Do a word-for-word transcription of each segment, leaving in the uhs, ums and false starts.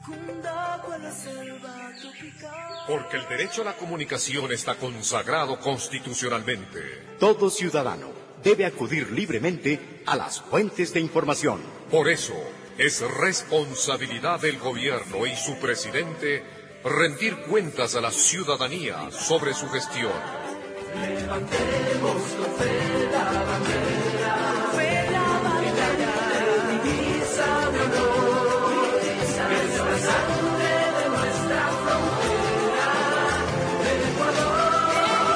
Porque el derecho a la comunicación está consagrado constitucionalmente. Todo ciudadano debe acudir libremente a las fuentes de información. Por eso, es responsabilidad del gobierno y su presidente rendir cuentas a la ciudadanía sobre su gestión. Levantemos con fe la bandera, fe la bandera, divisa de honor, es la sangre de nuestra frontera, del Ecuador,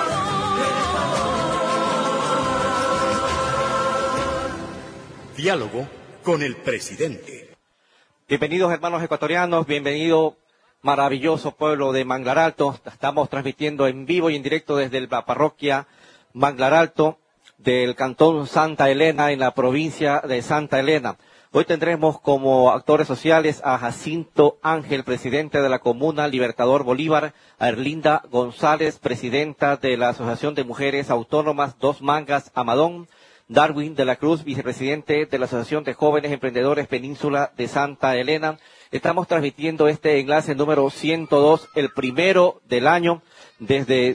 del Ecuador. Diálogo con el presidente. Bienvenidos, hermanos ecuatorianos, bienvenido maravilloso pueblo de Manglar Alto. Estamos transmitiendo en vivo y en directo desde la parroquia Manglar Alto del cantón Santa Elena en la provincia de Santa Elena. Hoy tendremos como actores sociales a Jacinto Ángel, presidente de la Comuna Libertador Bolívar, a Erlinda González, presidenta de la Asociación de Mujeres Autónomas Dos Mangas Amadón, Darwin de la Cruz, vicepresidente de la Asociación de Jóvenes Emprendedores Península de Santa Elena. Estamos transmitiendo este enlace número ciento dos, el primero del año, desde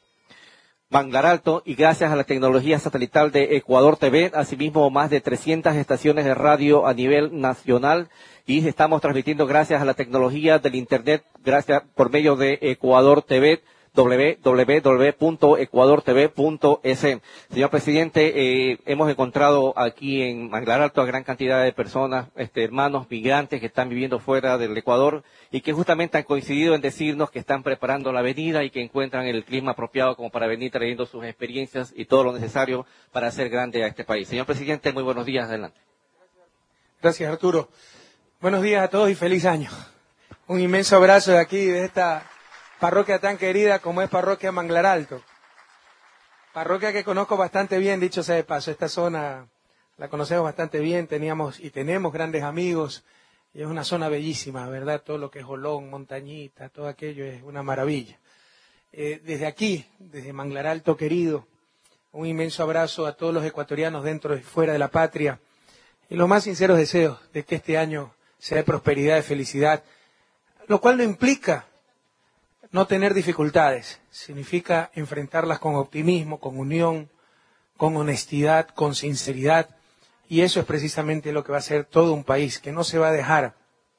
Manglar Alto, y gracias a la tecnología satelital de Ecuador T V, asimismo más de trescientas estaciones de radio a nivel nacional, y estamos transmitiendo gracias a la tecnología del Internet, gracias por medio de Ecuador T V, doble u doble u doble u punto ecuador t v punto e s. Señor presidente, eh, hemos encontrado aquí en Manglar Alto a gran cantidad de personas, este, hermanos migrantes que están viviendo fuera del Ecuador y que justamente han coincidido en decirnos que están preparando la venida y que encuentran el clima apropiado como para venir trayendo sus experiencias y todo lo necesario para hacer grande a este país. Señor presidente, muy buenos días, adelante. Gracias, Arturo. Buenos días a todos y feliz año. Un inmenso abrazo de aquí, de esta parroquia tan querida como es Parroquia Manglar Alto. Parroquia que conozco bastante bien, dicho sea de paso. Esta zona la conocemos bastante bien, teníamos y tenemos grandes amigos. Y es una zona bellísima, ¿verdad? Todo lo que es Jolón, Montañita, todo aquello es una maravilla. Eh, desde aquí, desde Manglar Alto querido, un inmenso abrazo a todos los ecuatorianos dentro y fuera de la patria. Y los más sinceros deseos de que este año sea de prosperidad, de felicidad, lo cual no implica no tener dificultades, significa enfrentarlas con optimismo, con unión, con honestidad, con sinceridad, y eso es precisamente lo que va a ser todo un país, que no se va a dejar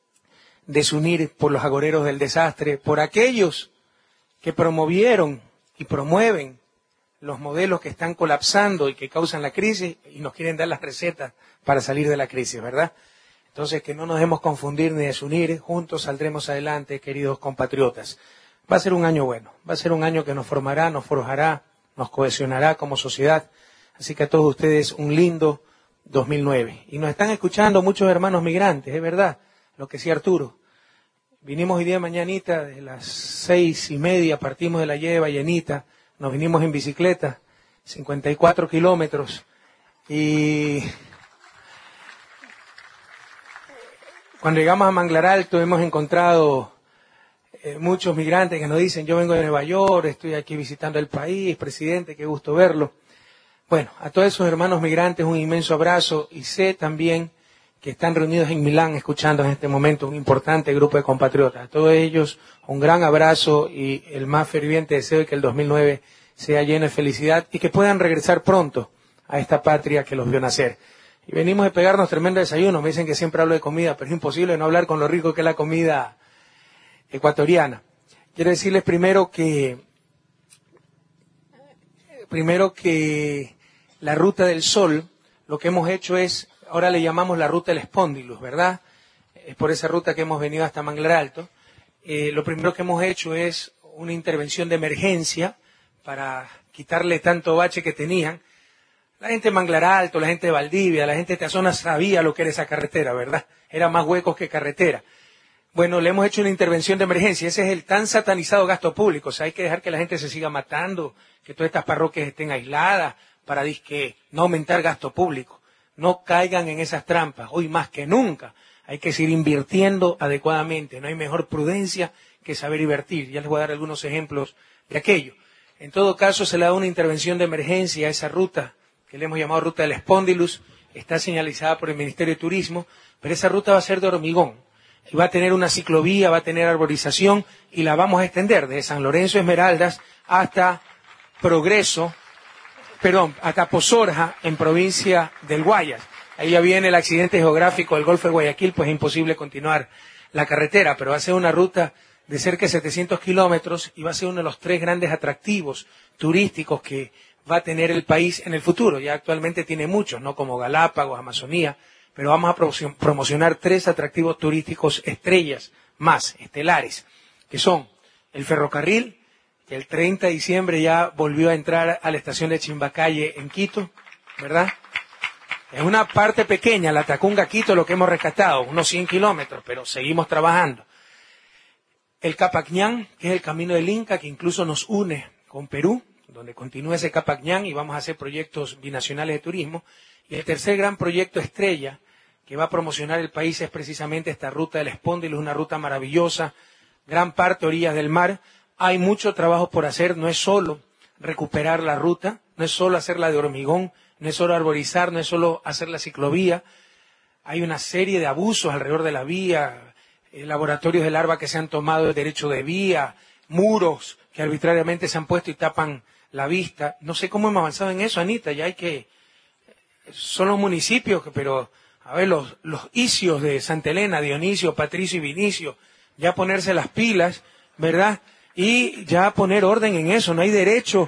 desunir por los agoreros del desastre, por aquellos que promovieron y promueven los modelos que están colapsando y que causan la crisis y nos quieren dar las recetas para salir de la crisis, ¿verdad? Entonces, que no nos dejemos confundir ni desunir, juntos saldremos adelante, queridos compatriotas. Va a ser un año bueno, va a ser un año que nos formará, nos forjará, nos cohesionará como sociedad. Así que a todos ustedes un lindo dos mil nueve. Y nos están escuchando muchos hermanos migrantes, es verdad, lo que sí, Arturo. Vinimos hoy día mañanita, de las seis y media, partimos de la Lleva llenita, nos vinimos en bicicleta, cincuenta y cuatro kilómetros. Y cuando llegamos a Manglar Alto hemos encontrado Eh, muchos migrantes que nos dicen, yo vengo de Nueva York, estoy aquí visitando el país, presidente, qué gusto verlo. Bueno, a todos esos hermanos migrantes un inmenso abrazo y sé también que están reunidos en Milán escuchando en este momento un importante grupo de compatriotas. A todos ellos un gran abrazo y el más ferviente deseo de que el dos mil nueve sea lleno de felicidad y que puedan regresar pronto a esta patria que los vio nacer. Y venimos de pegarnos tremendo desayuno, me dicen que siempre hablo de comida, pero es imposible no hablar con lo rico que es la comida ecuatoriana. Quiero decirles primero que primero que la Ruta del Sol, lo que hemos hecho es, ahora le llamamos la Ruta del Espóndilus, ¿verdad? Es por esa ruta que hemos venido hasta Manglar Alto. Eh, lo primero que hemos hecho es una intervención de emergencia para quitarle tanto bache que tenían. La gente de Manglar Alto, la gente de Valdivia, la gente de esta zona sabía lo que era esa carretera, ¿verdad? Era más huecos que carretera. Bueno, le hemos hecho una intervención de emergencia. Ese es el tan satanizado gasto público. O sea, hay que dejar que la gente se siga matando, que todas estas parroquias estén aisladas para disque no aumentar gasto público. No caigan en esas trampas. Hoy más que nunca hay que seguir invirtiendo adecuadamente. No hay mejor prudencia que saber invertir. Ya les voy a dar algunos ejemplos de aquello. En todo caso, se le da una intervención de emergencia a esa ruta, que le hemos llamado Ruta del Espóndilus. Está señalizada por el Ministerio de Turismo, pero esa ruta va a ser de hormigón. y va a tener una ciclovía, va a tener arborización y la vamos a extender desde San Lorenzo Esmeraldas hasta Progreso, perdón, hasta Pozorja en provincia del Guayas. Ahí ya viene el accidente geográfico del Golfo de Guayaquil, pues es imposible continuar la carretera, pero va a ser una ruta de cerca de setecientos kilómetros y va a ser uno de los tres grandes atractivos turísticos que va a tener el país en el futuro. Ya actualmente tiene muchos, ¿no? Como Galápagos, Amazonía, pero vamos a promocionar tres atractivos turísticos estrellas más, estelares, que son el ferrocarril, que el treinta de diciembre ya volvió a entrar a la estación de Chimbacalle en Quito, ¿verdad? Es una parte pequeña, la Tacunga-Quito, lo que hemos rescatado, unos cien kilómetros, pero seguimos trabajando. El Capacñán, que es el camino del Inca, que incluso nos une con Perú, donde continúa ese Capacñán y vamos a hacer proyectos binacionales de turismo. Y el tercer gran proyecto estrella que va a promocionar el país es precisamente esta ruta del Espóndilo, una ruta maravillosa, gran parte orillas del mar. Hay mucho trabajo por hacer, no es solo recuperar la ruta, no es solo hacerla de hormigón, no es solo arborizar, no es solo hacer la ciclovía. Hay una serie de abusos alrededor de la vía, eh, laboratorios de larva que se han tomado de derecho de vía, muros que arbitrariamente se han puesto y tapan la vista. No sé cómo hemos avanzado en eso, Anita, ya hay que... Son los municipios, que, pero, a ver, los, los icios de Santa Elena, Dionisio, Patricio y Vinicio, ya ponerse las pilas, ¿verdad? Y ya poner orden en eso. No hay derecho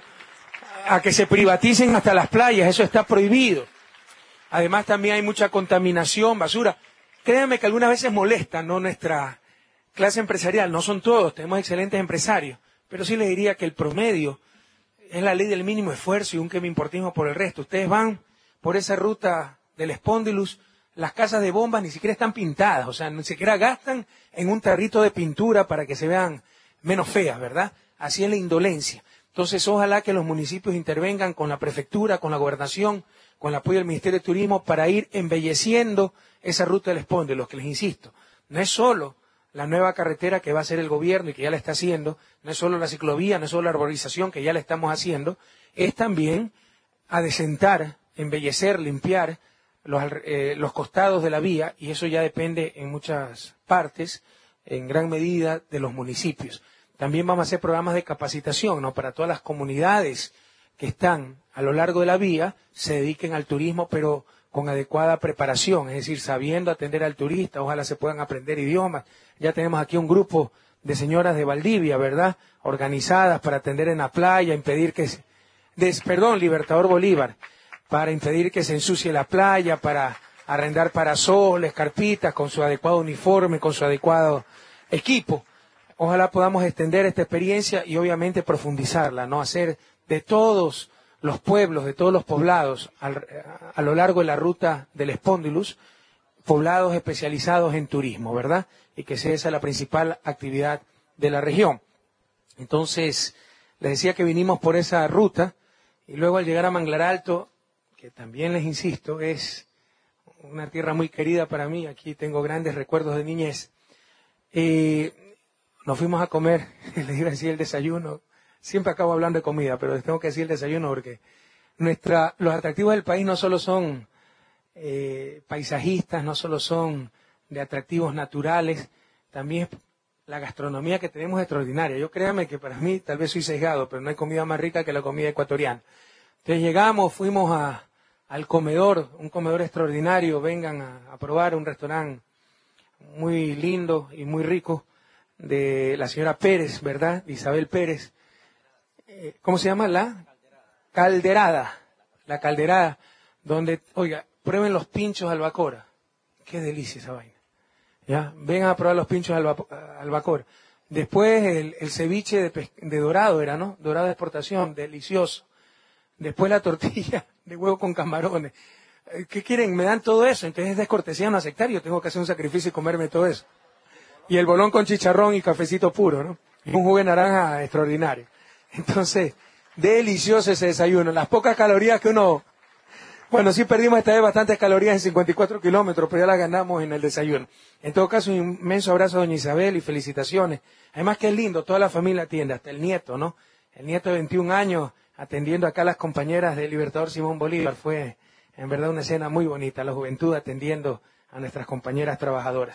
a que se privaticen hasta las playas, eso está prohibido. Además también hay mucha contaminación, basura. Créanme que algunas veces molesta, ¿no? Nuestra clase empresarial, no son todos, tenemos excelentes empresarios, pero sí les diría que el promedio es la ley del mínimo esfuerzo y un que me importismo por el resto. Ustedes van por esa ruta del Espóndilus, las casas de bombas ni siquiera están pintadas, o sea, ni siquiera gastan en un tarrito de pintura para que se vean menos feas, ¿verdad? Así es la indolencia. Entonces, ojalá que los municipios intervengan con la prefectura, con la gobernación, con el apoyo del Ministerio de Turismo para ir embelleciendo esa ruta del Espóndilo, que les insisto, no es solo la nueva carretera que va a hacer el gobierno y que ya la está haciendo, no es solo la ciclovía, no es solo la arborización que ya la estamos haciendo, es también adecentar, embellecer, limpiar los, eh, los costados de la vía, y eso ya depende en muchas partes, en gran medida, de los municipios. También vamos a hacer programas de capacitación, ¿no? Para todas las comunidades que están a lo largo de la vía, se dediquen al turismo, pero con adecuada preparación, es decir, sabiendo atender al turista, ojalá se puedan aprender idiomas. Ya tenemos aquí un grupo de señoras de Valdivia, ¿verdad? Organizadas para atender en la playa, impedir que se, des, perdón, Libertador Bolívar, para impedir que se ensucie la playa, para arrendar parasoles, carpitas, con su adecuado uniforme, con su adecuado equipo. Ojalá podamos extender esta experiencia y obviamente profundizarla, ¿no? Hacer de todos los pueblos, de todos los poblados a, a lo largo de la ruta del Espóndilus, poblados especializados en turismo, ¿verdad? Y que sea esa la principal actividad de la región. Entonces, les decía que vinimos por esa ruta y luego al llegar a Manglar Alto, que también les insisto, es una tierra muy querida para mí, aquí tengo grandes recuerdos de niñez. Eh, nos fuimos a comer, les iba a decir el desayuno, siempre acabo hablando de comida, pero les tengo que decir el desayuno porque nuestra, los atractivos del país no solo son eh, paisajistas, no solo son de atractivos naturales, también es la gastronomía que tenemos extraordinaria. Yo créanme que para mí, tal vez soy sesgado, pero no hay comida más rica que la comida ecuatoriana. Entonces llegamos, fuimos a, al comedor, un comedor extraordinario, vengan a, a probar un restaurante muy lindo y muy rico de la señora Pérez, ¿verdad? De Isabel Pérez. Eh, ¿Cómo se llama? La Calderada. La Calderada, donde, oiga, prueben los pinchos albacora. Qué delicia esa vaina. ¿Ya? Vengan a probar los pinchos albacora. Después el, el ceviche de, de dorado era, ¿no? Dorado de exportación, delicioso. Después la tortilla de huevo con camarones. ¿Qué quieren? Me dan todo eso. Entonces es descortesía no aceptar. Yo tengo que hacer un sacrificio y comerme todo eso. Y el bolón con chicharrón y cafecito puro, ¿no? Y un jugo de naranja extraordinario. Entonces, delicioso ese desayuno. Las pocas calorías que uno... Bueno, sí perdimos esta vez bastantes calorías en cincuenta y cuatro kilómetros, pero ya las ganamos en el desayuno. En todo caso, un inmenso abrazo a doña Isabel y felicitaciones. Además que es lindo, toda la familia atiende, hasta el nieto, ¿no? El nieto de veintiún años atendiendo acá a las compañeras del Libertador Simón Bolívar. Fue en verdad una escena muy bonita, la juventud atendiendo a nuestras compañeras trabajadoras.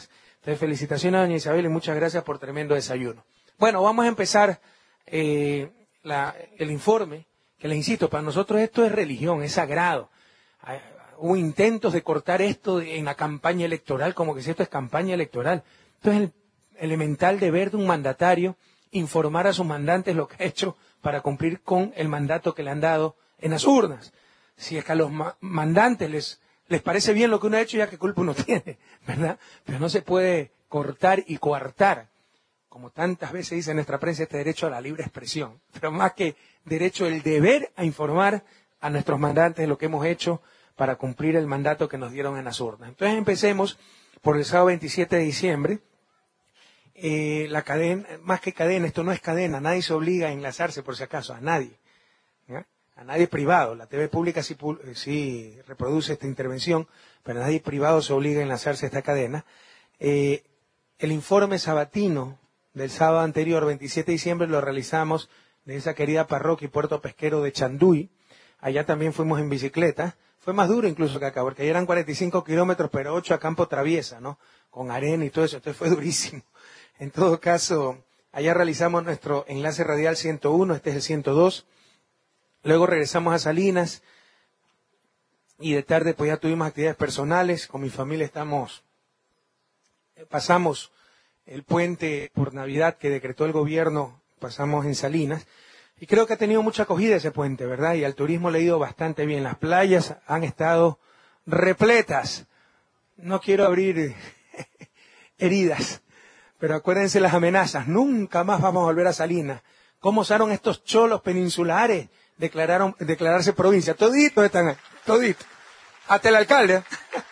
Entonces, felicitaciones a doña Isabel y muchas gracias por tremendo desayuno. Bueno, vamos a empezar eh, la, el informe, que les insisto, para nosotros esto es religión, es sagrado. Hay, hubo intentos de cortar esto en la campaña electoral, como que si esto es campaña electoral. Entonces, el elemental deber de un mandatario informar a sus mandantes lo que ha hecho para cumplir con el mandato que le han dado en las urnas. Si es que a los ma mandantes les, les parece bien lo que uno ha hecho, ya que culpa uno tiene, ¿verdad? Pero no se puede cortar y coartar, como tantas veces dice nuestra prensa, este derecho a la libre expresión. Pero más que derecho, el deber a informar a nuestros mandantes de lo que hemos hecho para cumplir el mandato que nos dieron en las urnas. Entonces empecemos por el sábado veintisiete de diciembre. Eh, la cadena, más que cadena, esto no es cadena, nadie se obliga a enlazarse por si acaso, a nadie, ¿ya? A nadie privado, la T V pública sí, sí reproduce esta intervención, pero a nadie privado se obliga a enlazarse a esta cadena. Eh, el informe sabatino del sábado anterior, veintisiete de diciembre, lo realizamos de esa querida parroquia y puerto pesquero de Chanduy. Allá también fuimos en bicicleta, fue más duro incluso que acá, porque allá eran cuarenta y cinco kilómetros, pero ocho a campo traviesa, ¿no? Con arena y todo eso, entonces fue durísimo. En todo caso, allá realizamos nuestro enlace radial ciento uno, este es el ciento dos. Luego regresamos a Salinas y de tarde pues ya tuvimos actividades personales. Con mi familia estamos, pasamos el puente por Navidad que decretó el gobierno, pasamos en Salinas. Y creo que ha tenido mucha acogida ese puente, ¿verdad? Y al turismo le ha ido bastante bien. Las playas han estado repletas. No quiero abrir heridas. Pero acuérdense las amenazas, nunca más vamos a volver a Salinas. ¿Cómo usaron estos cholos peninsulares? Declararon, declararse provincia. Toditos están ahí, toditos. Hasta el alcalde.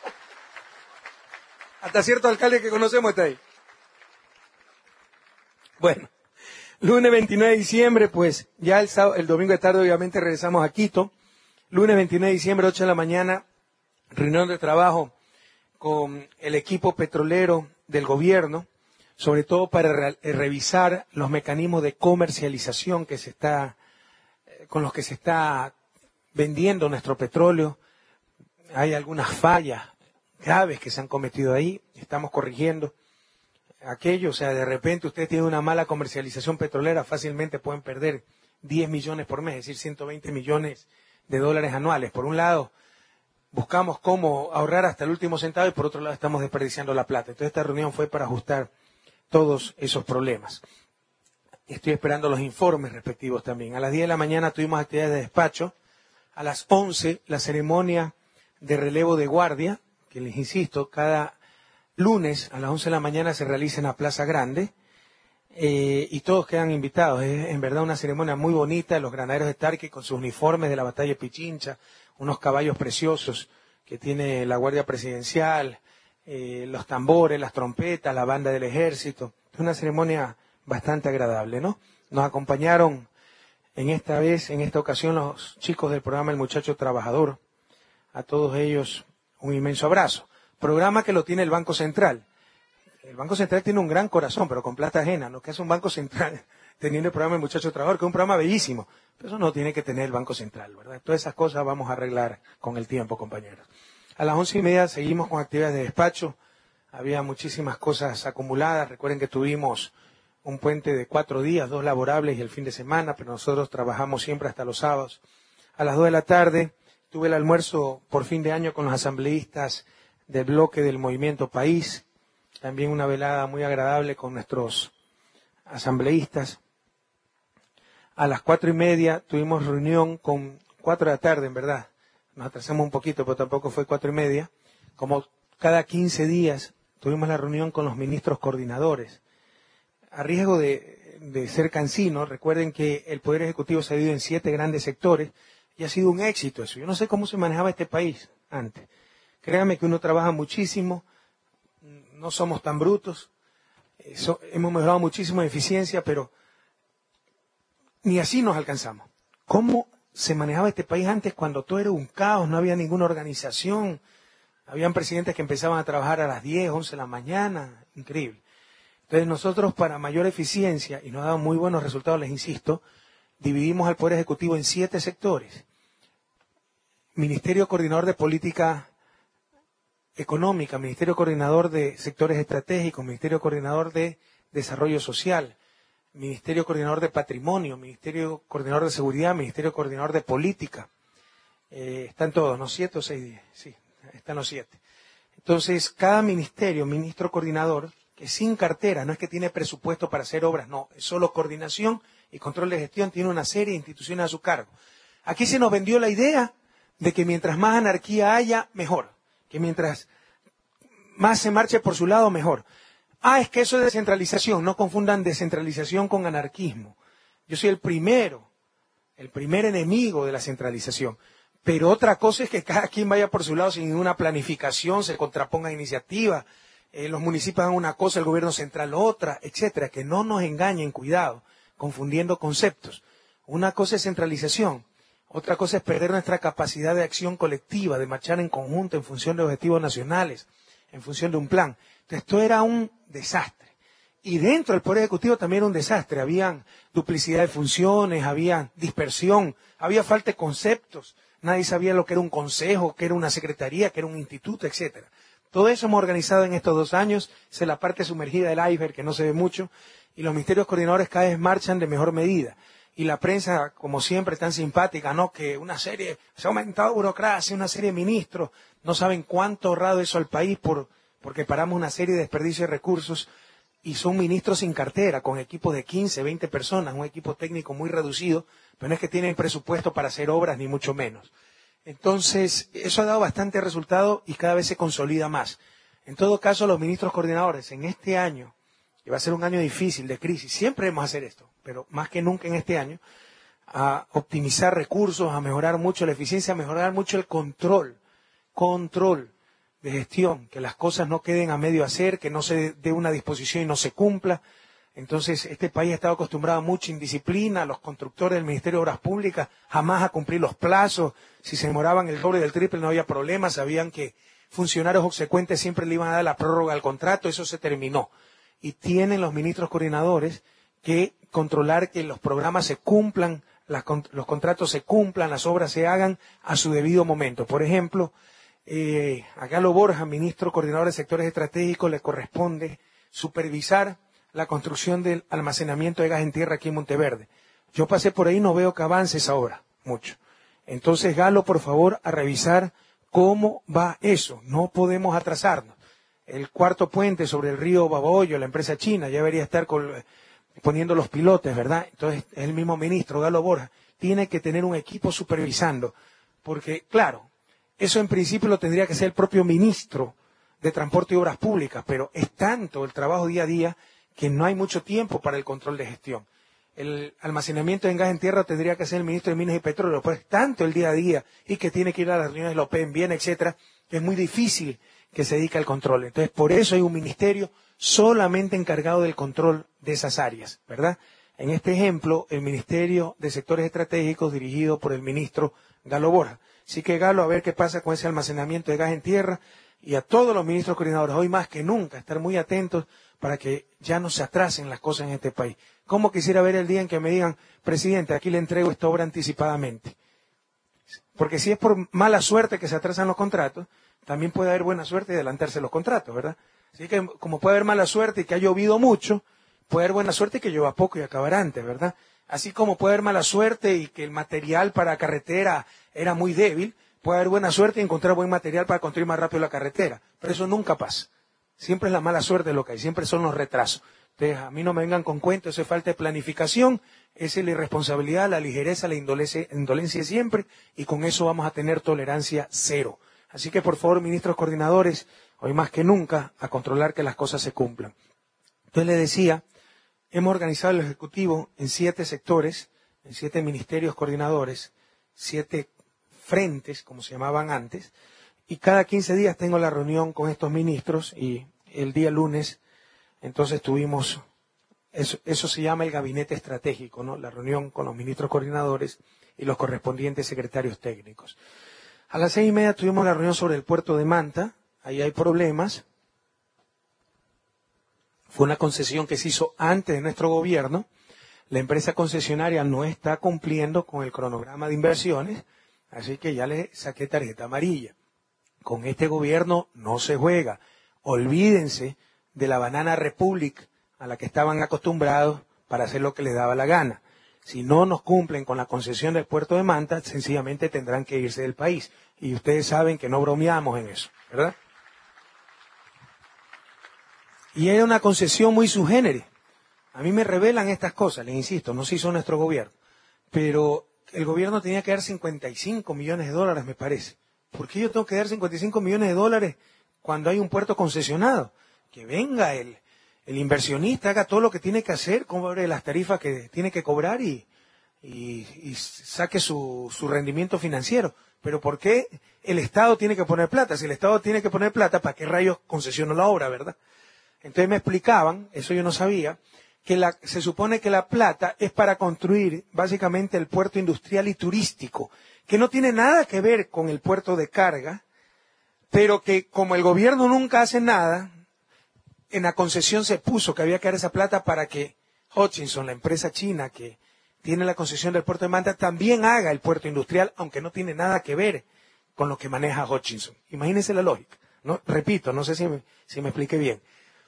Hasta cierto alcalde que conocemos está ahí. Bueno, lunes veintinueve de diciembre, pues ya el, sábado, el domingo de tarde obviamente regresamos a Quito. Lunes veintinueve de diciembre, ocho de la mañana, reunión de trabajo con el equipo petrolero del gobierno, sobre todo para re revisar los mecanismos de comercialización que se está, con los que se está vendiendo nuestro petróleo. Hay algunas fallas graves que se han cometido ahí, estamos corrigiendo aquello. O sea, de repente usted tiene una mala comercialización petrolera, fácilmente pueden perder diez millones por mes, es decir, ciento veinte millones de dólares anuales. Por un lado, buscamos cómo ahorrar hasta el último centavo y por otro lado estamos desperdiciando la plata. Entonces esta reunión fue para ajustar todos esos problemas. Estoy esperando los informes respectivos también. A las diez de la mañana tuvimos actividades de despacho. A las once, la ceremonia de relevo de guardia, que les insisto, cada lunes a las once de la mañana se realiza en la Plaza Grande, eh, y todos quedan invitados. Es en verdad una ceremonia muy bonita, los granaderos de Tarqui con sus uniformes de la batalla de Pichincha, unos caballos preciosos que tiene la Guardia Presidencial, Eh, los tambores, las trompetas, la banda del ejército. Es una ceremonia bastante agradable, ¿no? Nos acompañaron en esta vez, en esta ocasión, los chicos del programa El Muchacho Trabajador. A todos ellos un inmenso abrazo. Programa que lo tiene el Banco Central. El Banco Central tiene un gran corazón, pero con plata ajena, ¿no? Que es un Banco Central teniendo el programa El Muchacho Trabajador, que es un programa bellísimo. Pero eso no tiene que tener el Banco Central, ¿verdad? Todas esas cosas vamos a arreglar con el tiempo, compañeros. A las once y media seguimos con actividades de despacho. Había muchísimas cosas acumuladas. Recuerden que tuvimos un puente de cuatro días, dos laborables y el fin de semana, pero nosotros trabajamos siempre hasta los sábados. A las dos de la tarde tuve el almuerzo por fin de año con los asambleístas del bloque del Movimiento País. También una velada muy agradable con nuestros asambleístas. A las cuatro y media tuvimos reunión con cuatro de la tarde, en verdad. Nos atrasamos un poquito, pero tampoco fue cuatro y media. Como cada quince días tuvimos la reunión con los ministros coordinadores. A riesgo de, de ser cansino, recuerden que el Poder Ejecutivo se ha dividido en siete grandes sectores y ha sido un éxito eso. Yo no sé cómo se manejaba este país antes. Créanme que uno trabaja muchísimo, no somos tan brutos, eso, hemos mejorado muchísimo en eficiencia, pero ni así nos alcanzamos. ¿Cómo se manejaba este país antes cuando todo era un caos, no había ninguna organización? Habían presidentes que empezaban a trabajar a las diez, once de la mañana, increíble. Entonces nosotros, para mayor eficiencia, y nos ha dado muy buenos resultados, les insisto, dividimos al Poder Ejecutivo en siete sectores. Ministerio Coordinador de Política Económica, Ministerio Coordinador de Sectores Estratégicos, Ministerio Coordinador de Desarrollo Social, Ministerio Coordinador de Patrimonio, Ministerio Coordinador de Seguridad, Ministerio Coordinador de Política. Eh, están todos, ¿no? ¿Siete o seis días? Sí, están los siete. Entonces, cada ministerio, ministro coordinador, que sin cartera, no es que tiene presupuesto para hacer obras, no, es solo coordinación y control de gestión, tiene una serie de instituciones a su cargo. Aquí se nos vendió la idea de que mientras más anarquía haya, mejor. Que mientras más se marche por su lado, mejor. Ah, es que eso es descentralización. No confundan descentralización con anarquismo. Yo soy el primero, el primer enemigo de la centralización. Pero otra cosa es que cada quien vaya por su lado sin ninguna planificación, se contraponga iniciativa, eh, los municipios hagan una cosa, el gobierno central otra, etcétera. Que no nos engañen, cuidado, confundiendo conceptos. Una cosa es centralización. Otra cosa es perder nuestra capacidad de acción colectiva, de marchar en conjunto en función de objetivos nacionales, en función de un plan. Entonces, esto era un desastre. Y dentro del Poder Ejecutivo también era un desastre. Habían duplicidad de funciones, había dispersión, había falta de conceptos. Nadie sabía lo que era un consejo, que era una secretaría, que era un instituto, etcétera. Todo eso hemos organizado en estos dos años. Esa es la parte sumergida del iceberg, que no se ve mucho. Y los ministerios coordinadores cada vez marchan de mejor medida. Y la prensa, como siempre, tan simpática, ¿no? Que una serie, se ha aumentado burocracia, una serie de ministros, no saben cuánto ha ahorrado eso al país por, porque paramos una serie de desperdicios de recursos y son ministros sin cartera, con equipos de quince, veinte personas, un equipo técnico muy reducido, pero no es que tienen presupuesto para hacer obras, ni mucho menos. Entonces, eso ha dado bastante resultado y cada vez se consolida más. En todo caso, los ministros coordinadores en este año, que va a ser un año difícil de crisis, siempre debemos hacer esto, pero más que nunca en este año, a optimizar recursos, a mejorar mucho la eficiencia, a mejorar mucho el control, control de gestión, que las cosas no queden a medio hacer, que no se dé una disposición y no se cumpla. Entonces, este país ha estado acostumbrado a mucha indisciplina, los constructores del Ministerio de Obras Públicas jamás a cumplir los plazos, si se demoraban el doble del triple no había problema, sabían que funcionarios obsecuentes siempre le iban a dar la prórroga al contrato, eso se terminó. Y tienen los ministros coordinadores que controlar que los programas se cumplan, las, los contratos se cumplan, las obras se hagan a su debido momento. Por ejemplo, eh, a Galo Borja, ministro coordinador de sectores estratégicos, le corresponde supervisar la construcción del almacenamiento de gas en tierra aquí en Monteverde. Yo pasé por ahí y no veo que avance esa obra, mucho. Entonces, Galo, por favor, a revisar cómo va eso. No podemos atrasarnos. El cuarto puente sobre el río Babahoyo, la empresa china, ya debería estar con, poniendo los pilotes, ¿verdad? Entonces, el mismo ministro, Galo Borja, tiene que tener un equipo supervisando. Porque, claro, eso en principio lo tendría que ser el propio ministro de Transporte y Obras Públicas, pero es tanto el trabajo día a día que no hay mucho tiempo para el control de gestión. El almacenamiento en gas en tierra tendría que ser el ministro de Minas y Petróleo, pues tanto el día a día y que tiene que ir a las reuniones de la O P E M, bien, etcétera, que es muy difícil que se dedique al control. Entonces, por eso hay un ministerio solamente encargado del control de esas áreas, ¿verdad? En este ejemplo, el Ministerio de Sectores Estratégicos dirigido por el ministro Galo Borja. Así que, Galo, a ver qué pasa con ese almacenamiento de gas en tierra y a todos los ministros coordinadores, hoy más que nunca, estar muy atentos para que ya no se atrasen las cosas en este país. ¿Cómo quisiera ver el día en que me digan, presidente, aquí le entrego esta obra anticipadamente? Porque si es por mala suerte que se atrasan los contratos, también puede haber buena suerte de adelantarse los contratos, ¿verdad? Así que como puede haber mala suerte y que ha llovido mucho, puede haber buena suerte y que llueva poco y acabar antes, ¿verdad? Así como puede haber mala suerte y que el material para carretera era muy débil, puede haber buena suerte y encontrar buen material para construir más rápido la carretera. Pero eso nunca pasa. Siempre es la mala suerte lo que hay, siempre son los retrasos. Entonces, a mí no me vengan con cuentos, eso es falta de planificación, esa es la irresponsabilidad, la ligereza, la indolencia, indolencia siempre, y con eso vamos a tener tolerancia cero. Así que, por favor, ministros coordinadores, hoy más que nunca, a controlar que las cosas se cumplan. Entonces, le decía, hemos organizado el Ejecutivo en siete sectores, en siete ministerios coordinadores, siete frentes, como se llamaban antes, y cada quince días tengo la reunión con estos ministros, y el día lunes, entonces tuvimos, eso, eso se llama el gabinete estratégico, ¿no? La reunión con los ministros coordinadores y los correspondientes secretarios técnicos. A las seis y media tuvimos la reunión sobre el puerto de Manta, ahí hay problemas. Fue una concesión que se hizo antes de nuestro gobierno. La empresa concesionaria no está cumpliendo con el cronograma de inversiones, así que ya le saqué tarjeta amarilla. Con este gobierno no se juega. Olvídense de la Banana Republic a la que estaban acostumbrados para hacer lo que les daba la gana. Si no nos cumplen con la concesión del puerto de Manta, sencillamente tendrán que irse del país. Y ustedes saben que no bromeamos en eso, ¿verdad? Y era una concesión muy subgénere. A mí me revelan estas cosas, les insisto, no se hizo nuestro gobierno. Pero el gobierno tenía que dar cincuenta y cinco millones de dólares, me parece. ¿Por qué yo tengo que dar cincuenta y cinco millones de dólares cuando hay un puerto concesionado? Que venga el, el inversionista, haga todo lo que tiene que hacer, cobre las tarifas que tiene que cobrar y, y, y saque su, su rendimiento financiero. Pero ¿por qué el Estado tiene que poner plata? Si el Estado tiene que poner plata, ¿para qué rayos concesionó la obra, verdad? Entonces me explicaban, eso yo no sabía, que la, se supone que la plata es para construir básicamente el puerto industrial y turístico, que no tiene nada que ver con el puerto de carga, pero que como el gobierno nunca hace nada, en la concesión se puso que había que dar esa plata para que Hutchinson, la empresa china que tiene la concesión del puerto de Manta, también haga el puerto industrial, aunque no tiene nada que ver con lo que maneja Hutchinson. Imagínense la lógica. No, repito, no sé si me, si me expliqué bien.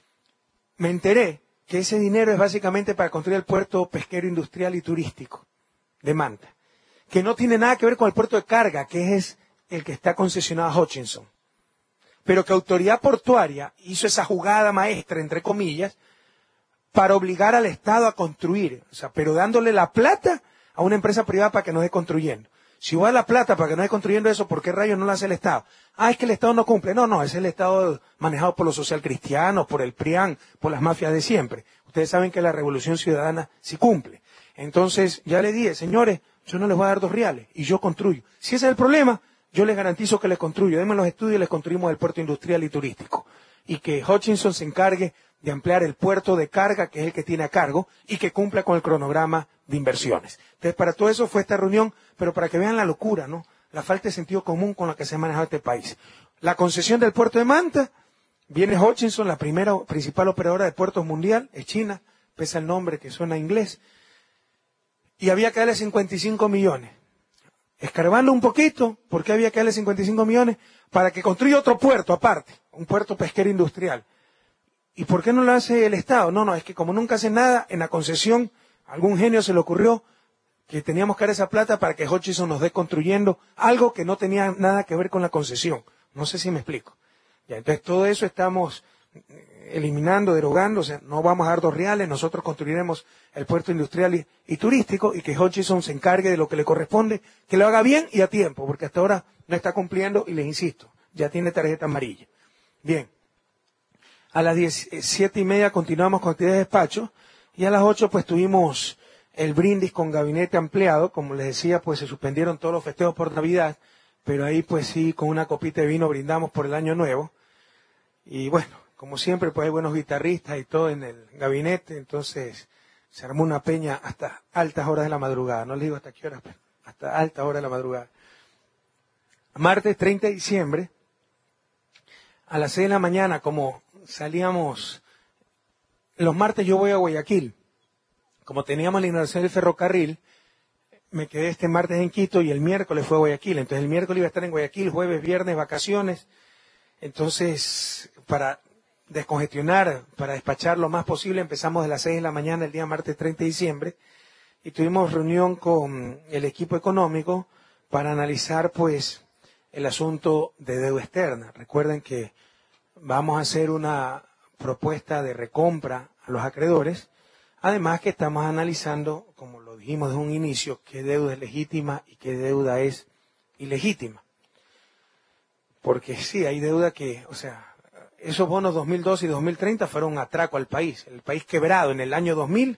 Me enteré que ese dinero es básicamente para construir el puerto pesquero industrial y turístico de Manta, que no tiene nada que ver con el puerto de carga, que es el que está concesionado a Hutchinson, pero que Autoridad Portuaria hizo esa jugada maestra, entre comillas, para obligar al Estado a construir, o sea, pero dándole la plata a una empresa privada para que no esté construyendo. Si va la plata para que no esté construyendo eso, ¿por qué rayos no lo hace el Estado? Ah, es que el Estado no cumple. No, no, es el Estado manejado por los socialcristianos, por el PRIAN, por las mafias de siempre. Ustedes saben que la Revolución Ciudadana sí cumple. Entonces, ya le dije, señores, yo no les voy a dar dos reales y yo construyo. Si ese es el problema, yo les garantizo que les construyo. Denme los estudios y les construimos el puerto industrial y turístico. Y que Hutchinson se encargue de ampliar el puerto de carga, que es el que tiene a cargo, y que cumpla con el cronograma de inversiones. Entonces, para todo eso fue esta reunión, pero para que vean la locura, ¿no? La falta de sentido común con la que se ha manejado este país. La concesión del puerto de Manta, viene Hutchinson, la primera principal operadora de puertos mundial, es China, pese al nombre que suena inglés, y había que darle cincuenta y cinco millones. Escarbando un poquito, ¿por qué había que darle cincuenta y cinco millones? Para que construya otro puerto aparte, un puerto pesquero industrial. ¿Y por qué no lo hace el Estado? No, no, es que como nunca hace nada, en la concesión, algún genio se le ocurrió que teníamos que dar esa plata para que Hutchinson nos dé construyendo algo que no tenía nada que ver con la concesión. No sé si me explico. Ya, entonces todo eso estamos eliminando, derogando, o sea, no vamos a dar dos reales, nosotros construiremos el puerto industrial y, y turístico y que Hutchinson se encargue de lo que le corresponde, que lo haga bien y a tiempo, porque hasta ahora no está cumpliendo y les insisto, ya tiene tarjeta amarilla. Bien. A las diecisiete y media continuamos con actividades de despacho y a las ocho pues tuvimos el brindis con gabinete ampliado. Como les decía, pues se suspendieron todos los festejos por Navidad, pero ahí pues sí, con una copita de vino brindamos por el año nuevo. Y bueno, como siempre pues hay buenos guitarristas y todo en el gabinete, entonces se armó una peña hasta altas horas de la madrugada. No les digo hasta qué horas, pero hasta altas horas de la madrugada. Martes treinta de diciembre, a las seis de la mañana, como salíamos, los martes yo voy a Guayaquil, como teníamos la inauguración del ferrocarril, me quedé este martes en Quito y el miércoles fue a Guayaquil, entonces el miércoles iba a estar en Guayaquil, jueves, viernes, vacaciones, entonces para descongestionar, para despachar lo más posible, empezamos de las seis de la mañana el día martes treinta de diciembre y tuvimos reunión con el equipo económico para analizar pues el asunto de deuda externa. Recuerden que vamos a hacer una propuesta de recompra a los acreedores, además que estamos analizando, como lo dijimos desde un inicio, qué deuda es legítima y qué deuda es ilegítima. Porque sí, hay deuda que, o sea, esos bonos dos mil doce y dos mil treinta fueron un atraco al país, el país quebrado en el año dos mil,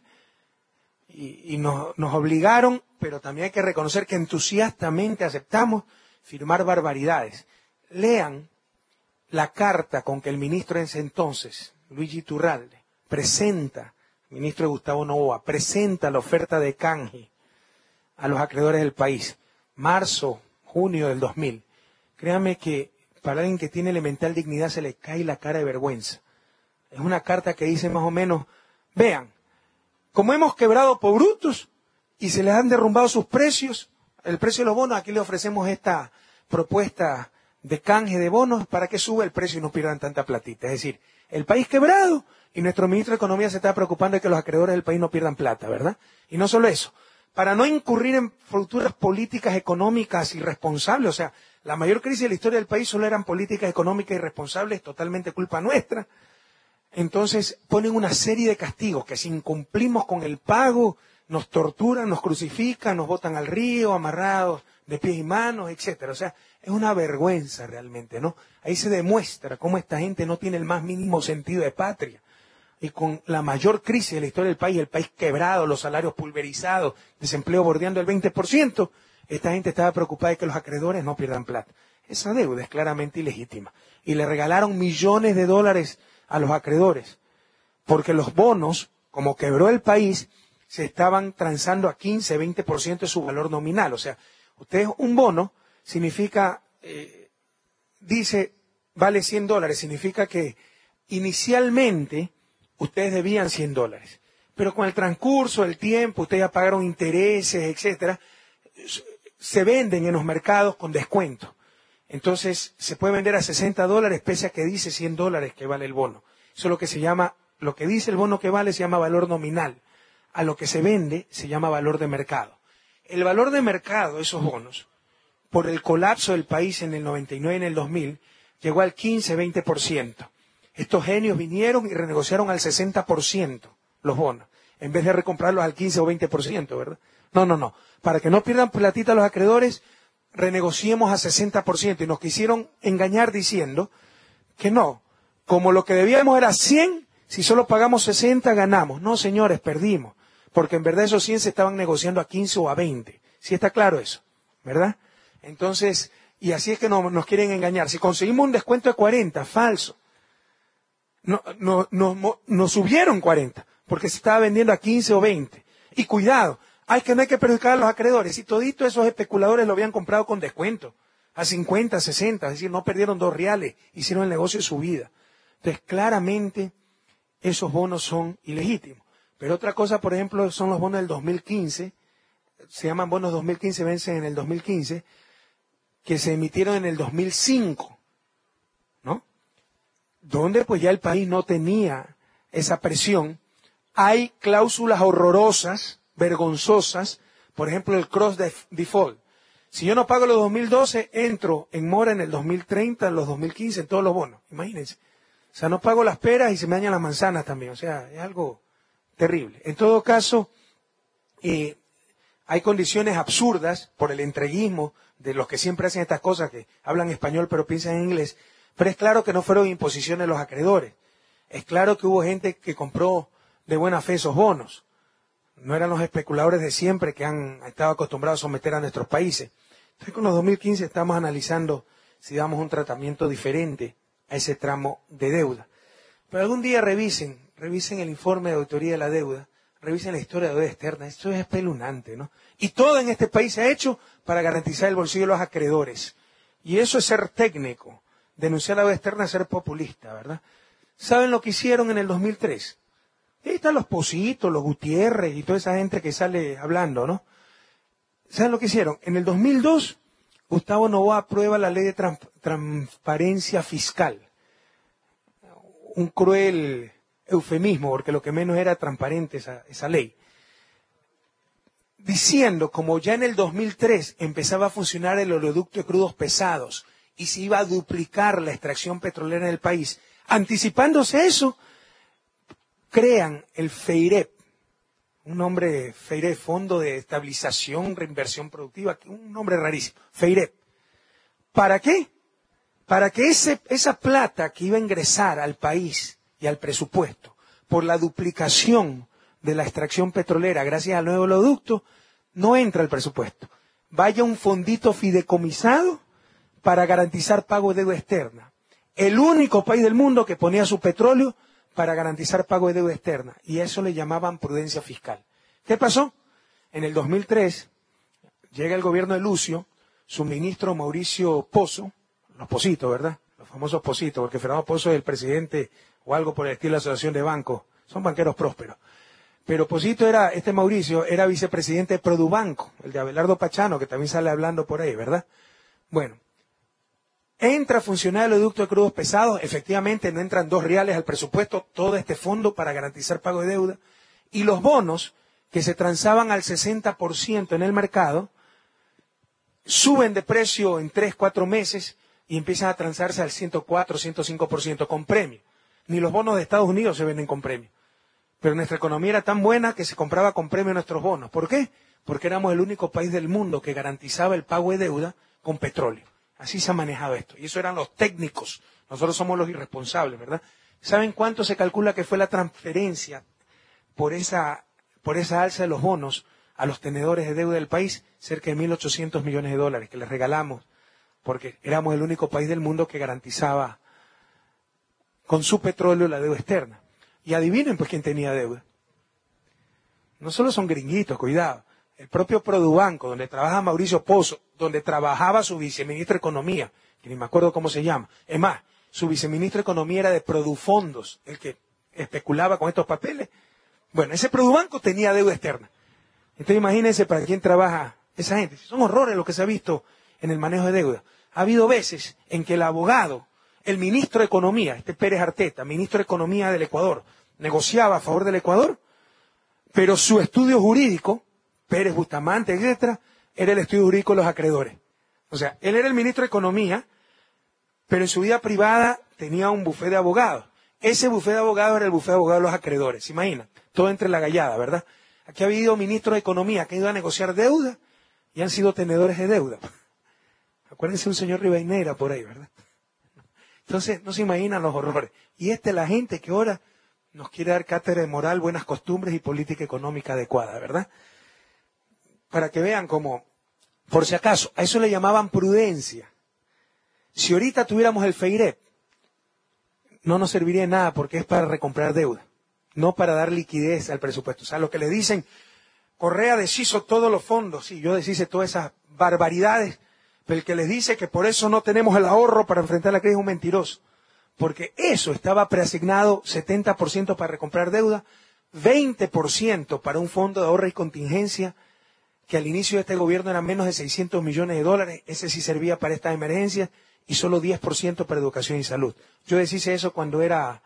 y, y nos, nos obligaron, pero también hay que reconocer que entusiastamente aceptamos firmar barbaridades. Lean la carta con que el ministro en ese entonces, Luigi Turralde, presenta, ministro de Gustavo Noboa, presenta la oferta de canje a los acreedores del país, marzo, junio del dos mil. Créanme que para alguien que tiene elemental dignidad se le cae la cara de vergüenza. Es una carta que dice más o menos, vean, como hemos quebrado por brutos y se les han derrumbado sus precios, el precio de los bonos, aquí le ofrecemos esta propuesta de canje de bonos para que suba el precio y no pierdan tanta platita. Es decir, el país quebrado y nuestro ministro de Economía se está preocupando de que los acreedores del país no pierdan plata, ¿verdad? Y no solo eso, para no incurrir en futuras políticas económicas irresponsables, o sea, la mayor crisis de la historia del país solo eran políticas económicas irresponsables, totalmente culpa nuestra. Entonces ponen una serie de castigos que si incumplimos con el pago, nos torturan, nos crucifican, nos botan al río, amarrados de pies y manos, etcétera. O sea, es una vergüenza realmente, ¿no? Ahí se demuestra cómo esta gente no tiene el más mínimo sentido de patria. Y con la mayor crisis de la historia del país, el país quebrado, los salarios pulverizados, desempleo bordeando el veinte por ciento, esta gente estaba preocupada de que los acreedores no pierdan plata. Esa deuda es claramente ilegítima. Y le regalaron millones de dólares a los acreedores, porque los bonos, como quebró el país, se estaban transando a quince, veinte por ciento de su valor nominal. O sea, ustedes, un bono significa, eh, dice, vale cien dólares, significa que inicialmente ustedes debían cien dólares. Pero con el transcurso del tiempo, ustedes ya pagaron intereses, etcétera, se venden en los mercados con descuento. Entonces, se puede vender a sesenta dólares pese a que dice cien dólares que vale el bono. Eso es lo que se llama, lo que dice el bono que vale se llama valor nominal. A lo que se vende se llama valor de mercado. El valor de mercado de esos bonos, por el colapso del país en el noventa y nueve y en el dos mil, llegó al quince, veinte por ciento. Estos genios vinieron y renegociaron al sesenta por ciento los bonos, en vez de recomprarlos al quince o veinte por ciento, ¿verdad? No, no, no. Para que no pierdan platita los acreedores, renegociemos a sesenta por ciento. Y nos quisieron engañar diciendo que no, como lo que debíamos era cien, si solo pagamos sesenta, ganamos. No, señores, perdimos. Porque en verdad esos cien se estaban negociando a quince o a veinte. Sí está claro eso, ¿verdad? Entonces, y así es que no, nos quieren engañar. Si conseguimos un descuento de cuarenta, falso. No, no, no, nos subieron cuarenta, porque se estaba vendiendo a quince o veinte. Y cuidado, hay que no hay que perjudicar a los acreedores. Y todito esos especuladores lo habían comprado con descuento, a cincuenta, sesenta, es decir, no perdieron dos reales, hicieron el negocio de su vida. Entonces, claramente, esos bonos son ilegítimos. Pero otra cosa, por ejemplo, son los bonos del dos mil quince, se llaman bonos dos mil quince, vencen en el dos mil quince, que se emitieron en el dos mil cinco, ¿no? Donde pues ya el país no tenía esa presión. Hay cláusulas horrorosas, vergonzosas, por ejemplo el cross default. Si yo no pago los dos mil doce, entro en mora en el dos mil treinta, en los dos mil quince, en todos los bonos, imagínense. O sea, no pago las peras y se me dañan las manzanas también, o sea, es algo terrible. En todo caso, eh, hay condiciones absurdas por el entreguismo de los que siempre hacen estas cosas, que hablan español pero piensan en inglés, pero es claro que no fueron imposiciones de los acreedores. Es claro que hubo gente que compró de buena fe esos bonos. No eran los especuladores de siempre que han estado acostumbrados a someter a nuestros países. Entonces, con los dos mil quince estamos analizando si damos un tratamiento diferente a ese tramo de deuda. Pero algún día revisen, revisen el informe de auditoría de la deuda, revisen la historia de deuda externa. Esto es espeluznante, ¿no? Y todo en este país se ha hecho para garantizar el bolsillo de los acreedores. Y eso es ser técnico. Denunciar la deuda externa es ser populista, ¿verdad? ¿Saben lo que hicieron en el dos mil tres? Ahí están los Positos, los Gutiérrez y toda esa gente que sale hablando, ¿no? ¿Saben lo que hicieron? En el dos mil dos, Gustavo Noboa aprueba la ley de trans transparencia fiscal. Un cruel eufemismo, porque lo que menos era transparente esa, esa ley. Diciendo, como ya en el dos mil tres empezaba a funcionar el oleoducto de crudos pesados y se iba a duplicar la extracción petrolera en el país, anticipándose eso, crean el FEIREP, un nombre, FEIREP, Fondo de Estabilización, Reinversión Productiva, un nombre rarísimo, FEIREP. ¿Para qué? Para que ese, esa plata que iba a ingresar al país y al presupuesto por la duplicación de la extracción petrolera gracias al nuevo oleoducto, no entra al presupuesto. Vaya un fondito fideicomisado para garantizar pago de deuda externa. El único país del mundo que ponía su petróleo para garantizar pago de deuda externa. Y eso le llamaban prudencia fiscal. ¿Qué pasó? En el dos mil tres llega el gobierno de Lucio, su ministro Mauricio Pozo, los Positos, ¿verdad? Los famosos Positos, porque Fernando Pozo es el presidente o algo por el estilo de la Asociación de Bancos. Son banqueros prósperos. Pero Posito era, este Mauricio, era vicepresidente de Produbanco, el de Abelardo Pachano, que también sale hablando por ahí, ¿verdad? Bueno, Entra a funcionar el oleoducto de crudos pesados, efectivamente no entran dos reales al presupuesto, todo este fondo para garantizar pago de deuda, y los bonos que se transaban al sesenta por ciento en el mercado, suben de precio en tres, cuatro meses y empiezan a transarse al ciento cuatro, ciento cinco por ciento con premio. Ni los bonos de Estados Unidos se venden con premio. Pero nuestra economía era tan buena que se compraba con premio nuestros bonos. ¿Por qué? Porque éramos el único país del mundo que garantizaba el pago de deuda con petróleo. Así se ha manejado esto. Y eso eran los técnicos. Nosotros somos los irresponsables, ¿verdad? ¿Saben cuánto se calcula que fue la transferencia por esa, por esa alza de los bonos a los tenedores de deuda del país? Cerca de mil ochocientos millones de dólares que les regalamos porque éramos el único país del mundo que garantizaba con su petróleo la deuda externa. Y adivinen pues quién tenía deuda. No solo son gringuitos, cuidado. El propio Produbanco, donde trabaja Mauricio Pozo, donde trabajaba su viceministro de Economía, que ni me acuerdo cómo se llama. Es más, su viceministro de Economía era de Produfondos, el que especulaba con estos papeles. Bueno, ese Produbanco tenía deuda externa. Entonces imagínense para quién trabaja esa gente. Son horrores lo que se ha visto en el manejo de deuda. Ha habido veces en que el abogado, el ministro de Economía, este Pérez Arteta, ministro de Economía del Ecuador, negociaba a favor del Ecuador, pero su estudio jurídico, Pérez Bustamante, etcétera, era el estudio jurídico de los acreedores. O sea, él era el ministro de Economía, pero en su vida privada tenía un bufete de abogados. Ese bufete de abogados era el bufete de abogados de los acreedores. ¿Se imaginan? Todo entre la gallada, ¿verdad? Aquí ha habido ministros de Economía que han ido a negociar deuda y han sido tenedores de deuda. Acuérdense de un señor Rivadeneira por ahí, ¿verdad? Entonces, no se imaginan los horrores. Y esta es la gente que ahora nos quiere dar cátedra de moral, buenas costumbres y política económica adecuada, ¿verdad? Para que vean cómo, por si acaso, a eso le llamaban prudencia. Si ahorita tuviéramos el FEIREP, no nos serviría de nada porque es para recomprar deuda, no para dar liquidez al presupuesto. O sea, lo que le dicen, Correa deshizo todos los fondos, sí, yo deshice todas esas barbaridades, pero el que les dice que por eso no tenemos el ahorro para enfrentar la crisis es un mentiroso. Porque eso estaba preasignado setenta por ciento para recomprar deuda, veinte por ciento para un fondo de ahorro y contingencia, que al inicio de este gobierno eran menos de seiscientos millones de dólares, ese sí servía para estas emergencias, y solo diez por ciento para educación y salud. Yo deshice eso cuando era,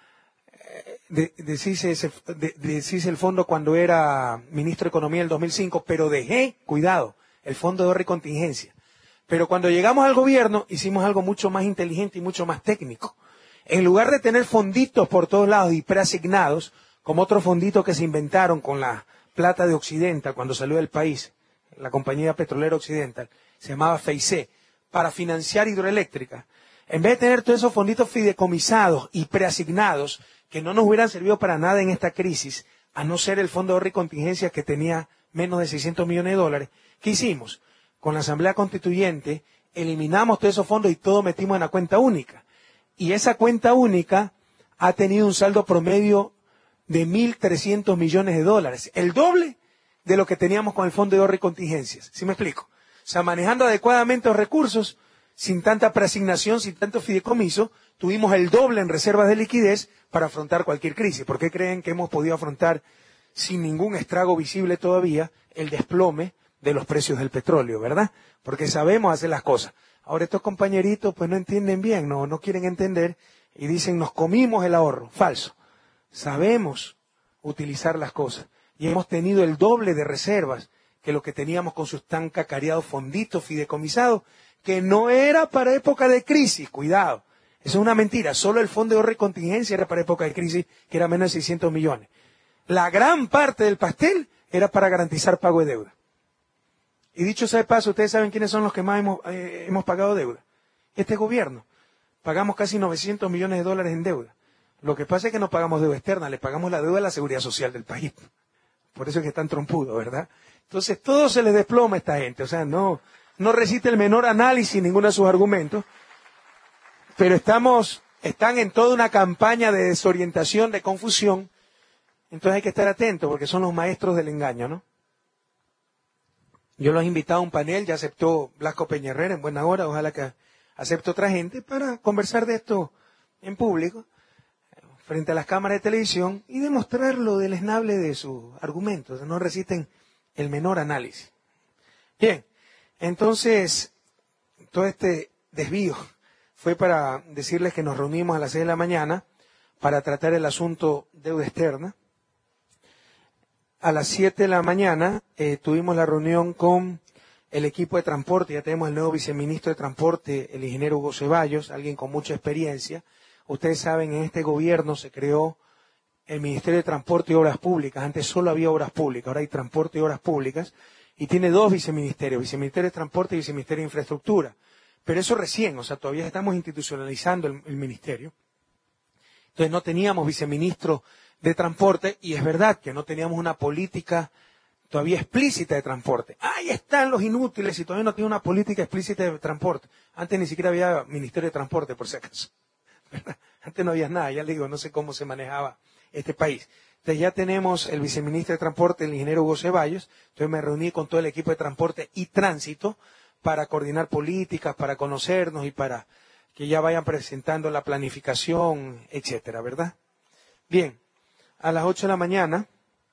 de, deshice, ese, de, deshice el fondo cuando era ministro de Economía en el dos mil cinco, pero dejé, cuidado, el fondo de ahorro y contingencia. Pero cuando llegamos al gobierno, hicimos algo mucho más inteligente y mucho más técnico. En lugar de tener fonditos por todos lados y preasignados, como otro fondito que se inventaron con la plata de Occidental cuando salió del país, la compañía petrolera Occidental, se llamaba FEICE, para financiar hidroeléctricas. En vez de tener todos esos fonditos fideicomisados y preasignados, que no nos hubieran servido para nada en esta crisis, a no ser el fondo de ahorro y contingencia que tenía menos de seiscientos millones de dólares, ¿qué hicimos? Con la Asamblea Constituyente, eliminamos todos esos fondos y todo metimos en la cuenta única. Y esa cuenta única ha tenido un saldo promedio de mil trescientos millones de dólares, el doble de lo que teníamos con el fondo de ahorro y contingencias. ¿Sí me explico? O sea, manejando adecuadamente los recursos, sin tanta preasignación, sin tanto fideicomiso, tuvimos el doble en reservas de liquidez para afrontar cualquier crisis. ¿Por qué creen que hemos podido afrontar sin ningún estrago visible todavía el desplome de los precios del petróleo, verdad? Porque sabemos hacer las cosas. Ahora estos compañeritos pues no entienden bien, no, no quieren entender y dicen nos comimos el ahorro. Falso. Sabemos utilizar las cosas y hemos tenido el doble de reservas que lo que teníamos con sus tan cacareados fonditos fideicomisados, que no era para época de crisis, cuidado. Eso es una mentira, solo el fondo de ahorro y contingencia era para época de crisis, que era menos de seiscientos millones. La gran parte del pastel era para garantizar pago de deuda. Y dicho sea de paso, ustedes saben quiénes son los que más hemos, eh, hemos pagado deuda. Este gobierno. Pagamos casi novecientos millones de dólares en deuda. Lo que pasa es que no pagamos deuda externa, le pagamos la deuda a la seguridad social del país. Por eso es que están trompudos, ¿verdad? Entonces todo se les desploma a esta gente. O sea, no, no resiste el menor análisis ninguno de sus argumentos. Pero estamos, están en toda una campaña de desorientación, de confusión. Entonces hay que estar atentos porque son los maestros del engaño, ¿no? Yo los he invitado a un panel, ya aceptó Blasco Peña Herrera en buena hora, ojalá que acepte otra gente para conversar de esto en público, frente a las cámaras de televisión y demostrar lo deleznable de sus argumentos, no resisten el menor análisis. Bien, entonces, todo este desvío fue para decirles que nos reunimos a las seis de la mañana para tratar el asunto deuda externa. A las siete de la mañana eh, tuvimos la reunión con el equipo de transporte. Ya tenemos el nuevo viceministro de transporte, el ingeniero Hugo Ceballos, alguien con mucha experiencia. Ustedes saben, en este gobierno se creó el Ministerio de Transporte y Obras Públicas. Antes solo había obras públicas, ahora hay transporte y obras públicas. Y tiene dos viceministerios, viceministerio de Transporte y viceministerio de Infraestructura. Pero eso recién, o sea, todavía estamos institucionalizando el, el ministerio. Entonces no teníamos viceministro de Transporte y es verdad que no teníamos una política todavía explícita de transporte. Ahí están los inútiles y todavía no tiene una política explícita de transporte. Antes ni siquiera había Ministerio de Transporte, por si acaso. ¿Verdad? Antes no había nada, ya le digo, no sé cómo se manejaba este país. Entonces ya tenemos el viceministro de Transporte, el ingeniero Hugo Ceballos. Entonces me reuní con todo el equipo de Transporte y Tránsito para coordinar políticas, para conocernos y para que ya vayan presentando la planificación, etcétera, ¿verdad? Bien, a las ocho de la mañana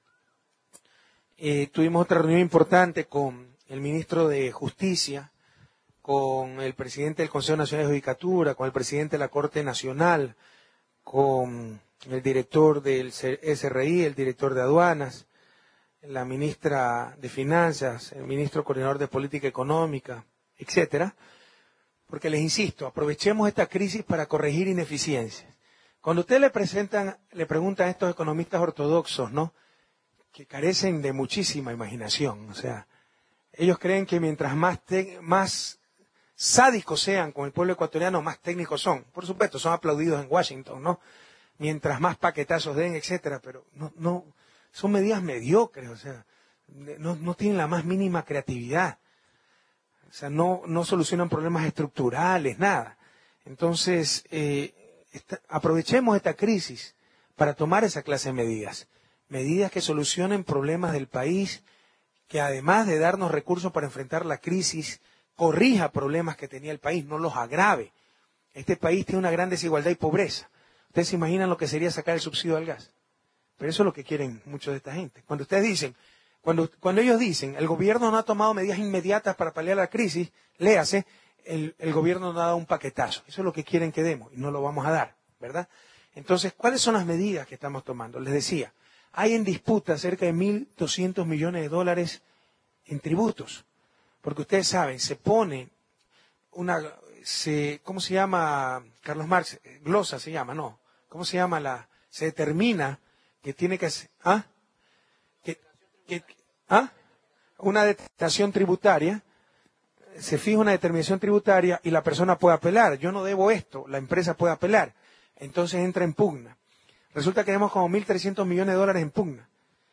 eh, tuvimos otra reunión importante con el ministro de Justicia, con el presidente del Consejo Nacional de Judicatura, con el presidente de la Corte Nacional, con el director del S R I, el director de Aduanas, la ministra de Finanzas, el ministro coordinador de Política Económica, etcétera. Porque les insisto, aprovechemos esta crisis para corregir ineficiencias. Cuando ustedes le presentan, le preguntan a estos economistas ortodoxos, ¿no?, que carecen de muchísima imaginación, o sea, ellos creen que mientras más te, más sádicos sean con el pueblo ecuatoriano, más técnicos son. Por supuesto, son aplaudidos en Washington, ¿no? Mientras más paquetazos den, etcétera, pero no, no, son medidas mediocres, o sea, no, no tienen la más mínima creatividad. O sea, no, no solucionan problemas estructurales, nada. Entonces, eh, esta, aprovechemos esta crisis para tomar esa clase de medidas. Medidas que solucionen problemas del país, que además de darnos recursos para enfrentar la crisis, corrija problemas que tenía el país, no los agrave. Este país tiene una gran desigualdad y pobreza. Ustedes se imaginan lo que sería sacar el subsidio al gas. Pero eso es lo que quieren muchos de esta gente. Cuando ustedes dicen, cuando, cuando ellos dicen, el gobierno no ha tomado medidas inmediatas para paliar la crisis, léase, el, el gobierno no ha dado un paquetazo. Eso es lo que quieren que demos y no lo vamos a dar, ¿verdad? Entonces, ¿cuáles son las medidas que estamos tomando? Les decía, hay en disputa cerca de mil doscientos millones de dólares en tributos. Porque ustedes saben, se pone una, se, ¿cómo se llama, Carlos Marx? Glosa se llama, ¿no? ¿Cómo se llama la, se determina que tiene que ser, ¿ah? Que, que, ¿ah? Una determinación tributaria, se fija una determinación tributaria y la persona puede apelar. Yo no debo esto, la empresa puede apelar. Entonces entra en pugna. Resulta que tenemos como mil trescientos millones de dólares en pugna.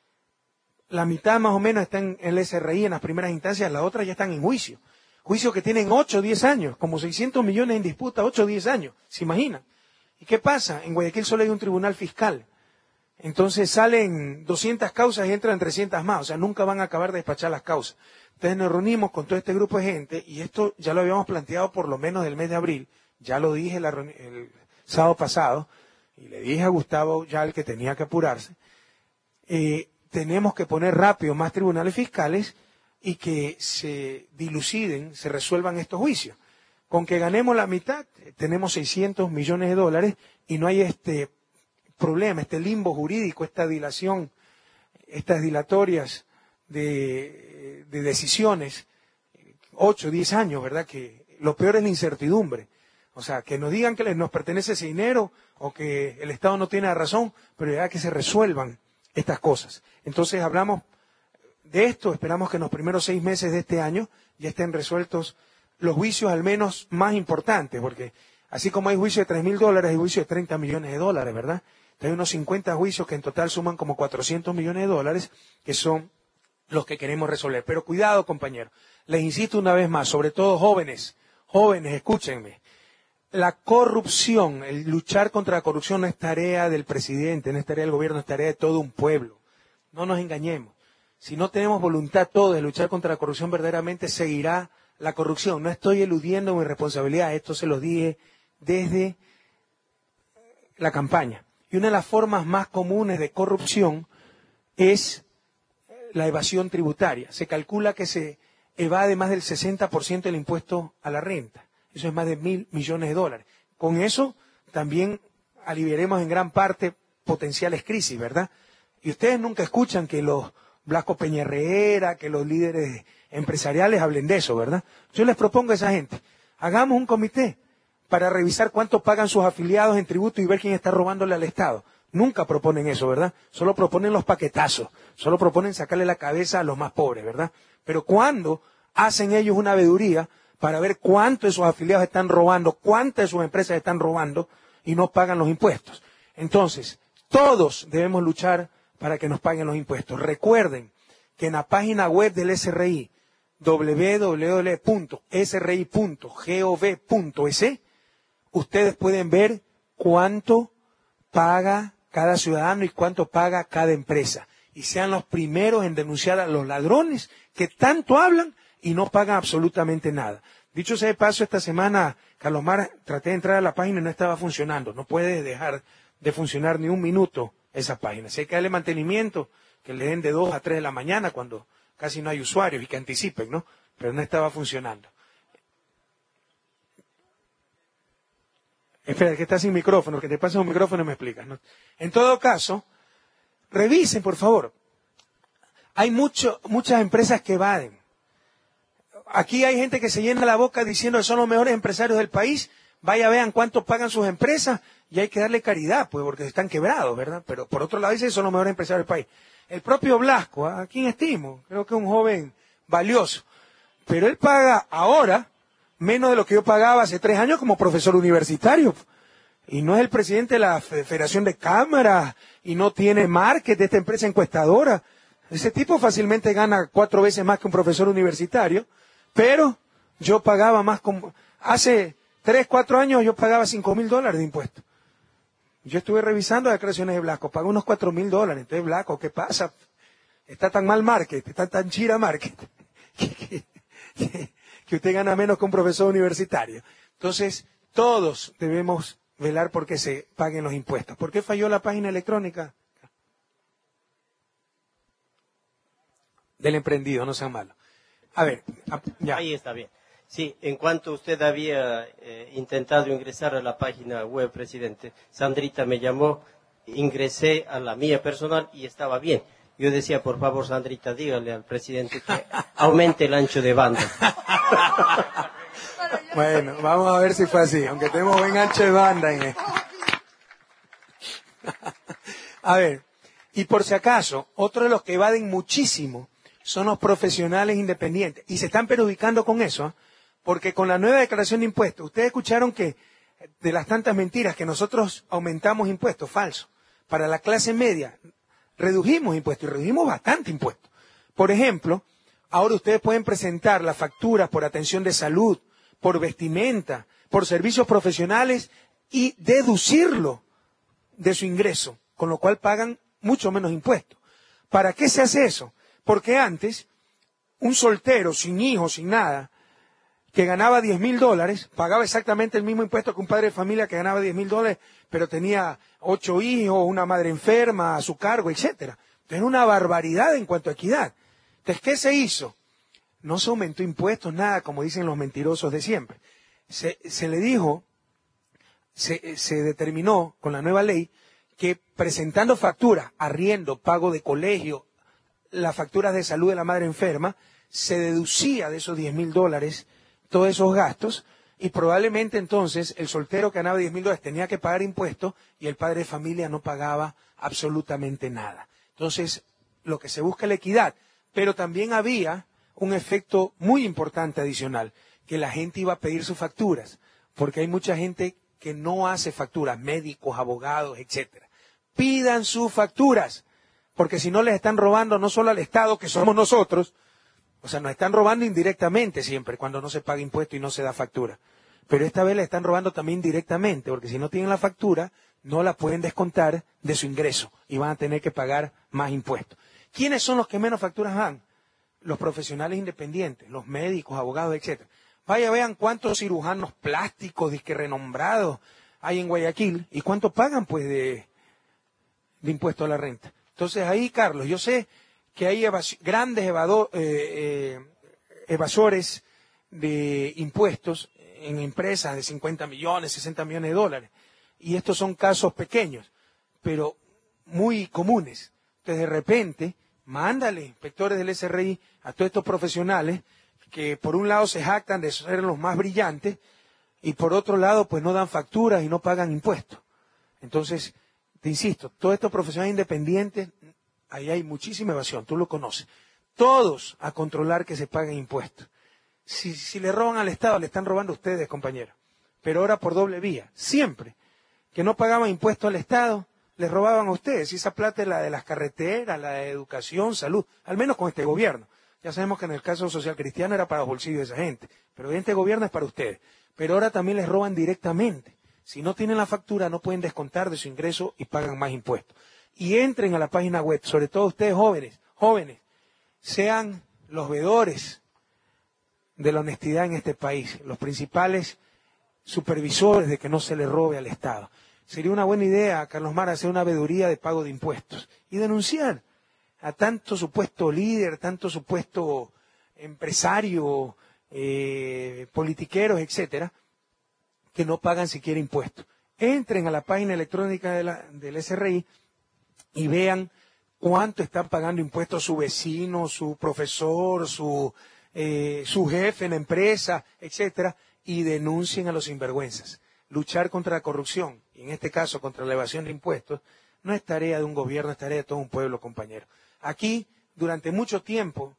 La mitad más o menos está en el S R I en las primeras instancias, las otras ya están en juicio. Juicios que tienen ocho o diez años, como seiscientos millones en disputa, ocho o diez años, ¿se imaginan? ¿Y qué pasa? En Guayaquil solo hay un tribunal fiscal. Entonces salen doscientas causas y entran trescientas más, o sea, nunca van a acabar de despachar las causas. Entonces nos reunimos con todo este grupo de gente y esto ya lo habíamos planteado por lo menos del mes de abril, ya lo dije la, el sábado pasado, y le dije a Gustavo ya el que tenía que apurarse, eh, tenemos que poner rápido más tribunales fiscales y que se diluciden, se resuelvan estos juicios. Con que ganemos la mitad, tenemos seiscientos millones de dólares y no hay este problema, este limbo jurídico, esta dilación, estas dilatorias de, de decisiones, ocho, diez años, ¿verdad? Que lo peor es la incertidumbre. O sea, que nos digan que les nos pertenece ese dinero o que el Estado no tiene razón, pero ya que se resuelvan estas cosas. Entonces hablamos de esto, esperamos que en los primeros seis meses de este año ya estén resueltos los juicios al menos más importantes, porque así como hay juicios de tres mil dólares, hay juicios de treinta millones de dólares, ¿verdad? Entonces hay unos cincuenta juicios que en total suman como cuatrocientos millones de dólares, que son los que queremos resolver. Pero cuidado, compañeros, les insisto una vez más, sobre todo jóvenes, jóvenes, escúchenme. La corrupción, el luchar contra la corrupción no es tarea del presidente, no es tarea del gobierno, es tarea de todo un pueblo. No nos engañemos. Si no tenemos voluntad todos de luchar contra la corrupción, verdaderamente seguirá la corrupción. No estoy eludiendo mi responsabilidad, esto se lo dije desde la campaña. Y una de las formas más comunes de corrupción es la evasión tributaria. Se calcula que se evade más del sesenta por ciento del impuesto a la renta. Eso es más de mil millones de dólares. Con eso también aliviaremos en gran parte potenciales crisis, ¿verdad? Y ustedes nunca escuchan que los Blasco Peña Herrera, que los líderes empresariales hablen de eso, ¿verdad? Yo les propongo a esa gente, hagamos un comité para revisar cuánto pagan sus afiliados en tributo y ver quién está robándole al Estado. Nunca proponen eso, ¿verdad? Solo proponen los paquetazos, solo proponen sacarle la cabeza a los más pobres, ¿verdad? Pero ¿cuándo hacen ellos una veeduría para ver cuánto de sus afiliados están robando, cuántas de sus empresas están robando y no pagan los impuestos? Entonces, todos debemos luchar para que nos paguen los impuestos. Recuerden que en la página web del S R I, doble u doble u doble u punto s r i punto gov punto es, ustedes pueden ver cuánto paga cada ciudadano y cuánto paga cada empresa. Y sean los primeros en denunciar a los ladrones que tanto hablan y no pagan absolutamente nada. Dicho sea de paso, esta semana, Carlos Mar, traté de entrar a la página y no estaba funcionando. No puede dejar de funcionar ni un minuto esa página. Si hay que darle mantenimiento, que le den de dos a tres de la mañana cuando casi no hay usuarios y que anticipen, ¿no? Pero no estaba funcionando. Espera, que está sin micrófono, que te pase un micrófono y me explicas, ¿no? En todo caso, revisen, por favor. Hay mucho, muchas empresas que evaden. Aquí hay gente que se llena la boca diciendo que son los mejores empresarios del país. Vaya, vean cuánto pagan sus empresas y hay que darle caridad, pues, porque están quebrados, ¿verdad? Pero por otro lado dicen que son los mejores empresarios del país. El propio Blasco, ¿a quién estimo? Creo que es un joven valioso. Pero él paga ahora menos de lo que yo pagaba hace tres años como profesor universitario. Y no es el presidente de la Federación de Cámaras y no tiene market de esta empresa encuestadora. Ese tipo fácilmente gana cuatro veces más que un profesor universitario, pero yo pagaba más como... Hace tres, cuatro años yo pagaba cinco mil dólares de impuestos. Yo estuve revisando las declaraciones de Blasco, pagó unos cuatro mil dólares. Entonces, Blasco, ¿qué pasa? Está tan mal market, está tan chira market, que, que, que, que usted gana menos que un profesor universitario. Entonces, todos debemos velar por que se paguen los impuestos. ¿Por qué falló la página electrónica? Del emprendido, no sean malos. A ver, ya. Ahí está bien. Sí, en cuanto usted había eh, intentado ingresar a la página web, presidente, Sandrita me llamó, ingresé a la mía personal y estaba bien. Yo decía, por favor, Sandrita, dígale al presidente que aumente el ancho de banda. Bueno, vamos a ver si fue así, aunque tenemos buen ancho de banda en esto. A ver, y por si acaso, otro de los que evaden muchísimo son los profesionales independientes. Y se están perjudicando con eso, ¿eh? Porque con la nueva declaración de impuestos, ustedes escucharon que de las tantas mentiras que nosotros aumentamos impuestos, falso. Para la clase media redujimos impuestos y redujimos bastante impuestos. Por ejemplo, ahora ustedes pueden presentar las facturas por atención de salud, por vestimenta, por servicios profesionales y deducirlo de su ingreso, con lo cual pagan mucho menos impuestos. ¿Para qué se hace eso? Porque antes, un soltero sin hijos, sin nada, que ganaba diez mil dólares, pagaba exactamente el mismo impuesto que un padre de familia que ganaba diez mil dólares, pero tenía ocho hijos, una madre enferma a su cargo, etcétera. Entonces, una barbaridad en cuanto a equidad. Entonces, ¿qué se hizo? No se aumentó impuestos, nada, como dicen los mentirosos de siempre. Se, se le dijo, se, se determinó con la nueva ley que presentando facturas, arriendo, pago de colegio, las facturas de salud de la madre enferma, se deducía de esos diez mil dólares todos esos gastos y probablemente entonces el soltero que ganaba diez mil dólares tenía que pagar impuestos y el padre de familia no pagaba absolutamente nada. Entonces, lo que se busca es la equidad, pero también había un efecto muy importante adicional, que la gente iba a pedir sus facturas, porque hay mucha gente que no hace facturas, médicos, abogados, etcétera. Pidan sus facturas, porque si no les están robando no solo al Estado, que somos nosotros, o sea, nos están robando indirectamente siempre cuando no se paga impuesto y no se da factura. Pero esta vez le están robando también directamente, porque si no tienen la factura, no la pueden descontar de su ingreso y van a tener que pagar más impuestos. ¿Quiénes son los que menos facturas dan? Los profesionales independientes, los médicos, abogados, etcétera. Vaya, vean cuántos cirujanos plásticos, disque renombrados hay en Guayaquil y cuánto pagan, pues, de, de impuesto a la renta. Entonces ahí, Carlos, yo sé que hay evas- grandes evado- eh, eh, evasores de impuestos en empresas de cincuenta millones, sesenta millones de dólares. Y estos son casos pequeños, pero muy comunes. Entonces, de repente, mándale inspectores del S R I a todos estos profesionales que por un lado se jactan de ser los más brillantes y por otro lado pues no dan facturas y no pagan impuestos. Entonces, te insisto, todos estos profesionales independientes, ahí hay muchísima evasión, tú lo conoces. Todos a controlar que se paguen impuestos. Si, si le roban al Estado, le están robando a ustedes, compañeros. Pero ahora por doble vía, siempre que no pagaban impuestos al Estado, les robaban a ustedes. Y esa plata es la de las carreteras, la de educación, salud, al menos con este gobierno. Ya sabemos que en el caso social cristiano era para los bolsillos de esa gente, pero este gobierno es para ustedes. Pero ahora también les roban directamente. Si no tienen la factura, no pueden descontar de su ingreso y pagan más impuestos. Y entren a la página web, sobre todo ustedes jóvenes, jóvenes, sean los veedores de la honestidad en este país, los principales supervisores de que no se le robe al Estado. Sería una buena idea, Carlos Mar, hacer una veeduría de pago de impuestos y denunciar a tanto supuesto líder, tanto supuesto empresario, eh, politiqueros, etcétera, que no pagan siquiera impuestos. Entren a la página electrónica de la, del S R I y vean cuánto están pagando impuestos su vecino, su profesor, su, eh, su jefe en la empresa, etcétera, y denuncien a los sinvergüenzas. Luchar contra la corrupción, y en este caso contra la evasión de impuestos, no es tarea de un gobierno, es tarea de todo un pueblo, compañero. Aquí, durante mucho tiempo,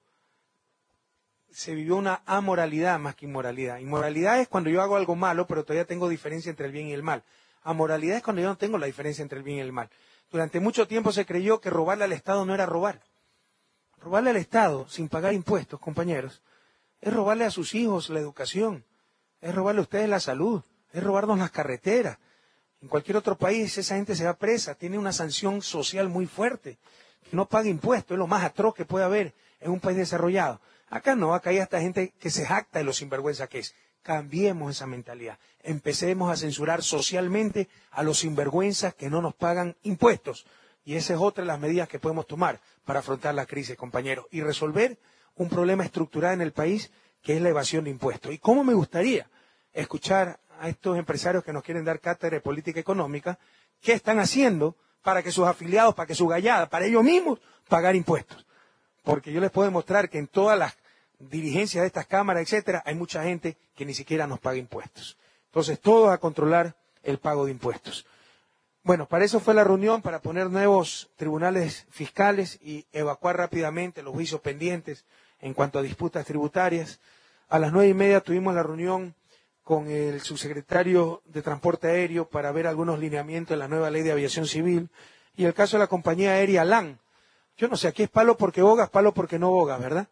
se vivió una amoralidad más que inmoralidad. Inmoralidad es cuando yo hago algo malo, pero todavía tengo diferencia entre el bien y el mal. Amoralidad es cuando yo no tengo la diferencia entre el bien y el mal. Durante mucho tiempo se creyó que robarle al Estado no era robar. Robarle al Estado sin pagar impuestos, compañeros, es robarle a sus hijos la educación, es robarle a ustedes la salud, es robarnos las carreteras. En cualquier otro país esa gente se va presa, tiene una sanción social muy fuerte. Que no paga impuestos, es lo más atroz que puede haber en un país desarrollado. Acá no, acá hay hasta gente que se jacta de lo sinvergüenza que es. Cambiemos esa mentalidad. Empecemos a censurar socialmente a los sinvergüenzas que no nos pagan impuestos. Y esa es otra de las medidas que podemos tomar para afrontar la crisis, compañeros, y resolver un problema estructural en el país que es la evasión de impuestos. ¿Y cómo me gustaría escuchar a estos empresarios que nos quieren dar cátedra de política económica qué están haciendo para que sus afiliados, para que su gallada, para ellos mismos, pagar impuestos? Porque yo les puedo demostrar que en todas las dirigencias de estas cámaras, etcétera, hay mucha gente que ni siquiera nos paga impuestos. Entonces, todos a controlar el pago de impuestos. Bueno, para eso fue la reunión, para poner nuevos tribunales fiscales y evacuar rápidamente los juicios pendientes en cuanto a disputas tributarias. A las nueve y media tuvimos la reunión con el subsecretario de Transporte Aéreo para ver algunos lineamientos de la nueva ley de aviación civil y el caso de la compañía aérea LAN. Yo no sé, aquí es palo porque bogas, palo porque no bogas, ¿verdad?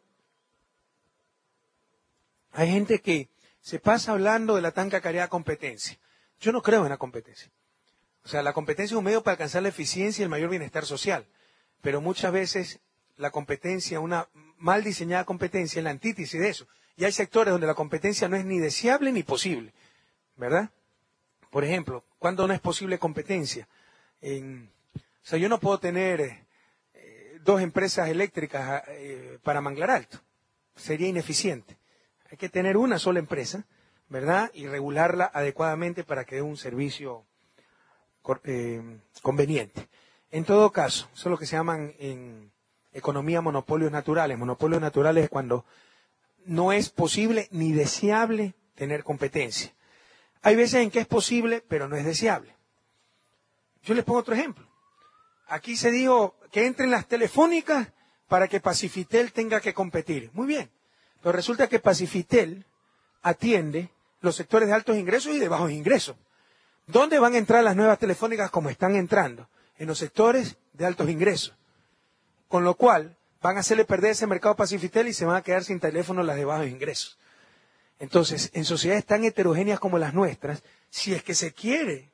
Hay gente que se pasa hablando de la tan cacareada competencia. Yo no creo en la competencia. O sea, la competencia es un medio para alcanzar la eficiencia y el mayor bienestar social. Pero muchas veces la competencia, una mal diseñada competencia, es la antítesis de eso. Y hay sectores donde la competencia no es ni deseable ni posible, ¿verdad? Por ejemplo, ¿cuándo no es posible competencia? En, o sea, yo no puedo tener eh, dos empresas eléctricas eh, para Manglar Alto. Sería ineficiente. Hay que tener una sola empresa, ¿verdad? Y regularla adecuadamente para que dé un servicio eh, conveniente. En todo caso, eso es lo que se llaman en economía monopolios naturales. Monopolios naturales es cuando no es posible ni deseable tener competencia. Hay veces en que es posible, pero no es deseable. Yo les pongo otro ejemplo. Aquí se dijo que entren las telefónicas para que Pacifitel tenga que competir. Muy bien. Pero resulta que Pacifitel atiende los sectores de altos ingresos y de bajos ingresos. ¿Dónde van a entrar las nuevas telefónicas como están entrando? En los sectores de altos ingresos. Con lo cual, van a hacerle perder ese mercado a Pacifitel y se van a quedar sin teléfonos las de bajos ingresos. Entonces, en sociedades tan heterogéneas como las nuestras, si es que se quiere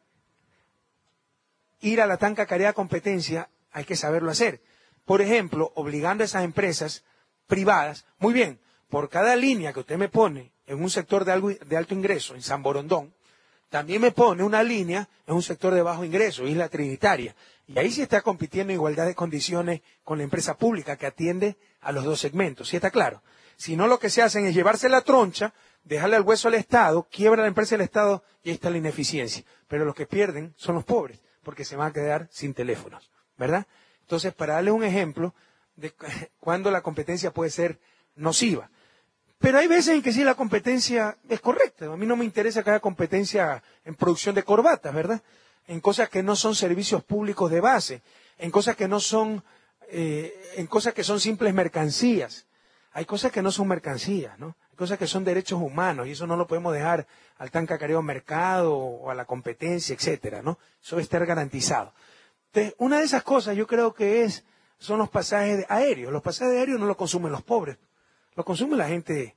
ir a la tan cacareada competencia, hay que saberlo hacer. Por ejemplo, obligando a esas empresas privadas, muy bien, por cada línea que usted me pone en un sector de, algo, de alto ingreso, en San Borondón, también me pone una línea en un sector de bajo ingreso, Isla Trinitaria. Y ahí sí está compitiendo en igualdad de condiciones con la empresa pública que atiende a los dos segmentos. ¿Sí está claro? Si no, lo que se hacen es llevarse la troncha dejarle al hueso al Estado, quiebra la empresa del Estado y ahí está la ineficiencia. Pero los que pierden son los pobres, porque se van a quedar sin teléfonos, ¿verdad? Entonces, para darles un ejemplo de cuándo la competencia puede ser nociva. Pero hay veces en que sí la competencia es correcta. A mí no me interesa que haya competencia en producción de corbatas, ¿verdad? En cosas que no son servicios públicos de base, en cosas que no son, eh, en cosas que son simples mercancías. Hay cosas que no son mercancías, ¿no? Hay cosas que son derechos humanos y eso no lo podemos dejar al tan cacareo mercado o a la competencia, etcétera, ¿no? Eso debe estar garantizado. Entonces, una de esas cosas yo creo que es, son los pasajes aéreos. Los pasajes aéreos no los consumen los pobres, los consume la gente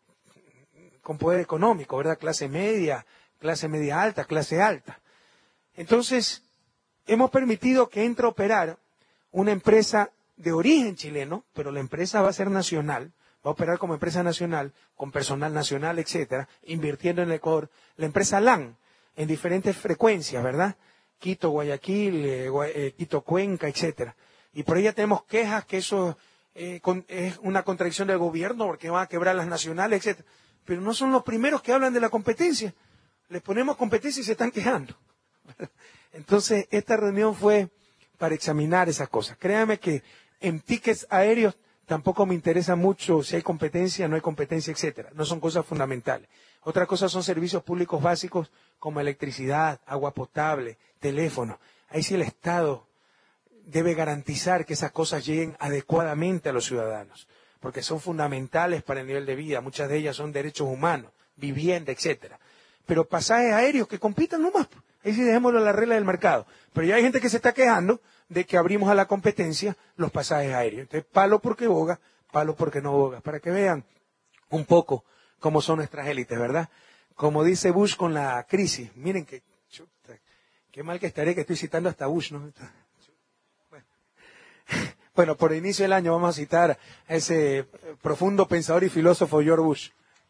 con poder económico, ¿verdad? Clase media, clase media alta, clase alta. Entonces, hemos permitido que entre a operar una empresa de origen chileno, pero la empresa va a ser nacional, va a operar como empresa nacional, con personal nacional, etcétera, invirtiendo en el Ecuador. La empresa LAN, en diferentes frecuencias, ¿verdad? Quito, Guayaquil, eh, Gua- eh, Quito, Cuenca, etcétera. Y por ella tenemos quejas que eso eh, con, es una contradicción del gobierno porque van a quebrar las nacionales, etcétera. Pero no son los primeros que hablan de la competencia. Les ponemos competencia y se están quejando. Entonces, esta reunión fue para examinar esas cosas. Créanme que en tickets aéreos tampoco me interesa mucho si hay competencia, no hay competencia, etcétera. No son cosas fundamentales. Otras cosas son servicios públicos básicos como electricidad, agua potable, teléfono. Ahí sí el Estado debe garantizar que esas cosas lleguen adecuadamente a los ciudadanos, porque son fundamentales para el nivel de vida. Muchas de ellas son derechos humanos, vivienda, etcétera. Pero pasajes aéreos que compitan nomás. Ahí sí dejémoslo a la regla del mercado. Pero ya hay gente que se está quejando de que abrimos a la competencia los pasajes aéreos. Entonces, palo porque boga, palo porque no boga. Para que vean un poco cómo son nuestras élites, ¿verdad? Como dice Bush con la crisis. Miren que, chuta, qué mal que estaré que estoy citando hasta Bush, ¿no? Bueno. Bueno, por el inicio del año vamos a citar a ese profundo pensador y filósofo George Bush.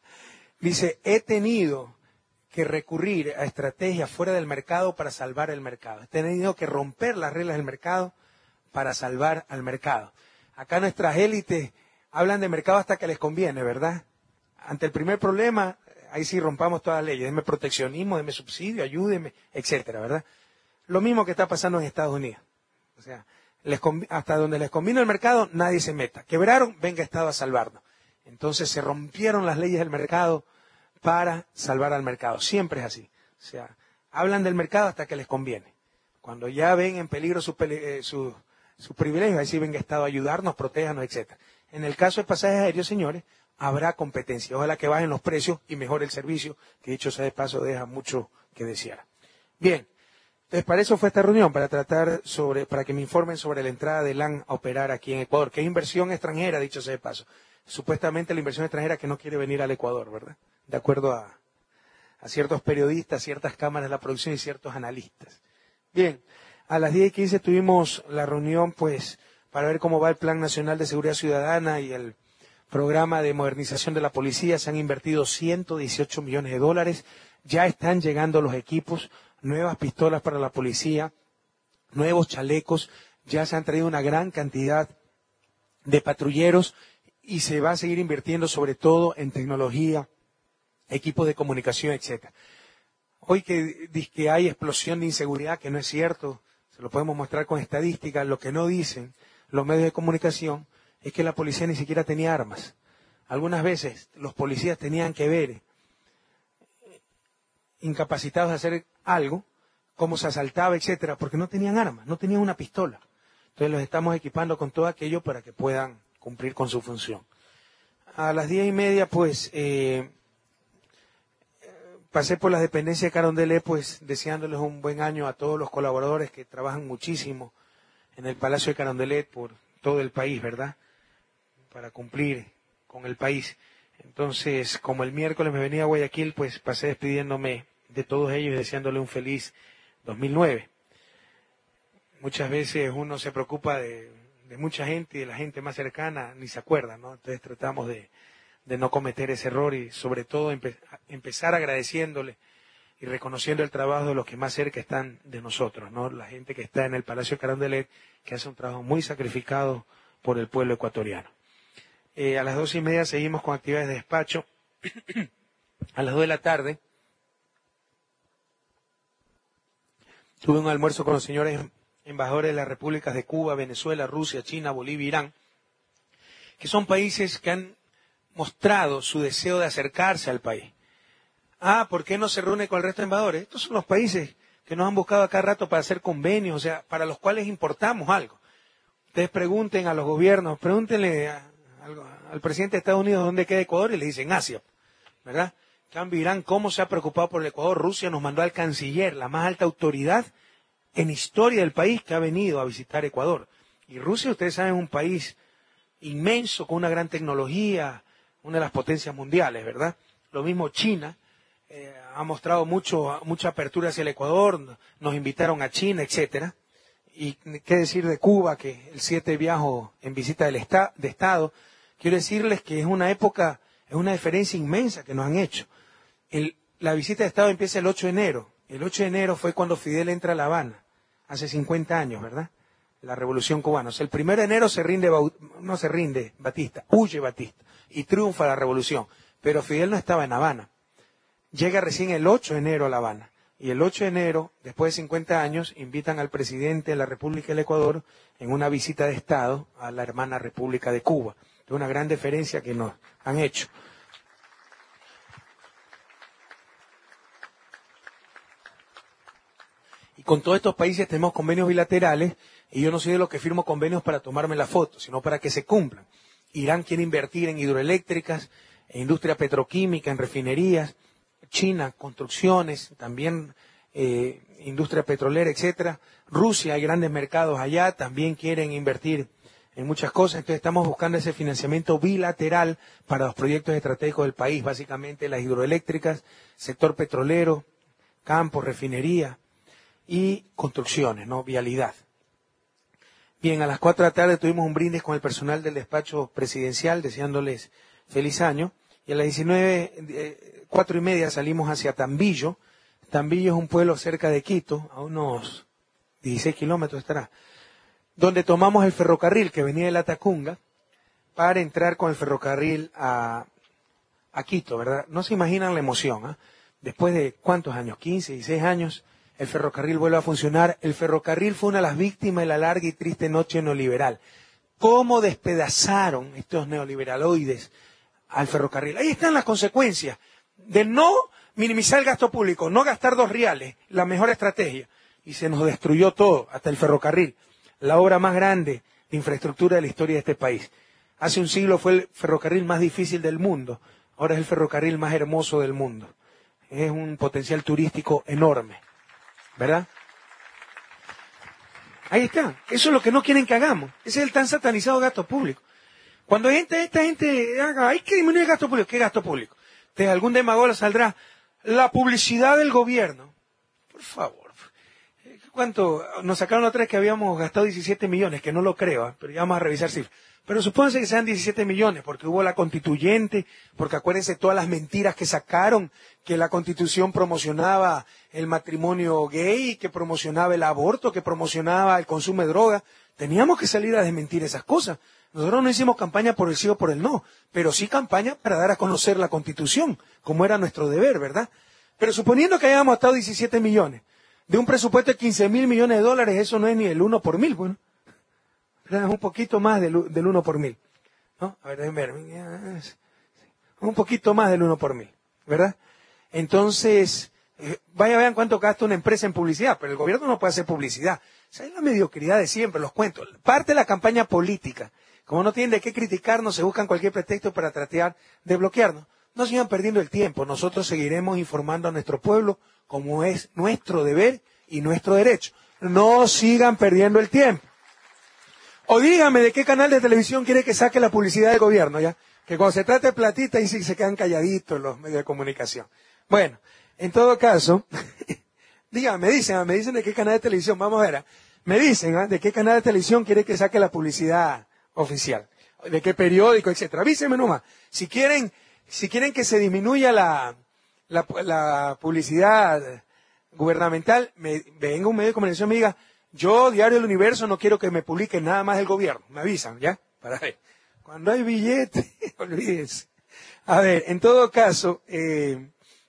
Dice, he tenido que recurrir a estrategias fuera del mercado para salvar el mercado. He tenido que romper las reglas del mercado para salvar al mercado. Acá nuestras élites hablan de mercado hasta que les conviene, ¿verdad? Ante el primer problema, ahí sí rompamos todas las leyes. Deme proteccionismo, deme subsidio, ayúdeme, etcétera, ¿verdad? Lo mismo que está pasando en Estados Unidos. O sea, les conv- hasta donde les convino el mercado, nadie se meta. Quebraron, venga Estado a salvarnos. Entonces se rompieron las leyes del mercado para salvar al mercado. Siempre es así. O sea, hablan del mercado hasta que les conviene. Cuando ya ven en peligro sus eh, su, su privilegios, ahí sí venga Estado a ayudarnos, protéjanos, etcétera. En el caso de pasajes aéreos, señores, habrá competencia. Ojalá que bajen los precios y mejore el servicio, que dicho sea de paso deja mucho que desear. Bien, entonces para eso fue esta reunión, para tratar sobre, para que me informen sobre la entrada de LAN a operar aquí en Ecuador, que es inversión extranjera, dicho sea de paso. Supuestamente la inversión extranjera que no quiere venir al Ecuador, ¿verdad? De acuerdo a, a ciertos periodistas, ciertas cámaras de la producción y ciertos analistas. Bien, a las diez y quince tuvimos la reunión, pues, para ver cómo va el Plan Nacional de Seguridad Ciudadana y el programa de modernización de la policía. Se han invertido ciento dieciocho millones de dólares, ya están llegando los equipos, nuevas pistolas para la policía, nuevos chalecos, ya se han traído una gran cantidad de patrulleros y se va a seguir invirtiendo sobre todo en tecnología, equipos de comunicación, etcétera. Hoy que dice que hay explosión de inseguridad, que no es cierto, se lo podemos mostrar con estadísticas, lo que no dicen los medios de comunicación es que la policía ni siquiera tenía armas. Algunas veces los policías tenían que ver, incapacitados de hacer algo, cómo se asaltaba, etcétera, porque no tenían armas, no tenían una pistola. Entonces los estamos equipando con todo aquello para que puedan cumplir con su función. A las diez y media, pues, eh, pasé por las dependencias de Carondelet, pues, deseándoles un buen año a todos los colaboradores que trabajan muchísimo en el Palacio de Carondelet por todo el país, ¿verdad? Para cumplir con el país. Entonces, como el miércoles me venía a Guayaquil, pues pasé despidiéndome de todos ellos y deseándole un feliz dos mil nueve. Muchas veces uno se preocupa de, de mucha gente y de la gente más cercana ni se acuerda, ¿no? Entonces tratamos de, de no cometer ese error y sobre todo empe, empezar agradeciéndole y reconociendo el trabajo de los que más cerca están de nosotros, ¿no? La gente que está en el Palacio de Carondelet, que hace un trabajo muy sacrificado por el pueblo ecuatoriano. Eh, a las dos y media seguimos con actividades de despacho. a las dos de la tarde, tuve un almuerzo con los señores embajadores de las repúblicas de Cuba, Venezuela, Rusia, China, Bolivia, Irán, que son países que han mostrado su deseo de acercarse al país. Ah, ¿por qué no se reúne con el resto de embajadores? Estos son los países que nos han buscado a cada rato para hacer convenios, o sea, para los cuales importamos algo. Ustedes pregunten a los gobiernos, pregúntenle a, a, al presidente de Estados Unidos dónde queda Ecuador y le dicen Asia, ¿verdad? En cambio, Irán, ¿cómo se ha preocupado por el Ecuador? Rusia nos mandó al canciller, la más alta autoridad en historia del país que ha venido a visitar Ecuador. Y Rusia, ustedes saben, es un país inmenso, con una gran tecnología, una de las potencias mundiales, ¿verdad? Lo mismo China, eh, ha mostrado mucho, mucha apertura hacia el Ecuador, nos invitaron a China, etcétera. Y qué decir de Cuba, que el siete viajo en visita del esta, de Estado. Quiero decirles que es una época, es una diferencia inmensa que nos han hecho. El, la visita de Estado empieza el ocho de enero. El ocho de enero fue cuando Fidel entra a La Habana, hace cincuenta años, ¿verdad? La Revolución Cubana. O sea, el primero de enero se rinde, no se rinde Batista, huye Batista y triunfa la Revolución. Pero Fidel no estaba en Habana. Llega recién el ocho de enero a La Habana. Y el ocho de enero, después de cincuenta años, invitan al presidente de la República del Ecuador en una visita de Estado a la hermana República de Cuba. Es una gran deferencia que nos han hecho. Y con todos estos países tenemos convenios bilaterales, y yo no soy de los que firmo convenios para tomarme la foto, sino para que se cumplan. Irán quiere invertir en hidroeléctricas, en industria petroquímica, en refinerías. China, construcciones, también eh, industria petrolera, etcétera. Rusia, hay grandes mercados allá, también quieren invertir en muchas cosas. Entonces estamos buscando ese financiamiento bilateral para los proyectos estratégicos del país, básicamente las hidroeléctricas, sector petrolero, campos, refinería y construcciones, ¿no? Vialidad. Bien, a las cuatro de la tarde tuvimos un brindis con el personal del despacho presidencial, deseándoles feliz año. Y a las diecinueve, eh, cuatro y media salimos hacia Tambillo. Tambillo es un pueblo cerca de Quito, a unos dieciséis kilómetros estará, donde tomamos el ferrocarril que venía de La Tacunga para entrar con el ferrocarril a, a Quito, ¿verdad? No se imaginan la emoción, ¿eh? Después de ¿cuántos años? quince, dieciséis años, el ferrocarril vuelve a funcionar. El ferrocarril fue una de las víctimas de la larga y triste noche neoliberal. ¿Cómo despedazaron estos neoliberaloides al ferrocarril? Ahí están las consecuencias de no minimizar el gasto público, no gastar dos reales, la mejor estrategia. Y se nos destruyó todo, hasta el ferrocarril, la obra más grande de infraestructura de la historia de este país. Hace un siglo fue el ferrocarril más difícil del mundo, ahora es el ferrocarril más hermoso del mundo. Es un potencial turístico enorme, ¿verdad? Ahí está, eso es lo que no quieren que hagamos, ese es el tan satanizado gasto público. Cuando gente, esta gente haga, hay que disminuir el gasto público, ¿qué gasto público? De algún demagogo saldrá la publicidad del gobierno. Por favor. ¿Cuánto? Nos sacaron otra vez que habíamos gastado diecisiete millones, que no lo creo, ¿eh? Pero ya vamos a revisar cifras. Pero supónganse que sean diecisiete millones, porque hubo la constituyente, porque acuérdense todas las mentiras que sacaron, que la constitución promocionaba el matrimonio gay, que promocionaba el aborto, que promocionaba el consumo de droga. Teníamos que salir a desmentir esas cosas. Nosotros no hicimos campaña por el sí o por el no, pero sí campaña para dar a conocer la Constitución, como era nuestro deber, ¿verdad? Pero suponiendo que hayamos gastado diecisiete millones, de un presupuesto de quince mil millones de dólares, eso no es ni el uno por mil, bueno, ¿verdad? Es un poquito más del, del uno por mil, ¿no? A ver, déjenme ver, un poquito más del uno por mil, ¿verdad? Entonces, eh, vaya, vean cuánto gasta una empresa en publicidad, pero el gobierno no puede hacer publicidad. O sea, es la mediocridad de siempre, los cuentos. Parte de la campaña política. Como no tienen de qué criticarnos, se buscan cualquier pretexto para tratar de bloquearnos. No sigan perdiendo el tiempo. Nosotros seguiremos informando a nuestro pueblo como es nuestro deber y nuestro derecho. No sigan perdiendo el tiempo. O díganme de qué canal de televisión quiere que saque la publicidad del gobierno, ¿ya? Que cuando se trate de platita, y sí se quedan calladitos los medios de comunicación. Bueno, en todo caso, díganme, me dicen, me dicen de qué canal de televisión, vamos a ver, ¿eh? Me dicen, ¿eh? de qué canal de televisión quiere que saque la publicidad oficial, de qué periódico, etcétera. Avísenme nomás. Si quieren, si quieren que se disminuya la, la, la publicidad gubernamental, me, venga un medio de comunicación y me diga, yo, Diario del Universo, no quiero que me publique nada más del gobierno. Me avisan, ¿ya? Para ver. Cuando hay billete, olvídense. A ver, en todo caso, eh,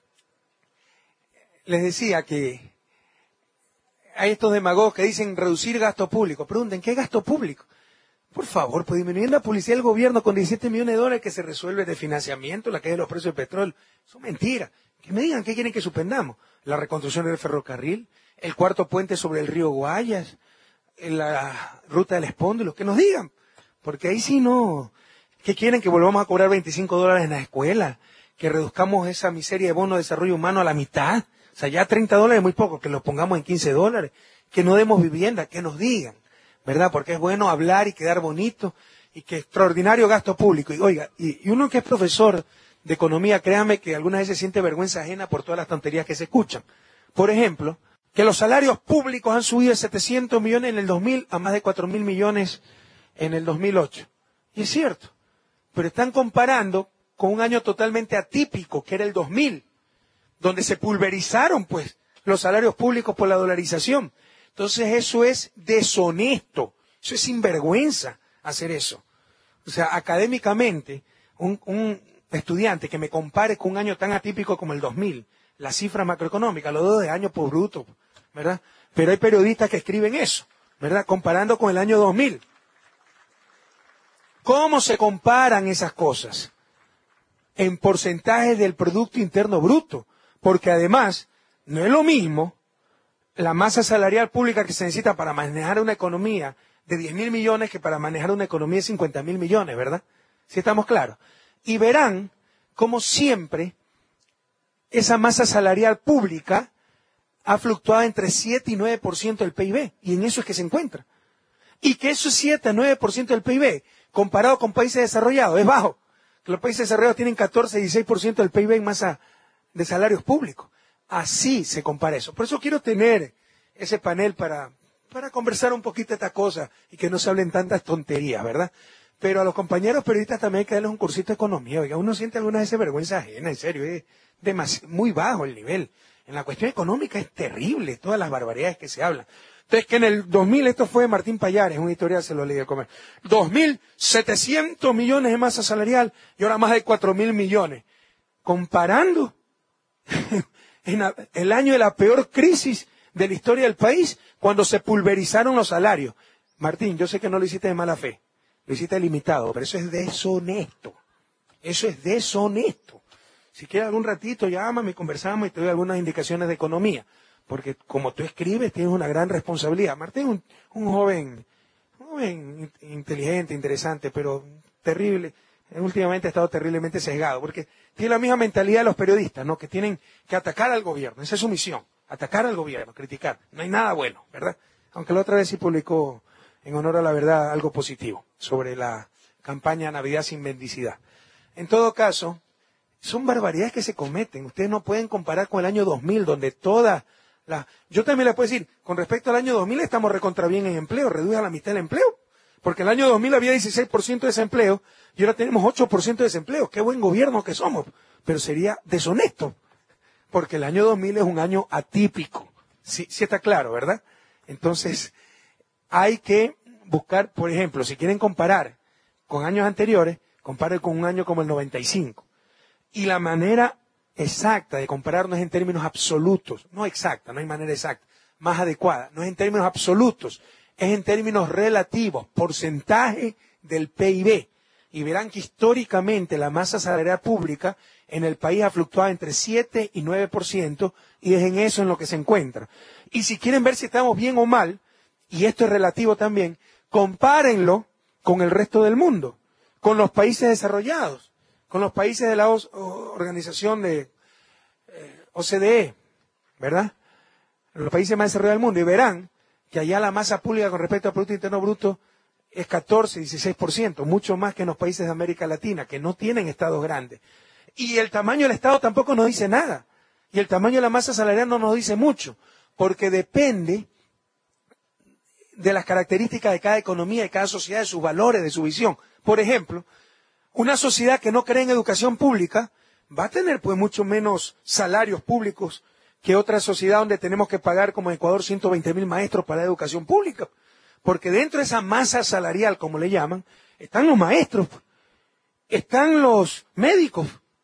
les decía que hay estos demagogos que dicen reducir gasto público. Pregunten, ¿qué gasto público? Por favor, pues disminuir la publicidad del gobierno con diecisiete millones de dólares que se resuelve de financiamiento, la caída de los precios del petróleo. Eso es mentira. Que me digan qué quieren que suspendamos. La reconstrucción del ferrocarril, el cuarto puente sobre el río Guayas, la ruta del Espóndolo, que nos digan. Porque ahí sí no. ¿Qué quieren? Que volvamos a cobrar veinticinco dólares en la escuela, que reduzcamos esa miseria de bono de desarrollo humano a la mitad. O sea, ya treinta dólares es muy poco, que los pongamos en quince dólares, que no demos vivienda, que nos digan. ¿Verdad? Porque es bueno hablar y quedar bonito, y que extraordinario gasto público. Y oiga, y, y uno que es profesor de economía, créame que algunas veces siente vergüenza ajena por todas las tonterías que se escuchan. Por ejemplo, que los salarios públicos han subido de setecientos millones en el dos mil a más de cuatro mil millones en el dos mil ocho. Y es cierto, pero están comparando con un año totalmente atípico, que era el dos mil, donde se pulverizaron, pues, los salarios públicos por la dolarización. Entonces eso es deshonesto, eso es sinvergüenza hacer eso. O sea, académicamente, un, un estudiante que me compare con un año tan atípico como el dos mil, la cifra macroeconómica, lo doy de año por bruto, ¿verdad? Pero hay periodistas que escriben eso, ¿verdad? Comparando con el año dos mil. ¿Cómo se comparan esas cosas? En porcentajes del Producto Interno Bruto, porque además no es lo mismo la masa salarial pública que se necesita para manejar una economía de diez mil millones que para manejar una economía de cincuenta mil millones, ¿verdad? ¿Sí estamos claros? Y verán cómo siempre esa masa salarial pública ha fluctuado entre siete y nueve por ciento del P I B, y en eso es que se encuentra. Y que esos siete a nueve por ciento del P I B, comparado con países desarrollados, es bajo. Que los países desarrollados tienen catorce y dieciséis por ciento del P I B en masa de salarios públicos. Así se compara eso. Por eso quiero tener ese panel para, para conversar un poquito de esta cosa y que no se hablen tantas tonterías, ¿verdad? Pero a los compañeros periodistas también hay que darles un cursito de economía. Oiga, uno siente alguna vez vergüenza ajena, en serio, es demasi- muy bajo el nivel. En la cuestión económica es terrible, todas las barbaridades que se hablan. Entonces, que en el dos mil, esto fue de Martín Payares, un editorial, se lo leí de comer. dos mil setecientos millones de masa salarial y ahora más de cuatro mil millones. Comparando en el año de la peor crisis de la historia del país, cuando se pulverizaron los salarios. Martín, yo sé que no lo hiciste de mala fe, lo hiciste limitado, pero eso es deshonesto. Eso es deshonesto. Si quieres algún ratito, llámame y conversamos y te doy algunas indicaciones de economía. Porque como tú escribes, tienes una gran responsabilidad. Martín es un, un joven, un joven inteligente, interesante, pero terrible. Últimamente ha estado terriblemente sesgado, porque tiene la misma mentalidad de los periodistas, ¿no? Que tienen que atacar al gobierno. Esa es su misión, atacar al gobierno, criticar. No hay nada bueno, ¿verdad? Aunque la otra vez sí publicó, en honor a la verdad, algo positivo sobre la campaña Navidad sin mendicidad. En todo caso, son barbaridades que se cometen. Ustedes no pueden comparar con el año dos mil, donde toda la... Yo también les puedo decir, con respecto al año dos mil estamos recontra bien en empleo, reduce a la mitad el empleo. Porque el año dos mil había dieciséis por ciento de desempleo y ahora tenemos ocho por ciento de desempleo. Qué buen gobierno que somos. Pero sería deshonesto. Porque el año dos mil es un año atípico. Sí, sí está claro, ¿verdad? Entonces, hay que buscar, por ejemplo, si quieren comparar con años anteriores, comparen con un año como el noventa y cinco. Y la manera exacta de compararnos es en términos absolutos. No exacta, no hay manera exacta. Más adecuada. No es en términos absolutos. Es en términos relativos, porcentaje del P I B. Y verán que históricamente la masa salarial pública en el país ha fluctuado entre siete y nueve por ciento y es en eso en lo que se encuentra. Y si quieren ver si estamos bien o mal, y esto es relativo también, compárenlo con el resto del mundo, con los países desarrollados, con los países de la o- organización de eh, O C D E, ¿verdad? Los países más desarrollados del mundo, y verán que allá la masa pública con respecto al Producto Interno Bruto es catorce, dieciséis por ciento, mucho más que en los países de América Latina, que no tienen estados grandes. Y el tamaño del estado tampoco nos dice nada. Y el tamaño de la masa salarial no nos dice mucho, porque depende de las características de cada economía, de cada sociedad, de sus valores, de su visión. Por ejemplo, una sociedad que no cree en educación pública va a tener pues mucho menos salarios públicos que otra sociedad donde tenemos que pagar como en Ecuador ciento veinte mil maestros para la educación pública. Porque dentro de esa masa salarial, como le llaman, están los maestros, están los médicos,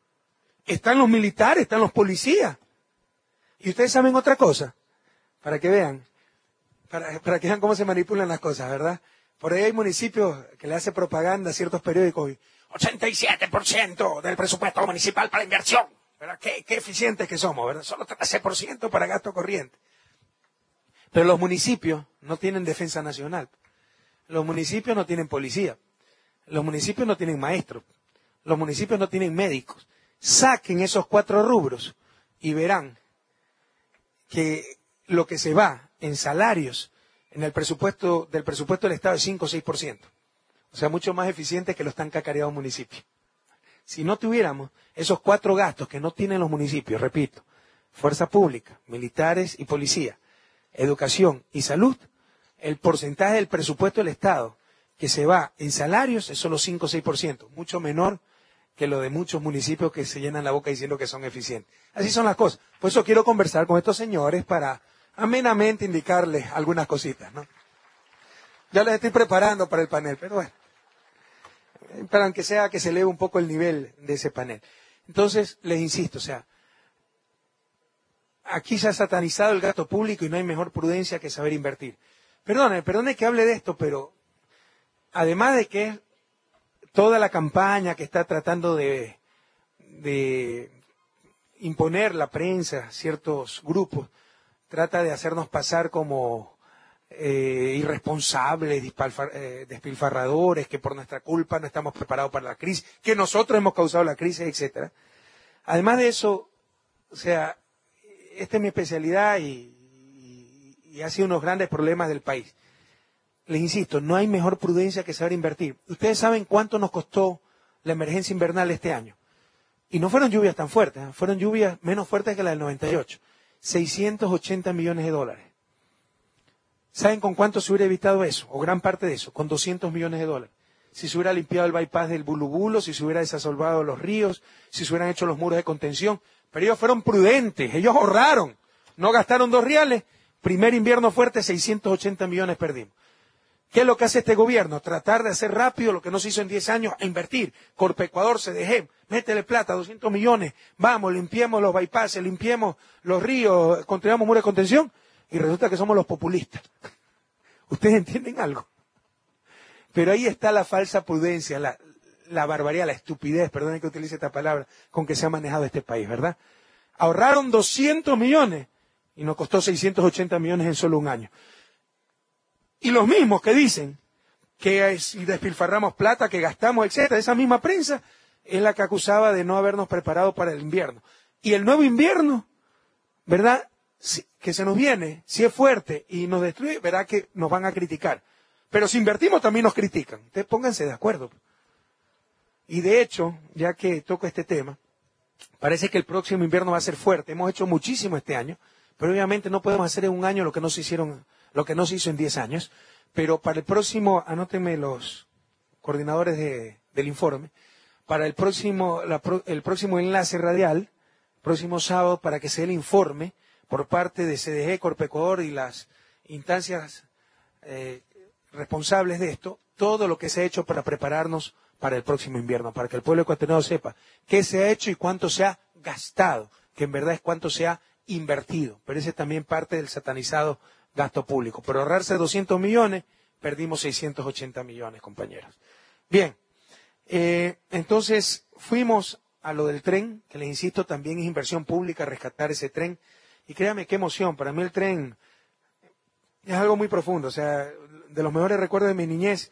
están los militares, están los policías. Y ustedes saben otra cosa, para que vean, para, para que vean cómo se manipulan las cosas, ¿verdad? Por ahí hay municipios que le hacen propaganda a ciertos periódicos, ochenta y siete por ciento del presupuesto municipal para inversión, ¿verdad? Qué, qué eficientes que somos, ¿verdad? Solo trece por ciento para gasto corriente. Pero los municipios no tienen defensa nacional. Los municipios no tienen policía. Los municipios no tienen maestros. Los municipios no tienen médicos. Saquen esos cuatro rubros y verán que lo que se va en salarios en el presupuesto del presupuesto del Estado es cinco o seis por ciento. O sea, mucho más eficiente que los tan cacareados municipios. Si no tuviéramos esos cuatro gastos que no tienen los municipios, repito, fuerza pública, militares y policía, educación y salud, el porcentaje del presupuesto del Estado que se va en salarios es solo cinco o seis por ciento, mucho menor que lo de muchos municipios que se llenan la boca diciendo que son eficientes. Así son las cosas. Por eso quiero conversar con estos señores para amenamente indicarles algunas cositas, ¿no? Ya les estoy preparando para el panel, pero bueno, para aunque sea que se eleve un poco el nivel de ese panel. Entonces, les insisto, o sea, aquí se ha satanizado el gasto público y no hay mejor prudencia que saber invertir. Perdone, perdone que hable de esto, pero además de que toda la campaña que está tratando de, de imponer la prensa, ciertos grupos, trata de hacernos pasar como eh, irresponsables, dispalfar, eh, despilfarradores, que por nuestra culpa no estamos preparados para la crisis, que nosotros hemos causado la crisis, etcétera. Además de eso, o sea, esta es mi especialidad y, y, y ha sido unos grandes problemas del país. Les insisto, no hay mejor prudencia que saber invertir. Ustedes saben cuánto nos costó la emergencia invernal este año. Y no fueron lluvias tan fuertes, ¿eh? Fueron lluvias menos fuertes que la del noventa y ocho. seiscientos ochenta millones de dólares. ¿Saben con cuánto se hubiera evitado eso? O gran parte de eso, con doscientos millones de dólares. Si se hubiera limpiado el bypass del Bulubulo, si se hubiera desasolvado los ríos, si se hubieran hecho los muros de contención. Pero ellos fueron prudentes, ellos ahorraron. No gastaron dos reales. Primer invierno fuerte, seiscientos ochenta millones perdimos. ¿Qué es lo que hace este gobierno? Tratar de hacer rápido lo que no se hizo en diez años, a invertir. Corpecuador, C D G, métele plata, doscientos millones. Vamos, limpiemos los bypasses, limpiemos los ríos, construyamos muros de contención. Y resulta que somos los populistas. ¿Ustedes entienden algo? Pero ahí está la falsa prudencia, la, la barbaridad, la estupidez, perdonen que utilice esta palabra, con que se ha manejado este país, ¿verdad? Ahorraron doscientos millones y nos costó seiscientos ochenta millones en solo un año. Y los mismos que dicen que si despilfarramos plata, que gastamos, etcétera, esa misma prensa es la que acusaba de no habernos preparado para el invierno. Y el nuevo invierno, ¿verdad?, si, que se nos viene, si es fuerte y nos destruye, verá que nos van a criticar. Pero si invertimos también nos critican. Ustedes pónganse de acuerdo. Y de hecho, ya que toco este tema, parece que el próximo invierno va a ser fuerte. Hemos hecho muchísimo este año, pero obviamente no podemos hacer en un año lo que no se hicieron, lo que no se hizo en diez años. Pero para el próximo, anótenme los coordinadores de, del informe, para el próximo, la, el próximo enlace radial, próximo sábado, para que se dé el informe por parte de C D G, Corpecuador y las instancias eh, responsables de esto, todo lo que se ha hecho para prepararnos para el próximo invierno, para que el pueblo ecuatoriano sepa qué se ha hecho y cuánto se ha gastado, que en verdad es cuánto se ha invertido. Pero ese es también parte del satanizado gasto público. Por ahorrarse doscientos millones, perdimos seiscientos ochenta millones, compañeros. Bien, eh, entonces fuimos a lo del tren, que les insisto, también es inversión pública rescatar ese tren. Y créanme qué emoción, para mí el tren es algo muy profundo. O sea, de los mejores recuerdos de mi niñez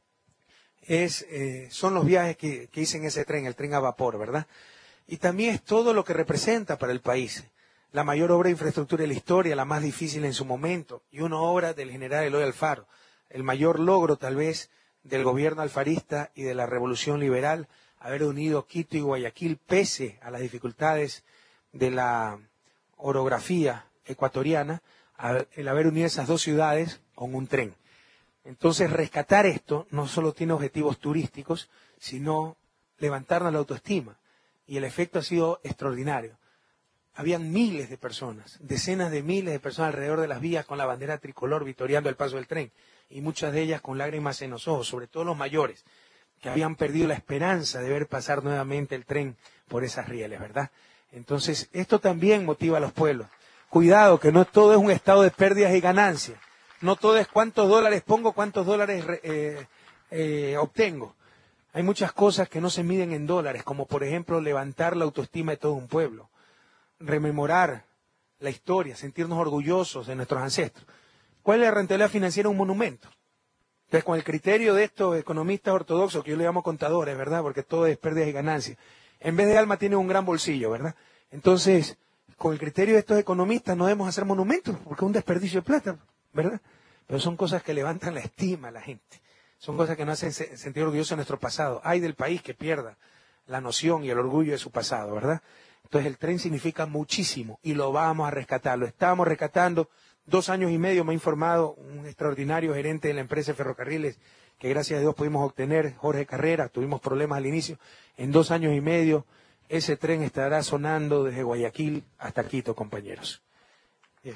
es, eh, son los viajes que, que hice en ese tren, el tren a vapor, ¿verdad? Y también es todo lo que representa para el país. La mayor obra de infraestructura de la historia, la más difícil en su momento, y una obra del general Eloy Alfaro, el mayor logro tal vez del gobierno alfarista y de la revolución liberal, haber unido Quito y Guayaquil pese a las dificultades de la orografía ecuatoriana, el haber unido esas dos ciudades con un tren. Entonces, rescatar esto no solo tiene objetivos turísticos, sino levantarnos la autoestima. Y el efecto ha sido extraordinario. Habían miles de personas, decenas de miles de personas alrededor de las vías con la bandera tricolor vitoreando el paso del tren. Y muchas de ellas con lágrimas en los ojos, sobre todo los mayores, que habían perdido la esperanza de ver pasar nuevamente el tren por esas rieles, ¿verdad? Entonces, esto también motiva a los pueblos. Cuidado, que no todo es un estado de pérdidas y ganancias. No todo es cuántos dólares pongo, cuántos dólares eh, eh, obtengo. Hay muchas cosas que no se miden en dólares, como por ejemplo levantar la autoestima de todo un pueblo, rememorar la historia, sentirnos orgullosos de nuestros ancestros. ¿Cuál es la rentabilidad financiera de un monumento? Entonces, con el criterio de estos economistas ortodoxos, que yo le llamo contadores, ¿verdad? Porque todo es pérdidas y ganancias. En vez de alma tiene un gran bolsillo, ¿verdad? Entonces, con el criterio de estos economistas no debemos hacer monumentos, porque es un desperdicio de plata, ¿verdad? Pero son cosas que levantan la estima a la gente. Son cosas que nos hacen sentir orgullosos de nuestro pasado. Hay del país que pierda la noción y el orgullo de su pasado, ¿verdad? Entonces el tren significa muchísimo y lo vamos a rescatar. Lo estábamos rescatando dos años y medio, me ha informado un extraordinario gerente de la empresa de ferrocarriles que gracias a Dios pudimos obtener, Jorge Carrera. Tuvimos problemas al inicio. En dos años y medio ese tren estará sonando desde Guayaquil hasta Quito, compañeros. Bien.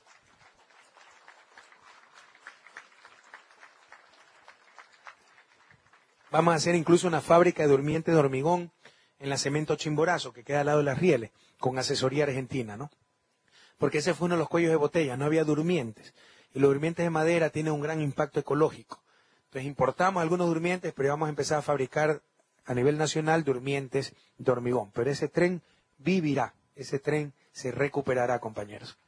Vamos a hacer incluso una fábrica de durmientes de hormigón en la Cemento Chimborazo, que queda al lado de las rieles, con asesoría argentina, ¿no? Porque ese fue uno de los cuellos de botella, no había durmientes. Y los durmientes de madera tienen un gran impacto ecológico. Entonces importamos algunos durmientes, pero vamos a empezar a fabricar a nivel nacional durmientes de hormigón. Pero ese tren vivirá, ese tren se recuperará, compañeros.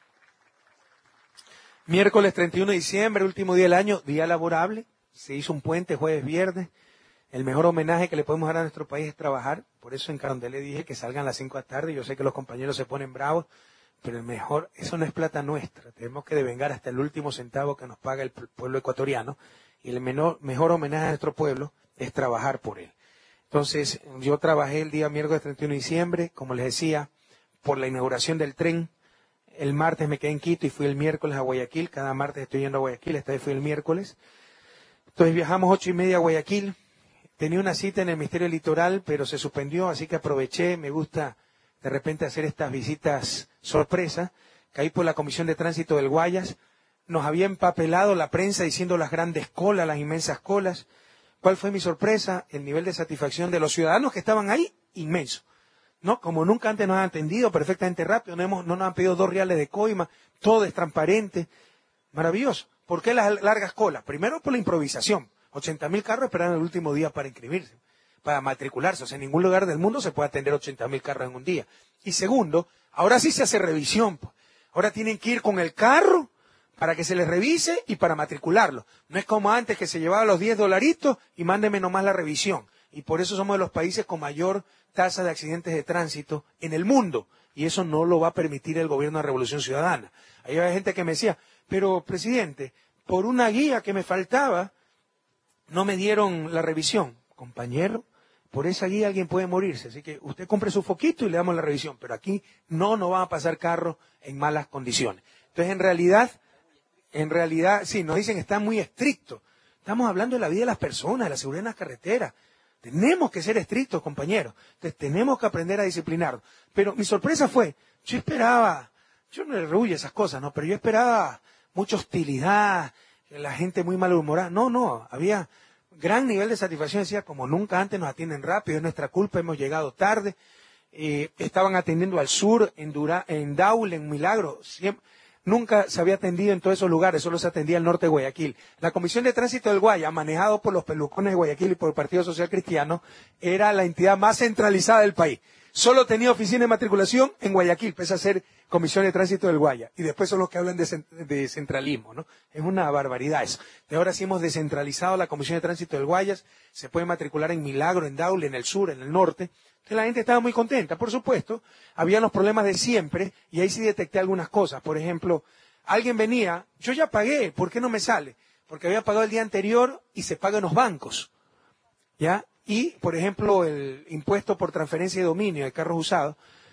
Miércoles treinta y uno de diciembre, último día del año, día laborable. Se hizo un puente jueves, viernes. El mejor homenaje que le podemos dar a nuestro país es trabajar. Por eso en Carondelet dije que salgan a las cinco de la tarde. Yo sé que los compañeros se ponen bravos, pero el mejor, eso no es plata nuestra. Tenemos que devengar hasta el último centavo que nos paga el pueblo ecuatoriano. Y el menor, mejor homenaje a nuestro pueblo es trabajar por él. Entonces, yo trabajé el día miércoles treinta y uno de diciembre, como les decía, por la inauguración del tren. El martes me quedé en Quito y fui el miércoles a Guayaquil. Cada martes estoy yendo a Guayaquil, esta vez fui el miércoles. Entonces viajamos ocho y media a Guayaquil. Tenía una cita en el Ministerio Litoral, pero se suspendió, así que aproveché. Me gusta de repente hacer estas visitas sorpresa. Caí por la Comisión de Tránsito del Guayas. Nos había empapelado la prensa diciendo las grandes colas, las inmensas colas. ¿Cuál fue mi sorpresa? El nivel de satisfacción de los ciudadanos que estaban ahí, inmenso. ¿No? Como nunca antes nos han atendido perfectamente rápido, no, hemos, no nos han pedido dos reales de coima, todo es transparente. Maravilloso. ¿Por qué las largas colas? Primero por la improvisación. ochenta mil carros esperan el último día para inscribirse, para matricularse. O sea, en ningún lugar del mundo se puede atender ochenta mil carros en un día. Y segundo, ahora sí se hace revisión. Ahora tienen que ir con el carro para que se les revise y para matricularlo. No es como antes que se llevaba los diez dolaritos y mándeme nomás la revisión. Y por eso somos de los países con mayor tasa de accidentes de tránsito en el mundo. Y eso no lo va a permitir el gobierno de Revolución Ciudadana. Ahí había gente que me decía, pero presidente, por una guía que me faltaba, no me dieron la revisión. Compañero, por esa guía alguien puede morirse. Así que usted compre su foquito y le damos la revisión. Pero aquí no nos van a pasar carros en malas condiciones. Entonces, en realidad, en realidad, sí, nos dicen que está muy estricto. Estamos hablando de la vida de las personas, de la seguridad en las carreteras. Tenemos que ser estrictos, compañeros. Entonces, tenemos que aprender a disciplinarnos. Pero mi sorpresa fue, yo esperaba, yo no le rehuyo esas cosas, ¿no? Pero yo esperaba mucha hostilidad, la gente muy malhumorada. No, no, había gran nivel de satisfacción. Decía, como nunca antes nos atienden rápido, es nuestra culpa, hemos llegado tarde. Eh, estaban atendiendo al sur, en, Dura, en Daule, en Milagro. Siempre, nunca se había atendido en todos esos lugares, solo se atendía al norte de Guayaquil. La Comisión de Tránsito del Guaya, manejado por los pelucones de Guayaquil y por el Partido Social Cristiano, era la entidad más centralizada del país. Solo tenía oficina de matriculación en Guayaquil, pese a ser Comisión de Tránsito del Guaya. Y después son los que hablan de, de centralismo, ¿no? Es una barbaridad eso. De ahora sí hemos descentralizado la Comisión de Tránsito del Guayas, se puede matricular en Milagro, en Daule, en el sur, en el norte. Entonces la gente estaba muy contenta, por supuesto. Habían los problemas de siempre y ahí sí detecté algunas cosas. Por ejemplo, alguien venía, yo ya pagué, ¿por qué no me sale? Porque había pagado el día anterior y se paga en los bancos, ¿ya? Y, por ejemplo, el impuesto por transferencia de dominio de carros usados,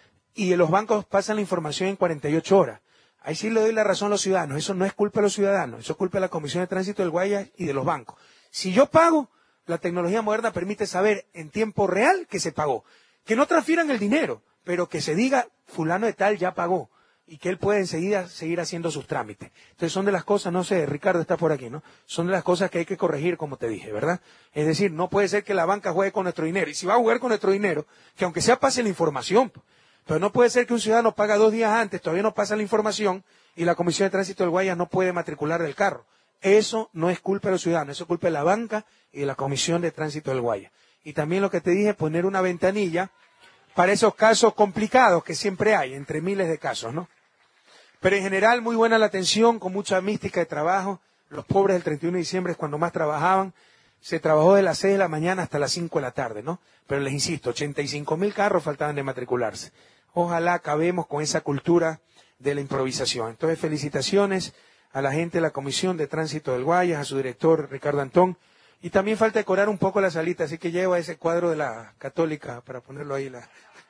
y los bancos pasan la información en cuarenta y ocho horas. Ahí sí le doy la razón a los ciudadanos. Eso no es culpa de los ciudadanos, eso es culpa de la Comisión de Tránsito del Guayas y de los bancos. Si yo pago, la tecnología moderna permite saber en tiempo real que se pagó. Que no transfieran el dinero, pero que se diga, fulano de tal ya pagó. y que él puede enseguida seguir haciendo sus trámites. Entonces son de las cosas, no sé, Ricardo está por aquí, ¿no? Son de las cosas que hay que corregir, como te dije, ¿verdad? Es decir, no puede ser que la banca juegue con nuestro dinero. Y si va a jugar con nuestro dinero, que aunque sea pase la información, pero no puede ser que un ciudadano paga dos días antes, todavía no pasa la información y la Comisión de Tránsito del Guayas no puede matricular el carro. Eso no es culpa de los ciudadanos, eso es culpa de la banca y de la Comisión de Tránsito del Guayas. Y también lo que te dije, poner una ventanilla para esos casos complicados que siempre hay, entre miles de casos, ¿no? Pero en general, muy buena la atención, con mucha mística de trabajo. Los pobres del treinta y uno de diciembre es cuando más trabajaban. Se trabajó de las seis de la mañana hasta las cinco de la tarde, ¿no? Pero les insisto, ochenta y cinco mil carros faltaban de matricularse. Ojalá acabemos con esa cultura de la improvisación. Entonces, felicitaciones a la gente de la Comisión de Tránsito del Guayas, a su director, Ricardo Antón. Y también falta decorar un poco la salita, así que lleva ese cuadro de la Católica para ponerlo ahí. La...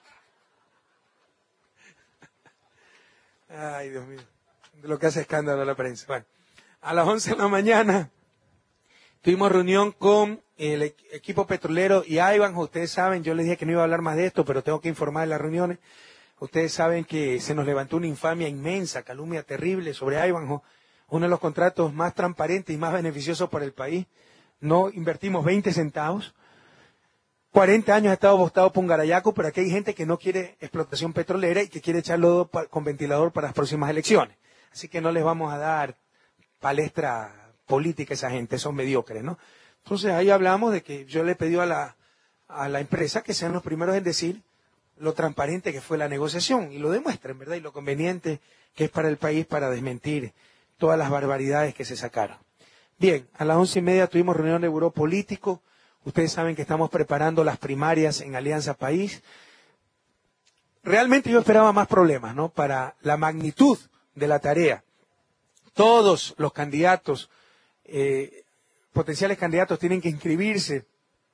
Ay, Dios mío, de lo que hace escándalo la prensa. Bueno, a las once de la mañana tuvimos reunión con el equipo petrolero y Ivanhoe. Ustedes saben, yo les dije que no iba a hablar más de esto, pero tengo que informar de las reuniones. Ustedes saben que se nos levantó una infamia inmensa, calumnia terrible sobre Ivanhoe, uno de los contratos más transparentes y más beneficiosos para el país. No invertimos veinte centavos. cuarenta años ha estado botado Pungarayacu, pero aquí hay gente que no quiere explotación petrolera y que quiere echarlo con ventilador para las próximas elecciones. Así que no les vamos a dar palestra política a esa gente, son mediocres, ¿no? Entonces ahí hablamos de que yo le he pedido a la, a la empresa que sean los primeros en decir lo transparente que fue la negociación y lo demuestren, ¿verdad? Y lo conveniente que es para el país para desmentir todas las barbaridades que se sacaron. Bien, a las once y media tuvimos reunión de buró político. Ustedes saben que estamos preparando las primarias en Alianza País. Realmente yo esperaba más problemas, ¿no? Para la magnitud de la tarea. Todos los candidatos, eh, potenciales candidatos, tienen que inscribirse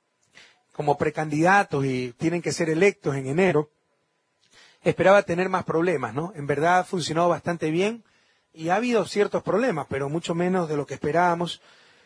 como precandidatos y tienen que ser electos en enero. Esperaba tener más problemas, ¿no? En verdad ha funcionado bastante bien y ha habido ciertos problemas, pero mucho menos de lo que esperábamos.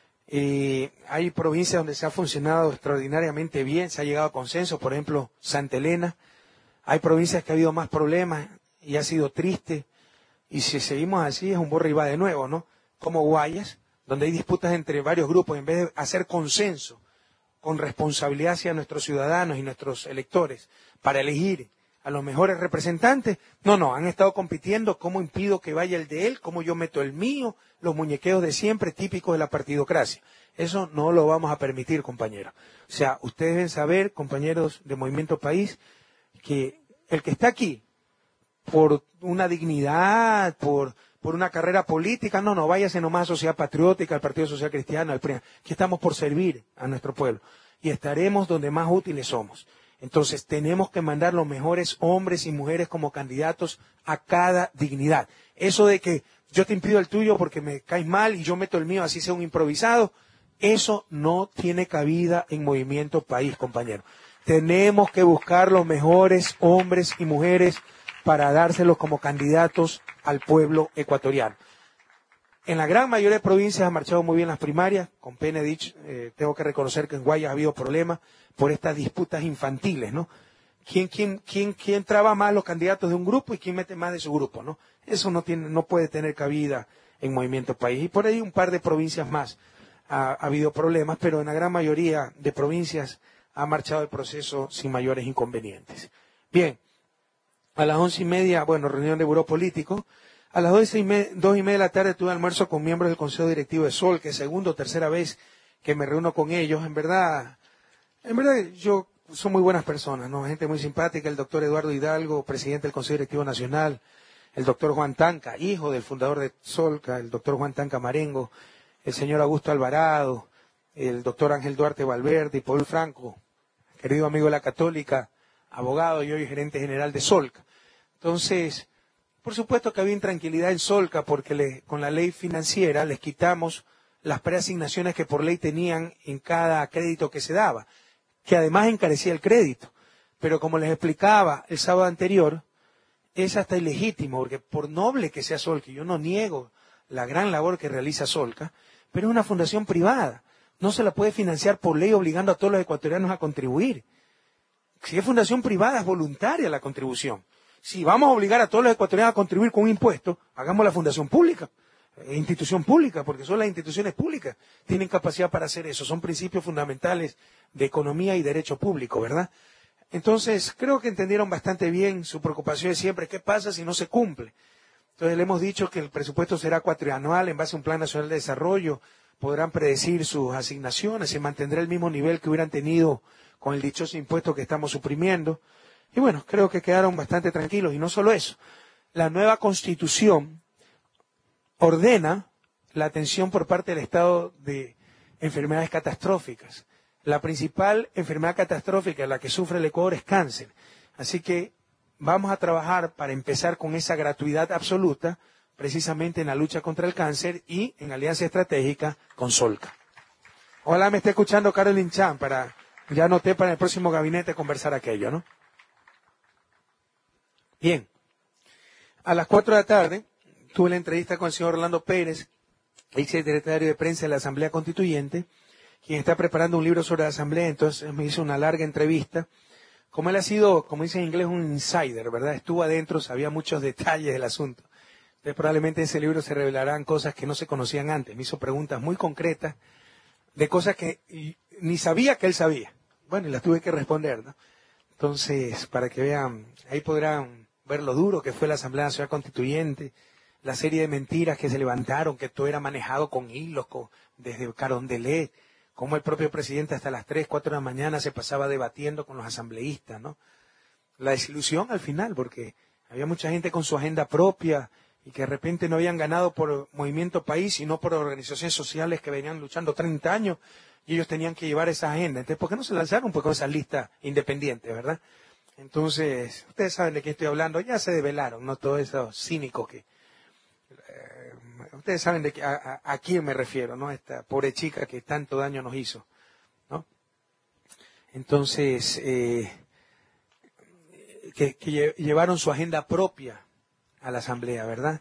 Eh, hay provincias donde se ha funcionado extraordinariamente bien, se ha llegado a consenso, por ejemplo, Santa Elena. Hay provincias que ha habido más problemas y ha sido triste. Y si seguimos así es un borra y va de nuevo, ¿no? Como Guayas, donde hay disputas entre varios grupos, en vez de hacer consenso con responsabilidad hacia nuestros ciudadanos y nuestros electores para elegir a los mejores representantes. No, no, han estado compitiendo cómo impido que vaya el de él, cómo yo meto el mío, los muñequeos de siempre típicos de la partidocracia. Eso no lo vamos a permitir, compañeros. O sea, ustedes deben saber, compañeros de Movimiento País, que el que está aquí por una dignidad, por, por una carrera política, no, no, váyase nomás a Sociedad Patriótica, al Partido Social Cristiano, al P R I, que estamos por servir a nuestro pueblo y estaremos donde más útiles somos. Entonces tenemos que mandar los mejores hombres y mujeres como candidatos a cada dignidad. Eso de que yo te impido el tuyo porque me caes mal y yo meto el mío así sea un improvisado, eso no tiene cabida en Movimiento País, compañero. Tenemos que buscar los mejores hombres y mujeres para dárselos como candidatos al pueblo ecuatoriano. En la gran mayoría de provincias han marchado muy bien las primarias. Con pena dicho, eh, tengo que reconocer que en Guayas ha habido problemas por estas disputas infantiles, ¿no? ¿Quién, quién, quién, quién traba más los candidatos de un grupo y quién mete más de su grupo, ¿no? Eso no tiene, no puede tener cabida en Movimiento País. Y por ahí un par de provincias más ha, ha habido problemas, pero en la gran mayoría de provincias ha marchado el proceso sin mayores inconvenientes. Bien, a las once y media, bueno, reunión de buró político. A las dos y, media, dos y media de la tarde tuve almuerzo con miembros del Consejo Directivo de Sol, que es segunda o tercera vez que me reúno con ellos. En verdad, en verdad yo son muy buenas personas, ¿no? Gente muy simpática. El doctor Eduardo Hidalgo, presidente del Consejo Directivo Nacional. El doctor Juan Tanca, hijo del fundador de Solca. El doctor Juan Tanca Marengo. El señor Augusto Alvarado. El doctor Ángel Duarte Valverde y Paul Franco, querido amigo de la Católica, abogado y hoy gerente general de Solca. Entonces, por supuesto que había intranquilidad en Solca porque le, con la ley financiera les quitamos las preasignaciones que por ley tenían en cada crédito que se daba, que además encarecía el crédito. Pero como les explicaba el sábado anterior, es hasta ilegítimo, porque por noble que sea Solca, y yo no niego la gran labor que realiza Solca, pero es una fundación privada. No se la puede financiar por ley obligando a todos los ecuatorianos a contribuir. Si es fundación privada, es voluntaria la contribución. Si vamos a obligar a todos los ecuatorianos a contribuir con un impuesto, hagamos la fundación pública, eh, institución pública, porque son las instituciones públicas, tienen capacidad para hacer eso, son principios fundamentales de economía y derecho público, ¿verdad? Entonces, creo que entendieron bastante bien su preocupación de siempre, ¿qué pasa si no se cumple? Entonces, le hemos dicho que el presupuesto será cuatrianual en base a un Plan Nacional de Desarrollo, podrán predecir sus asignaciones, se mantendrá el mismo nivel que hubieran tenido con el dichoso impuesto que estamos suprimiendo. Y bueno, creo que quedaron bastante tranquilos. Y no solo eso, la nueva Constitución ordena la atención por parte del Estado de enfermedades catastróficas. La principal enfermedad catastrófica en la que sufre el Ecuador es cáncer. Así que vamos a trabajar para empezar con esa gratuidad absoluta, precisamente en la lucha contra el cáncer y en alianza estratégica con Solca. Ojalá me esté escuchando Carolyn Chan para, ya anoté para el próximo gabinete conversar aquello, ¿no? Bien. A las cuatro de la tarde tuve la entrevista con el señor Orlando Pérez, ex secretario de prensa de la Asamblea Constituyente, quien está preparando un libro sobre la Asamblea, entonces me hizo una larga entrevista. Como él ha sido, como dice en inglés, un insider, ¿verdad? Estuvo adentro, sabía muchos detalles del asunto. Entonces probablemente en ese libro se revelarán cosas que no se conocían antes. Me hizo preguntas muy concretas de cosas que ni sabía que él sabía. Bueno, y las tuve que responder, ¿no? Entonces, para que vean, ahí podrán ver lo duro que fue la Asamblea Nacional Constituyente, la serie de mentiras que se levantaron, que todo era manejado con hilos, con, desde Carondelet, como el propio presidente hasta las tres, cuatro de la mañana se pasaba debatiendo con los asambleístas, ¿no? La desilusión al final, porque había mucha gente con su agenda propia y que de repente no habían ganado por Movimiento País, sino por organizaciones sociales que venían luchando treinta años y ellos tenían que llevar esa agenda. Entonces, ¿por qué no se lanzaron pues con esas listas independientes, verdad? Entonces, ustedes saben de qué estoy hablando, ya se develaron, ¿no? Todos esos cínicos que... Eh, ustedes saben de qué, a, a, a quién me refiero, ¿no? Esta pobre chica que tanto daño nos hizo, ¿no? Entonces, eh, que, que llevaron su agenda propia a la Asamblea, ¿verdad?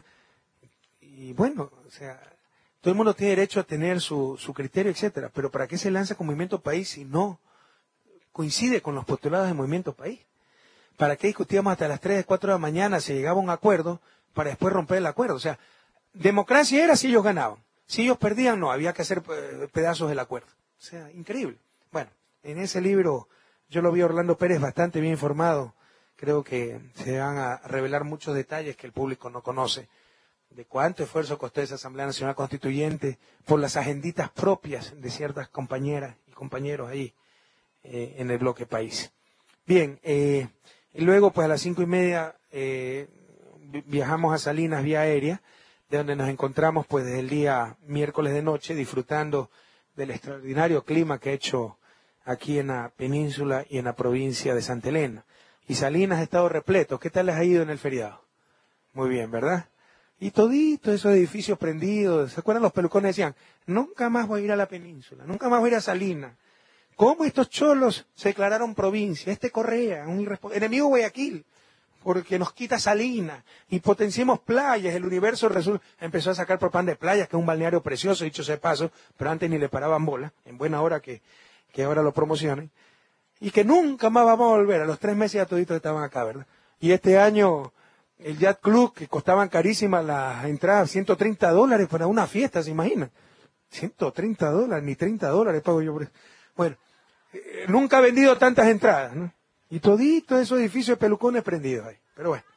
Y bueno, o sea, todo el mundo tiene derecho a tener su, su criterio, etcétera, pero ¿para qué se lanza con Movimiento País si no coincide con los postulados de Movimiento País? ¿Para qué discutíamos hasta las tres, cuatro de la mañana, se llegaba a un acuerdo para después romper el acuerdo? O sea, democracia era si ellos ganaban. Si ellos perdían, no, había que hacer pedazos del acuerdo. O sea, increíble. Bueno, en ese libro yo lo vi a Orlando Pérez bastante bien informado. Creo que se van a revelar muchos detalles que el público no conoce. De cuánto esfuerzo costó esa Asamblea Nacional Constituyente por las agenditas propias de ciertas compañeras y compañeros ahí eh, en el bloque país. Bien, eh, y luego pues a las cinco y media eh, viajamos a Salinas vía aérea, de donde nos encontramos pues desde el día miércoles de noche disfrutando del extraordinario clima que ha hecho aquí en la península y en la provincia de Santa Elena. Y Salinas ha estado repleto. ¿Qué tal les ha ido en el feriado? Muy bien, ¿verdad? Y toditos esos edificios prendidos. ¿Se acuerdan? Los pelucones decían, nunca más voy a ir a la península, nunca más voy a ir a Salinas. ¿Cómo estos cholos se declararon provincia? Este Correa, un irrespo- enemigo Guayaquil, porque nos quita Salinas y potenciemos playas. El Universo resulta, empezó a sacar propaganda de playas, que es un balneario precioso, dicho sea de paso, pero antes ni le paraban bola, en buena hora que, que ahora lo promocionen. Y que nunca más vamos a volver. A los tres meses ya toditos estaban acá, ¿verdad? Y este año, el Yacht Club, que costaban carísimas las entradas, ciento treinta dólares para una fiesta, ¿se imaginan? ciento treinta dólares, ni treinta dólares pago yo por eso. Bueno, eh, nunca he vendido tantas entradas, ¿no? Y toditos esos edificios de pelucones prendidos ahí. Pero bueno,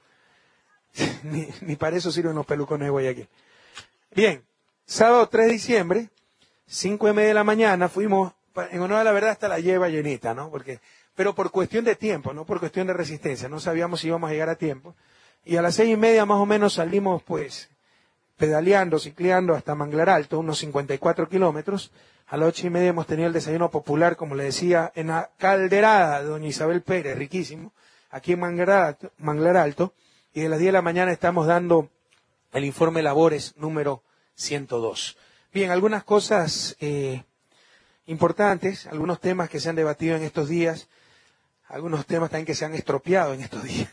ni, ni para eso sirven los pelucones de Guayaquil. Bien, sábado tres de diciembre, cinco y media de la mañana, fuimos... En honor a la verdad, hasta la lleva llenita, ¿no? Porque, pero por cuestión de tiempo, no por cuestión de resistencia. No sabíamos si íbamos a llegar a tiempo. Y a las seis y media más o menos salimos, pues, pedaleando, cicleando hasta Manglar Alto, unos cincuenta y cuatro kilómetros. A las ocho y media hemos tenido el desayuno popular, como le decía, en la calderada de doña Isabel Pérez, riquísimo, aquí en Manglar Alto. Manglar Alto y de las diez de la mañana estamos dando el informe Labores número ciento dos. Bien, algunas cosas... Eh, importantes, algunos temas que se han debatido en estos días, algunos temas también que se han estropeado en estos días.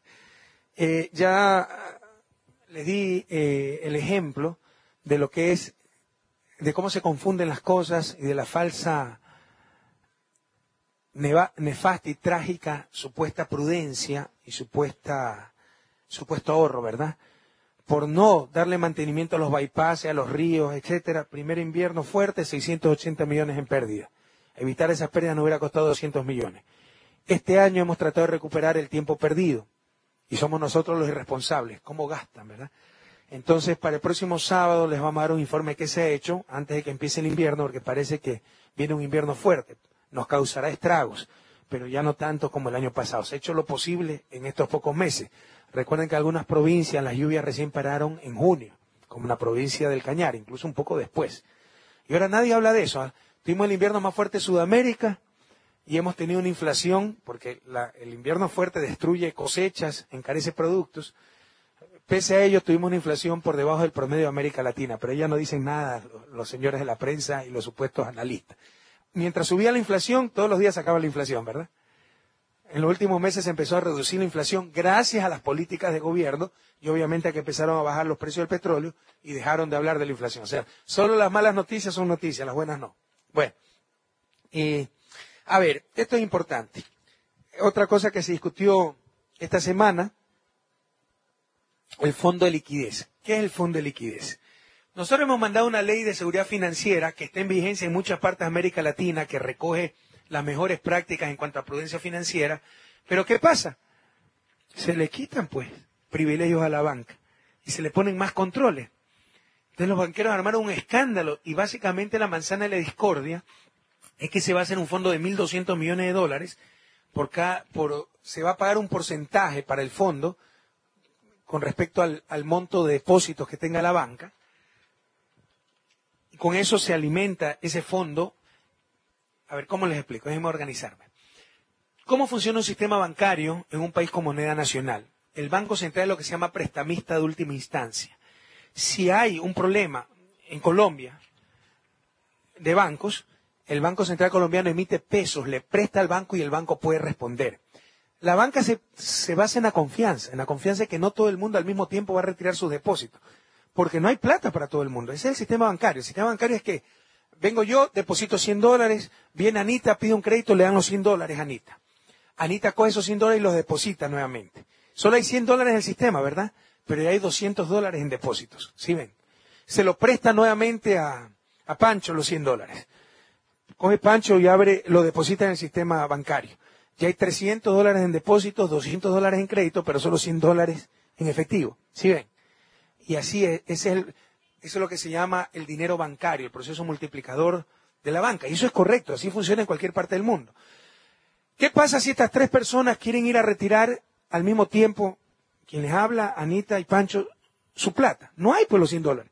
Eh, ya les di eh, el ejemplo de lo que es, de cómo se confunden las cosas y de la falsa, neva- nefasta y trágica supuesta prudencia y supuesta supuesto ahorro, ¿verdad? Por no darle mantenimiento a los bypasses, a los ríos, etcétera. Primer invierno fuerte, seiscientos ochenta millones en pérdida. Evitar esas pérdidas nos hubiera costado doscientos millones. Este año hemos tratado de recuperar el tiempo perdido y somos nosotros los irresponsables. ¿Cómo gastan, verdad? Entonces, para el próximo sábado les vamos a dar un informe que se ha hecho antes de que empiece el invierno, porque parece que viene un invierno fuerte. Nos causará estragos, pero ya no tanto como el año pasado. Se ha hecho lo posible en estos pocos meses. Recuerden que algunas provincias las lluvias recién pararon en junio, como la provincia del Cañar, incluso un poco después. Y ahora nadie habla de eso. ¿eh? Tuvimos el invierno más fuerte de Sudamérica y hemos tenido una inflación, porque la, el invierno fuerte destruye cosechas, encarece productos. Pese a ello, tuvimos una inflación por debajo del promedio de América Latina, pero ya no dicen nada los señores de la prensa y los supuestos analistas. Mientras subía la inflación, todos los días sacaba la inflación, ¿verdad? En los últimos meses se empezó a reducir la inflación gracias a las políticas de gobierno y obviamente a que empezaron a bajar los precios del petróleo y dejaron de hablar de la inflación. O sea, solo las malas noticias son noticias, las buenas no. Bueno, y, a ver, esto es importante. Otra cosa que se discutió esta semana, el fondo de liquidez. ¿Qué es el fondo de liquidez? Nosotros hemos mandado una ley de seguridad financiera que está en vigencia en muchas partes de América Latina, que recoge las mejores prácticas en cuanto a prudencia financiera. Pero ¿qué pasa? Se le quitan, pues, privilegios a la banca y se le ponen más controles. Entonces los banqueros armaron un escándalo y básicamente la manzana de la discordia es que se va a hacer un fondo de mil doscientos millones de dólares. Por cada, por, se va a pagar un porcentaje para el fondo con respecto al, al monto de depósitos que tenga la banca. Y con eso se alimenta ese fondo. A ver, ¿cómo les explico? Déjenme organizarme. ¿Cómo funciona un sistema bancario en un país con moneda nacional? El Banco Central es lo que se llama prestamista de última instancia. Si hay un problema en Colombia de bancos, el Banco Central colombiano emite pesos, le presta al banco y el banco puede responder. La banca se, se basa en la confianza, en la confianza de que no todo el mundo al mismo tiempo va a retirar sus depósitos, porque no hay plata para todo el mundo. Ese es el sistema bancario. El sistema bancario es que vengo yo, deposito cien dólares, viene Anita, pide un crédito, le dan los cien dólares a Anita. Anita coge esos cien dólares y los deposita nuevamente. Solo hay cien dólares en el sistema, ¿verdad? Pero ya hay doscientos dólares en depósitos, ¿sí ven? Se lo presta nuevamente a, a Pancho los cien dólares. Coge Pancho y abre, lo deposita en el sistema bancario. Ya hay trescientos dólares en depósitos, doscientos dólares en crédito, pero solo cien dólares en efectivo, ¿sí ven? Y así es, ese es el, eso es lo que se llama el dinero bancario, el proceso multiplicador de la banca. Y eso es correcto, así funciona en cualquier parte del mundo. ¿Qué pasa si estas tres personas quieren ir a retirar al mismo tiempo, quien les habla, Anita y Pancho, su plata? No hay pues los cien dólares.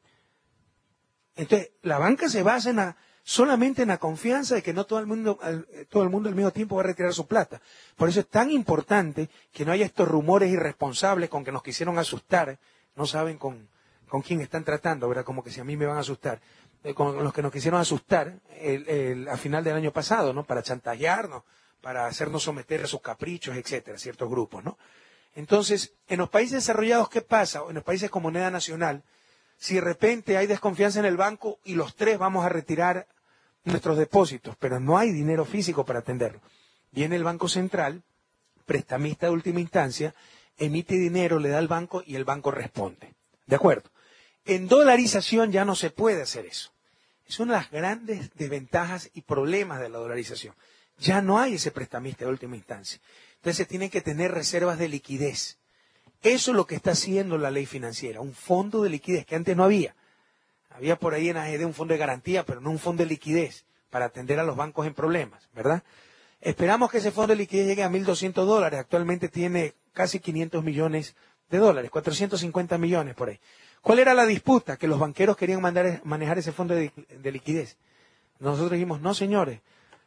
Entonces, la banca se basa en la, solamente en la confianza de que no todo el mundo, todo el mundo al mismo tiempo va a retirar su plata. Por eso es tan importante que no haya estos rumores irresponsables con que nos quisieron asustar. No saben con, con quién están tratando, ¿verdad? Como que si a mí me van a asustar. Eh, con los que nos quisieron asustar el, el, a final del año pasado, ¿no? Para chantajearnos, para hacernos someter a sus caprichos, etcétera, ciertos grupos, ¿no? Entonces, en los países desarrollados, ¿qué pasa? O en los países con moneda nacional, si de repente hay desconfianza en el banco y los tres vamos a retirar nuestros depósitos, pero no hay dinero físico para atenderlo. Viene el Banco Central, prestamista de última instancia, emite dinero, le da al banco y el banco responde. ¿De acuerdo? En dolarización ya no se puede hacer eso. Es una de las grandes desventajas y problemas de la dolarización. Ya no hay ese prestamista de última instancia. Entonces se tienen que tener reservas de liquidez. Eso es lo que está haciendo la ley financiera, un fondo de liquidez que antes no había. Había por ahí en A G D un fondo de garantía, pero no un fondo de liquidez para atender a los bancos en problemas, ¿verdad? Esperamos que ese fondo de liquidez llegue a mil doscientos dólares. Actualmente tiene casi quinientos millones de dólares, cuatrocientos cincuenta millones por ahí. ¿Cuál era la disputa? Que los banqueros querían mandar, manejar ese fondo de, de liquidez. Nosotros dijimos, no señores,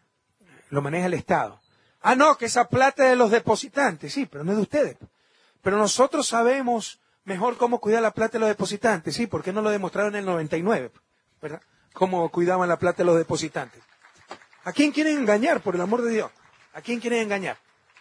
lo maneja el Estado. Ah, no, que esa plata es de los depositantes. Sí, pero no es de ustedes. Pero nosotros sabemos mejor cómo cuidar la plata de los depositantes. Sí, ¿por qué no lo demostraron en el noventa y nueve? ¿Verdad? Cómo cuidaban la plata de los depositantes. ¿A quién quieren engañar, por el amor de Dios? ¿A quién quieren engañar?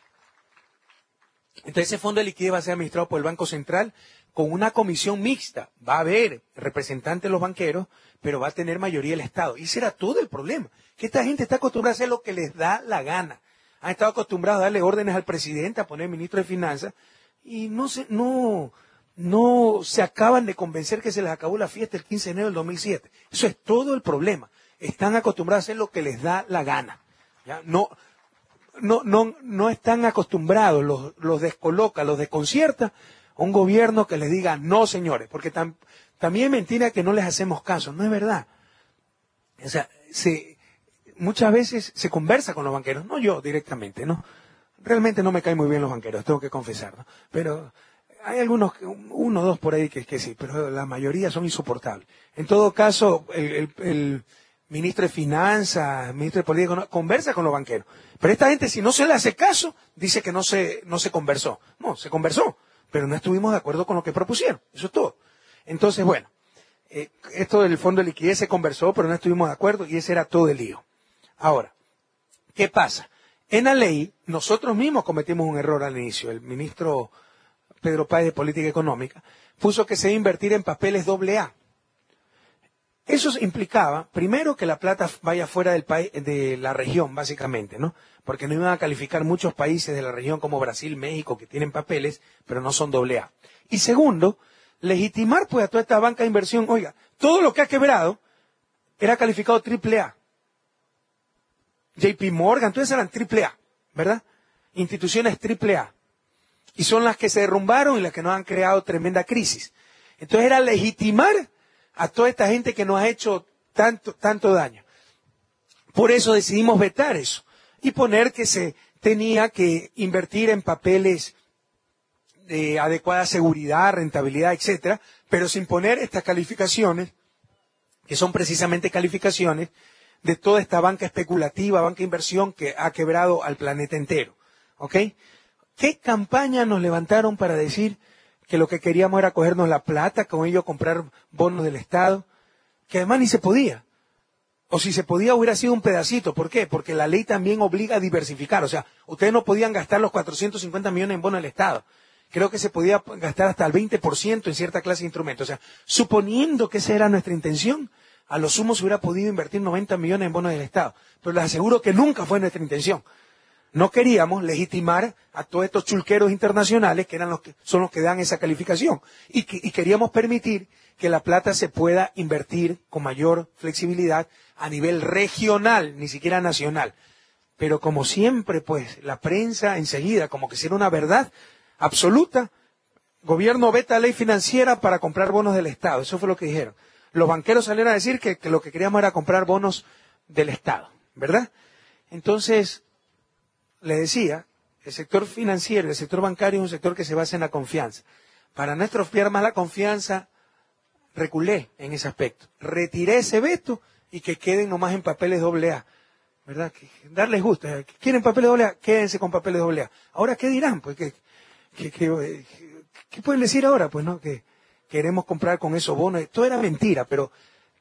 Entonces ese fondo de liquidez va a ser administrado por el Banco Central con una comisión mixta. Va a haber representantes de los banqueros, pero va a tener mayoría el Estado. Y ese era todo el problema. Que esta gente está acostumbrada a hacer lo que les da la gana. Han estado acostumbrados a darle órdenes al presidente, a poner ministro de Finanzas, y no se, no, no se acaban de convencer que se les acabó la fiesta el quince de enero del dos mil siete. Eso es todo el problema. Están acostumbrados a hacer lo que les da la gana. ¿Ya? No, no, no, no están acostumbrados, los, los descoloca, los desconcierta a un gobierno que les diga no, señores, porque tam, también es mentira que no les hacemos caso, no es verdad. O sea, se, muchas veces se conversa con los banqueros, no yo directamente, ¿no? Realmente no me caen muy bien los banqueros, tengo que confesar, ¿no? Pero hay algunos, uno o dos por ahí que, que sí, pero la mayoría son insoportables. En todo caso, el, el, el ministro de Finanzas, ministro de Política, conversa con los banqueros. Pero esta gente, si no se le hace caso, dice que no se, no se conversó. No, se conversó, pero no estuvimos de acuerdo con lo que propusieron. Eso es todo. Entonces, bueno, eh, esto del fondo de liquidez se conversó, pero no estuvimos de acuerdo y ese era todo el lío. Ahora, ¿qué pasa? En la ley, nosotros mismos cometimos un error al inicio. El ministro Pedro Páez de Política Económica puso que se iba a invertir en papeles doble A. Eso implicaba, primero, que la plata vaya fuera del país, de la región, básicamente, ¿no? Porque no iban a calificar muchos países de la región como Brasil, México, que tienen papeles, pero no son doble A. Y segundo, legitimar pues a toda esta banca de inversión. Oiga, todo lo que ha quebrado era calificado triple A. J P Morgan, todas eran triple A, ¿verdad? Instituciones triple A. Y son las que se derrumbaron y las que nos han creado tremenda crisis. Entonces era legitimar a toda esta gente que nos ha hecho tanto, tanto daño. Por eso decidimos vetar eso y poner que se tenía que invertir en papeles de adecuada seguridad, rentabilidad, etcétera, pero sin poner estas calificaciones, que son precisamente calificaciones de toda esta banca especulativa, banca de inversión que ha quebrado al planeta entero. ¿Ok? ¿Qué campaña nos levantaron para decir que lo que queríamos era cogernos la plata, con ello comprar bonos del Estado? Que además ni se podía. O si se podía hubiera sido un pedacito. ¿Por qué? Porque la ley también obliga a diversificar. O sea, ustedes no podían gastar los cuatrocientos cincuenta millones en bonos del Estado. Creo que se podía gastar hasta el veinte por ciento en cierta clase de instrumentos. O sea, suponiendo que esa era nuestra intención, a lo sumo se hubiera podido invertir noventa millones en bonos del Estado. Pero les aseguro que nunca fue nuestra intención. No queríamos legitimar a todos estos chulqueros internacionales que eran los que son los que dan esa calificación. Y, que, y queríamos permitir que la plata se pueda invertir con mayor flexibilidad a nivel regional, ni siquiera nacional. Pero como siempre, pues, la prensa enseguida, como que si era una verdad absoluta, gobierno veta ley financiera para comprar bonos del Estado. Eso fue lo que dijeron. Los banqueros salieron a decir que, que lo que queríamos era comprar bonos del Estado, ¿verdad? Entonces, le decía, el sector financiero, el sector bancario es un sector que se basa en la confianza. Para no estropear más la confianza, reculé en ese aspecto. Retiré ese veto y que queden nomás en papeles doble A, ¿verdad? Que, darles gusto. ¿Quieren papeles doble A? Quédense con papeles doble A. Ahora, ¿qué dirán? Pues, ¿qué, qué, qué, qué pueden decir ahora? Pues, ¿no? Que queremos comprar con esos bonos. Todo era mentira, pero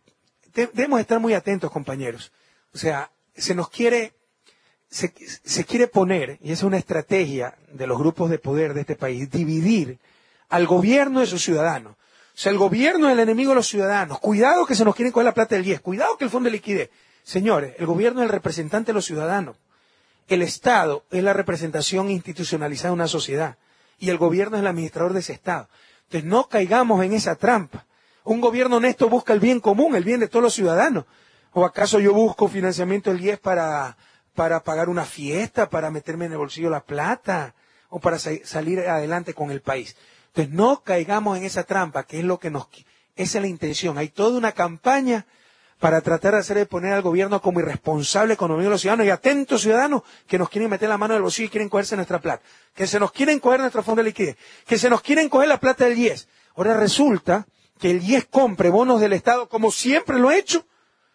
te, debemos estar muy atentos, compañeros. O sea, se nos quiere, se, se quiere poner, y esa es una estrategia de los grupos de poder de este país, dividir al gobierno de sus ciudadanos. O sea, el gobierno es el enemigo de los ciudadanos. Cuidado que se nos quieren coger la plata del I E S. Cuidado que el fondo de liquidez. Señores, el gobierno es el representante de los ciudadanos. El Estado es la representación institucionalizada de una sociedad. Y el gobierno es el administrador de ese Estado. Entonces no caigamos en esa trampa. Un gobierno honesto busca el bien común, el bien de todos los ciudadanos. ¿O acaso yo busco financiamiento del I E S para, para pagar una fiesta, para meterme en el bolsillo la plata, o para sa- salir adelante con el país? Entonces no caigamos en esa trampa, que es lo que nos, esa es la intención. Hay toda una campaña para tratar de hacer de poner al gobierno como irresponsable con los ciudadanos, y atentos ciudadanos que nos quieren meter la mano en el bolsillo y quieren cogerse nuestra plata, que se nos quieren coger nuestro fondo de liquidez, que se nos quieren coger la plata del I E S. Ahora resulta que el I E S compre bonos del Estado como siempre lo ha hecho,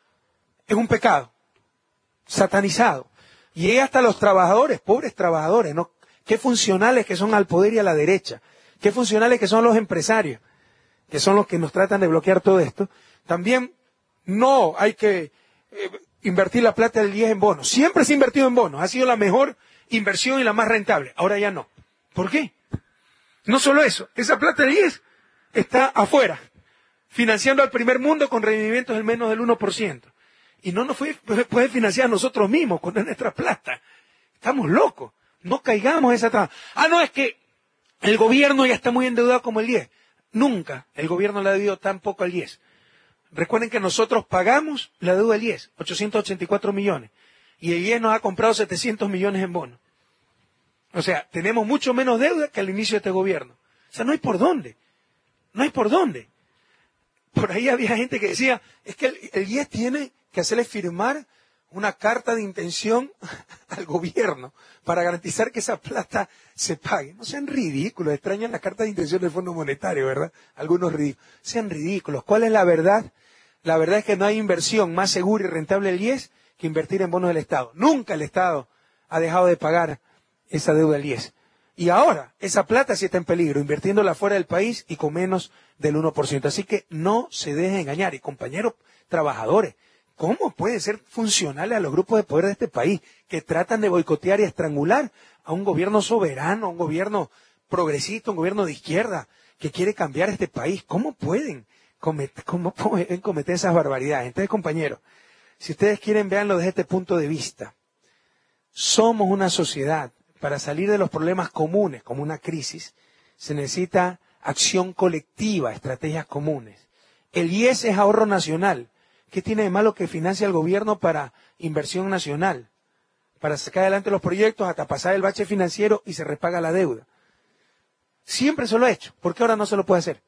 es un pecado, satanizado. Y llega hasta los trabajadores, pobres trabajadores, ¿no? Qué funcionales que son al poder y a la derecha. Qué funcionales que son los empresarios, que son los que nos tratan de bloquear todo esto. También no hay que eh, invertir la plata del I E S en bonos. Siempre se ha invertido en bonos. Ha sido la mejor inversión y la más rentable. Ahora ya no. ¿Por qué? No solo eso. Esa plata del I E S está afuera, financiando al primer mundo con rendimientos del menos del uno por ciento. Y no nos puede, puede financiar a nosotros mismos con nuestra plata. Estamos locos. No caigamos en esa trampa. Ah, no, es que el gobierno ya está muy endeudado como el I E S. Nunca el gobierno le ha debido tan poco al I E S. Recuerden que nosotros pagamos la deuda del I E S, ochocientos ochenta y cuatro millones. Y el I E S nos ha comprado setecientos millones en bonos. O sea, tenemos mucho menos deuda que al inicio de este gobierno. O sea, no hay por dónde. No hay por dónde. Por ahí había gente que decía, es que el, el I E S tiene que hacerle firmar una carta de intención al gobierno para garantizar que esa plata se pague. No sean ridículos, extrañan la carta de intención del Fondo Monetario, ¿verdad? Algunos ridículos. Sean ridículos. ¿Cuál es la verdad? La verdad es que no hay inversión más segura y rentable del I E S que invertir en bonos del Estado. Nunca el Estado ha dejado de pagar esa deuda del I E S. Y ahora, esa plata sí está en peligro, invirtiéndola fuera del país y con menos del uno por ciento. Así que no se dejen engañar. Y compañeros trabajadores, ¿cómo puede ser funcional a los grupos de poder de este país que tratan de boicotear y estrangular a un gobierno soberano, a un gobierno progresista, un gobierno de izquierda que quiere cambiar este país? ¿Cómo pueden cometer, cómo pueden cometer esas barbaridades? Entonces, compañeros, si ustedes quieren, véanlo desde este punto de vista. Somos una sociedad. Para salir de los problemas comunes, como una crisis, se necesita acción colectiva, estrategias comunes. El I E S es ahorro nacional. ¿Qué tiene de malo que financia el gobierno para inversión nacional? Para sacar adelante los proyectos hasta pasar el bache financiero y se repaga la deuda. Siempre se lo ha hecho. ¿Por qué ahora no se lo puede hacer?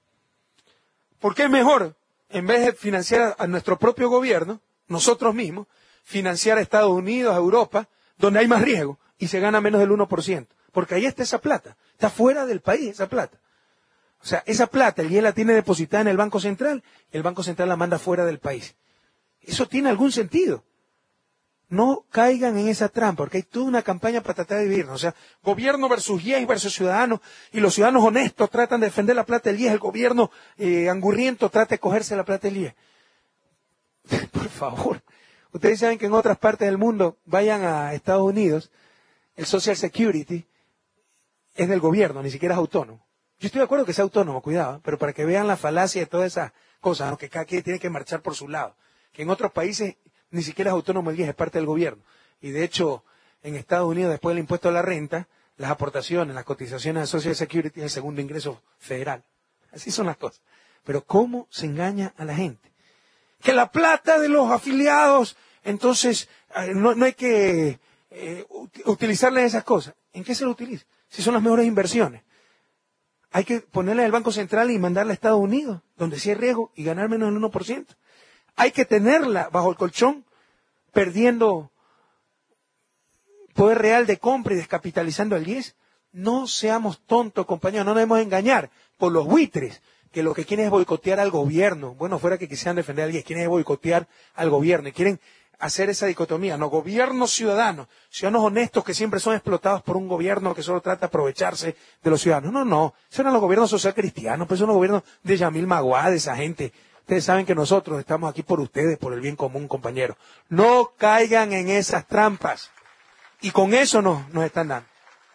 ¿Por qué es mejor, en vez de financiar a nuestro propio gobierno, nosotros mismos, financiar a Estados Unidos, a Europa, donde hay más riesgo y se gana menos del uno por ciento? Porque ahí está esa plata. Está fuera del país esa plata. O sea, esa plata el I E S la tiene depositada en el Banco Central y el Banco Central la manda fuera del país. ¿Eso tiene algún sentido? No caigan en esa trampa, porque hay toda una campaña para tratar de vivirnos. O sea, gobierno versus I E S versus ciudadanos, y los ciudadanos honestos tratan de defender la plata del I E S, el gobierno eh, angurriento trata de cogerse la plata del I E S. Por favor. Ustedes saben que en otras partes del mundo, vayan a Estados Unidos, el Social Security es del gobierno, ni siquiera es autónomo. Yo estoy de acuerdo que sea autónomo, cuidado, pero para que vean la falacia de todas esas cosas, ¿no? Que cada quien tiene que marchar por su lado. Que en otros países ni siquiera es autónomo el I E S, es parte del gobierno. Y de hecho, en Estados Unidos, después del impuesto a la renta, las aportaciones, las cotizaciones de Social Security es el segundo ingreso federal. Así son las cosas. Pero ¿cómo se engaña a la gente? Que la plata de los afiliados, entonces, no, no hay que eh, utilizarla en esas cosas. ¿En qué se lo utiliza? Si son las mejores inversiones. Hay que ponerla en el Banco Central y mandarla a Estados Unidos, donde sí hay riesgo, y ganar menos del uno por ciento. Hay que tenerla bajo el colchón, perdiendo poder real de compra y descapitalizando al I E S. No seamos tontos, compañeros, no nos debemos engañar por los buitres, que lo que quieren es boicotear al gobierno. Bueno, fuera que quisieran defender al I E S, quieren es boicotear al gobierno y quieren hacer esa dicotomía, no, gobierno ciudadano, ciudadanos honestos que siempre son explotados por un gobierno que solo trata de aprovecharse de los ciudadanos. No, no, esos eran los gobiernos social cristianos, pues son los gobiernos de Yamil Maguá, de esa gente. Ustedes saben que nosotros estamos aquí por ustedes, por el bien común, compañeros. No caigan en esas trampas. Y con eso nos, nos están dando.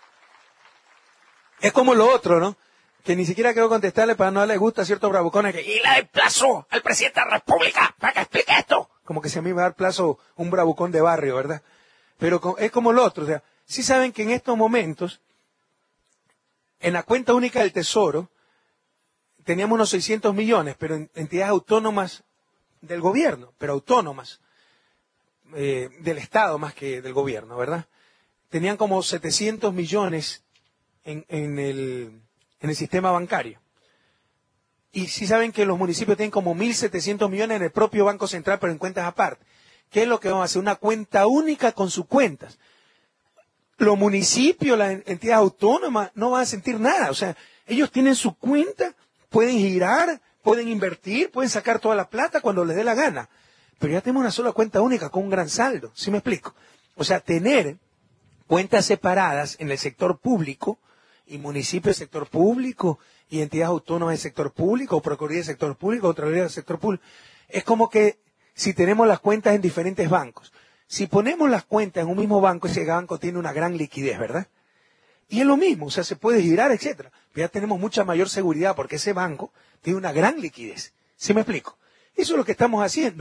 Es como lo otro, ¿no? Que ni siquiera quiero contestarle para no darle gusto a ciertos bravucones que, y le plazo al presidente de la República para que explique esto. Como que si a mí me da plazo un bravucón de barrio, ¿verdad? Pero es como lo otro, o sea, sí saben que en estos momentos, en la cuenta única del Tesoro, teníamos unos seiscientos millones, pero en entidades autónomas del gobierno, pero autónomas, eh, del Estado más que del gobierno, ¿verdad? Tenían como setecientos millones en, en el... en el sistema bancario. Y sí saben que los municipios tienen como mil setecientos millones en el propio Banco Central, pero en cuentas aparte. ¿Qué es lo que vamos a hacer? Una cuenta única con sus cuentas. Los municipios, las entidades autónomas, no van a sentir nada. O sea, ellos tienen su cuenta, pueden girar, pueden invertir, pueden sacar toda la plata cuando les dé la gana. Pero ya tenemos una sola cuenta única con un gran saldo. ¿Sí me explico? O sea, tener cuentas separadas en el sector público, y municipios del sector público, y entidades autónomas del sector público, o procuraduría del sector público, o contraloría del sector público. Es como que si tenemos las cuentas en diferentes bancos. Si ponemos las cuentas en un mismo banco, ese banco tiene una gran liquidez, ¿verdad? Y es lo mismo, o sea, se puede girar, etcétera. Pero ya tenemos mucha mayor seguridad porque ese banco tiene una gran liquidez. ¿Sí me explico? Eso es lo que estamos haciendo.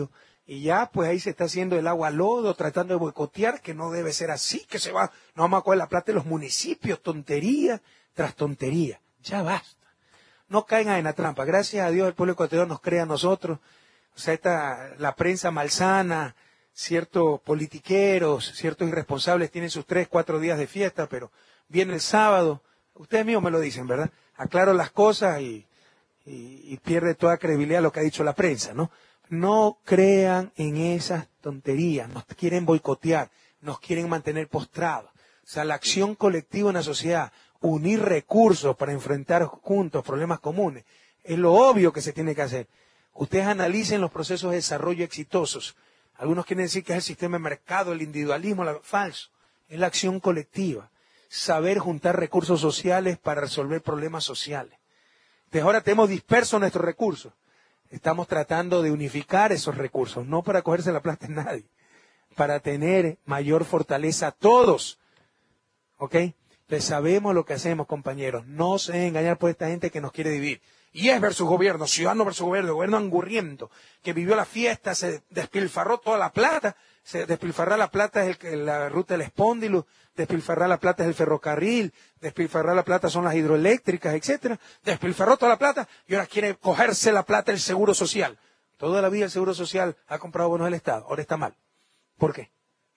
Y ya, pues ahí se está haciendo el agua a lodo, tratando de boicotear, que no debe ser así, que se va, no vamos a coger la plata de los municipios, tontería tras tontería. Ya basta. No caigan en la trampa. Gracias a Dios el pueblo ecuatoriano nos crea a nosotros. O sea, esta, la prensa malsana, ciertos politiqueros, ciertos irresponsables tienen sus tres, cuatro días de fiesta, pero viene el sábado. Ustedes mismos me lo dicen, ¿verdad? Aclaro las cosas y, y, y pierde toda credibilidad lo que ha dicho la prensa, ¿no? No crean en esas tonterías. Nos quieren boicotear, nos quieren mantener postrados. O sea, la acción colectiva en la sociedad, unir recursos para enfrentar juntos problemas comunes, es lo obvio que se tiene que hacer. Ustedes analicen los procesos de desarrollo exitosos. Algunos quieren decir que es el sistema de mercado, el individualismo, la... falso. Es la acción colectiva. Saber juntar recursos sociales para resolver problemas sociales. Entonces ahora tenemos dispersos nuestros recursos. Estamos tratando de unificar esos recursos, no para cogerse la plata en nadie, para tener mayor fortaleza todos. ¿Ok? Entonces sabemos lo que hacemos, compañeros. No se dejen engañar por esta gente que nos quiere dividir. Y es versus gobierno, ciudadano versus gobierno, gobierno angurriento, que vivió la fiesta, se despilfarró toda la plata, se despilfarrar la plata es el, la ruta del Espóndilo, despilfarrar la plata es el ferrocarril, despilfarrar la plata son las hidroeléctricas, etcétera. Despilfarró toda la plata y ahora quiere cogerse la plata del Seguro Social. Toda la vida el Seguro Social ha comprado bonos del Estado, ahora está mal. ¿Por qué?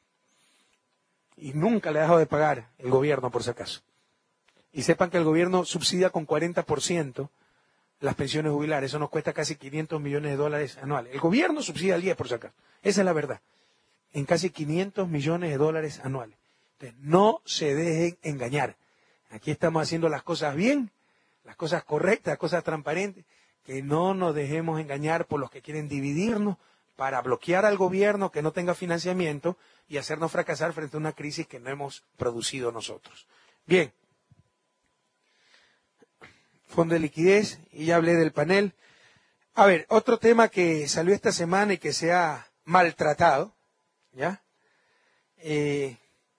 Y nunca le ha dejado de pagar el gobierno, por si acaso. Y sepan que el gobierno subsidia con cuarenta por ciento las pensiones jubilares. Eso nos cuesta casi quinientos millones de dólares anuales. El gobierno subsidia al diez por si acaso. Esa es la verdad. En casi quinientos millones de dólares anuales. Entonces, no se dejen engañar. Aquí estamos haciendo las cosas bien, las cosas correctas, las cosas transparentes. Que no nos dejemos engañar por los que quieren dividirnos para bloquear al gobierno que no tenga financiamiento y hacernos fracasar frente a una crisis que no hemos producido nosotros. Bien. Fondo de liquidez, y ya hablé del panel. A ver, otro tema que salió esta semana y que se ha maltratado, ¿ya? Eh,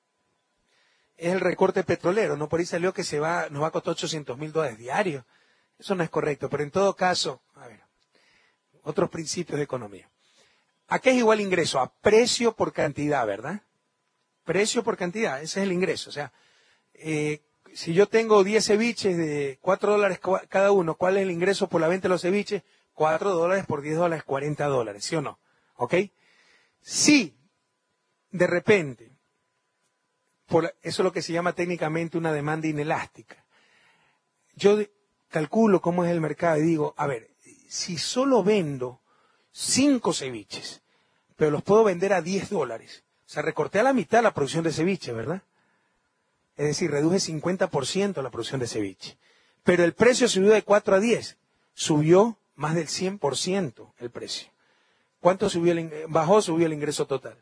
es el recorte petrolero, ¿no? Por ahí salió que se va, nos va a costar ochocientos mil dólares diarios. Eso no es correcto, pero en todo caso, a ver, otros principios de economía. ¿A qué es igual ingreso? A precio por cantidad, ¿verdad? Precio por cantidad, ese es el ingreso. O sea, eh, si yo tengo diez ceviches de cuatro dólares cada uno, ¿cuál es el ingreso por la venta de los ceviches? cuatro dólares por diez dólares, cuarenta dólares, ¿sí o no? ¿Ok? Si de repente, por, eso es lo que se llama técnicamente una demanda inelástica. Yo calculo cómo es el mercado y digo, a ver, si solo vendo cinco ceviches, pero los puedo vender a diez dólares, o sea, recorté a la mitad la producción de ceviche, ¿verdad? Es decir, reduje cincuenta por ciento la producción de ceviche. Pero el precio subió de cuatro a diez. Subió más del cien por ciento el precio. ¿Cuánto subió el bajó, subió el ingreso total?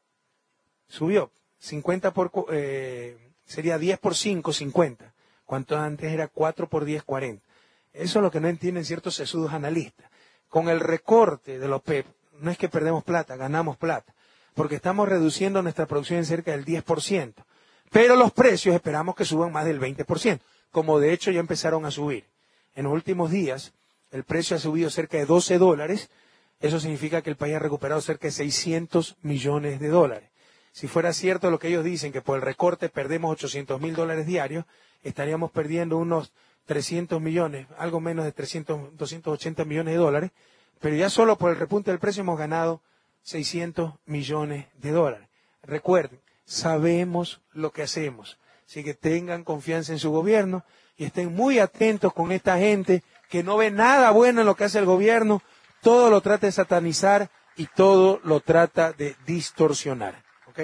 Subió. cincuenta por, eh, sería diez por cinco, cincuenta. Cuanto antes era cuatro por diez, cuarenta. Eso es lo que no entienden ciertos sesudos analistas. Con el recorte de los P E P, no es que perdemos plata, ganamos plata. Porque estamos reduciendo nuestra producción en cerca del diez por ciento. Pero los precios esperamos que suban más del veinte por ciento, como de hecho ya empezaron a subir. En los últimos días, el precio ha subido cerca de doce dólares. Eso significa que el país ha recuperado cerca de seiscientos millones de dólares. Si fuera cierto lo que ellos dicen, que por el recorte perdemos ochocientos mil dólares diarios, estaríamos perdiendo unos trescientos millones, algo menos de trescientos, doscientos ochenta millones de dólares. Pero ya solo por el repunte del precio hemos ganado seiscientos millones de dólares. Recuerden, sabemos lo que hacemos. Así que tengan confianza en su gobierno y estén muy atentos con esta gente que no ve nada bueno en lo que hace el gobierno. Todo lo trata de satanizar y todo lo trata de distorsionar. ¿Ok?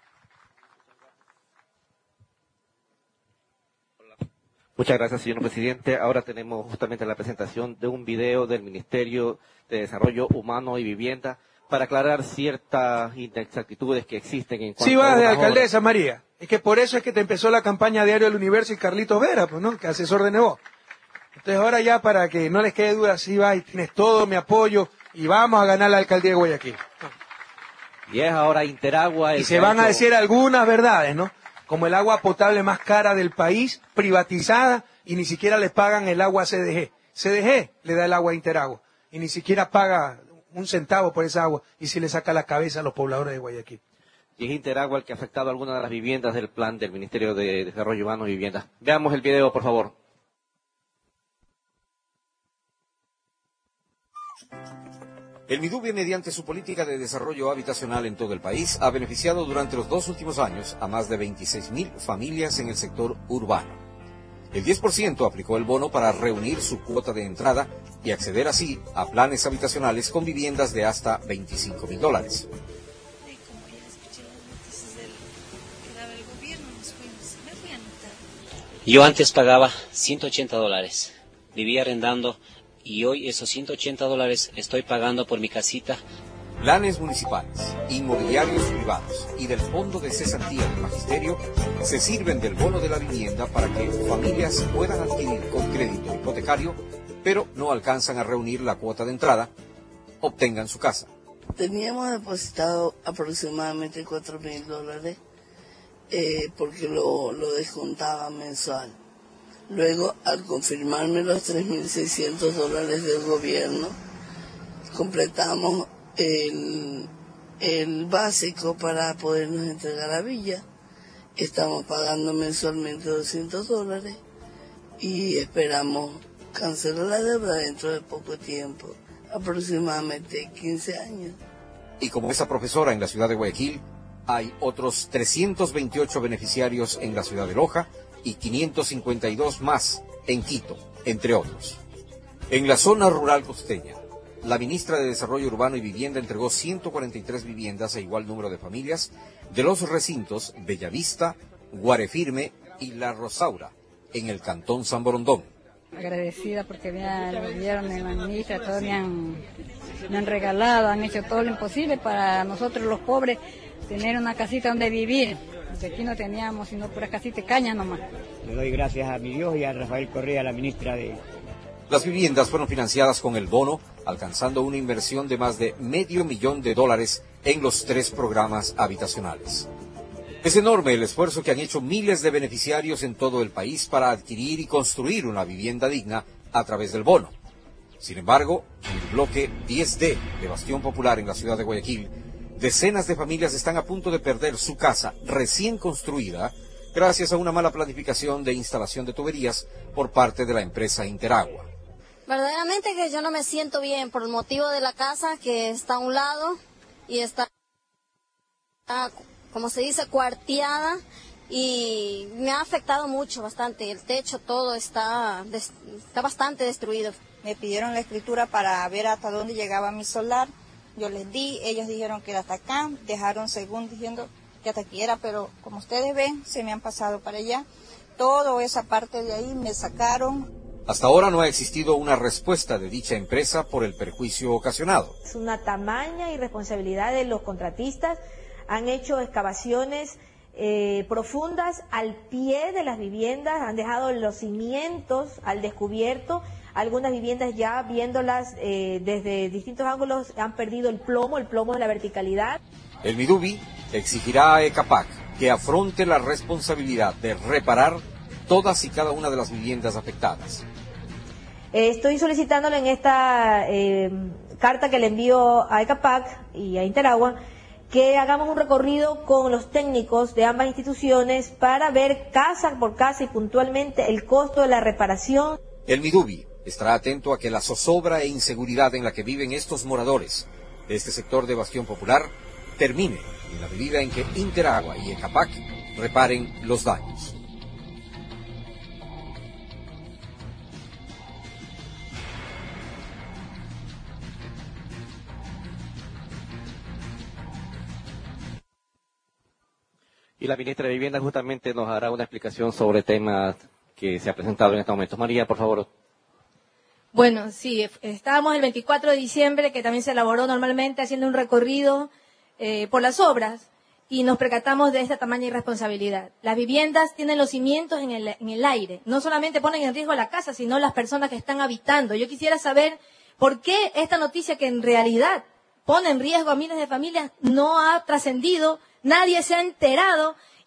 Muchas gracias, señor presidente. Ahora tenemos justamente la presentación de un video del Ministerio de Desarrollo Humano y Vivienda para aclarar ciertas inexactitudes que existen en cuanto sí, vas a de unas alcaldesa, obras. María. Es que por eso es que te empezó la campaña Diario del Universo y Carlitos Vera, pues, ¿no? Que asesor de Nebo. Entonces ahora ya para que no les quede duda, sí va y tienes todo mi apoyo y vamos a ganar la alcaldía de Guayaquil. Y es ahora Interagua. Y se van a decir algunas verdades, ¿no? Como el agua potable más cara del país, privatizada, y ni siquiera les pagan el agua a C D G. C D G le da el agua a Interagua, y ni siquiera paga un centavo por esa agua y si le saca la cabeza a los pobladores de Guayaquil. Y es Interagua el que ha afectado a algunas de las viviendas del plan del Ministerio de Desarrollo Urbano y Vivienda. Veamos el video, por favor. El Midubi, mediante su política de desarrollo habitacional en todo el país, ha beneficiado durante los dos últimos años a más de veintiséis mil familias en el sector urbano. El diez por ciento aplicó el bono para reunir su cuota de entrada y acceder así a planes habitacionales con viviendas de hasta veinticinco mil dólares. Yo antes pagaba ciento ochenta dólares, vivía arrendando y hoy esos ciento ochenta dólares estoy pagando por mi casita. Planes municipales, inmobiliarios privados y del Fondo de Cesantía del Magisterio se sirven del bono de la vivienda para que familias puedan adquirir con crédito hipotecario, pero no alcanzan a reunir la cuota de entrada, obtengan su casa. Teníamos depositado aproximadamente cuatro mil dólares eh, porque lo, lo descontaba mensual. Luego, al confirmarme los tres mil seiscientos dólares del gobierno, completamos el, el básico para podernos entregar a Villa. Estamos pagando mensualmente doscientos dólares y esperamos cancelar la deuda dentro de poco tiempo, aproximadamente quince años. Y como esa profesora en la ciudad de Guayaquil, hay otros trescientos veintiocho beneficiarios en la ciudad de Loja y quinientos cincuenta y dos más en Quito, entre otros. En la zona rural costeña, la ministra de Desarrollo Urbano y Vivienda entregó ciento cuarenta y tres viviendas a igual número de familias de los recintos Bellavista, Guarefirme y La Rosaura, en el Cantón San Borondón. Agradecida porque me han, el gobierno y la ministra, todos me han, me han regalado, han hecho todo lo imposible para nosotros los pobres tener una casita donde vivir. Porque aquí no teníamos sino puras casitas de caña nomás. Le doy gracias a mi Dios y a Rafael Correa, la ministra de... Las viviendas fueron financiadas con el bono, alcanzando una inversión de más de medio millón de dólares en los tres programas habitacionales. Es enorme el esfuerzo que han hecho miles de beneficiarios en todo el país para adquirir y construir una vivienda digna a través del bono. Sin embargo, en el bloque diez D de Bastión Popular en la ciudad de Guayaquil, decenas de familias están a punto de perder su casa recién construida gracias a una mala planificación de instalación de tuberías por parte de la empresa Interagua. Verdaderamente que yo no me siento bien por el motivo de la casa que está a un lado y está, como se dice, cuarteada y me ha afectado mucho, bastante. El techo, todo está, está bastante destruido. Me pidieron la escritura para ver hasta dónde llegaba mi solar. Yo les di, ellos dijeron que era hasta acá, dejaron según diciendo que hasta aquí era, pero como ustedes ven, se me han pasado para allá. Toda esa parte de ahí me sacaron. Hasta ahora no ha existido una respuesta de dicha empresa por el perjuicio ocasionado. Es una tamaña irresponsabilidad de los contratistas. Han hecho excavaciones eh, profundas al pie de las viviendas, han dejado los cimientos al descubierto. Algunas viviendas ya viéndolas eh, desde distintos ángulos han perdido el plomo, el plomo de la verticalidad. El Midubi exigirá a ECAPAC que afronte la responsabilidad de reparar todas y cada una de las viviendas afectadas. Eh, estoy solicitándole en esta eh, carta que le envío a ECAPAC y a Interagua que hagamos un recorrido con los técnicos de ambas instituciones para ver casa por casa y puntualmente el costo de la reparación. El Midubi estará atento a que la zozobra e inseguridad en la que viven estos moradores de este sector de Bastión Popular termine en la medida en que Interagua y ECAPAC reparen los daños. Y la ministra de Vivienda justamente nos hará una explicación sobre temas que se ha presentado en estos momentos. María, por favor. Bueno, sí, estábamos el veinticuatro de diciembre, que también se elaboró normalmente, haciendo un recorrido eh, por las obras, y nos percatamos de esta tamaña irresponsabilidad. Las viviendas tienen los cimientos en el, en el aire. No solamente ponen en riesgo la casa, sino las personas que están habitando. Yo quisiera saber por qué esta noticia que en realidad pone en riesgo a miles de familias no ha trascendido, nadie se ha enterado, y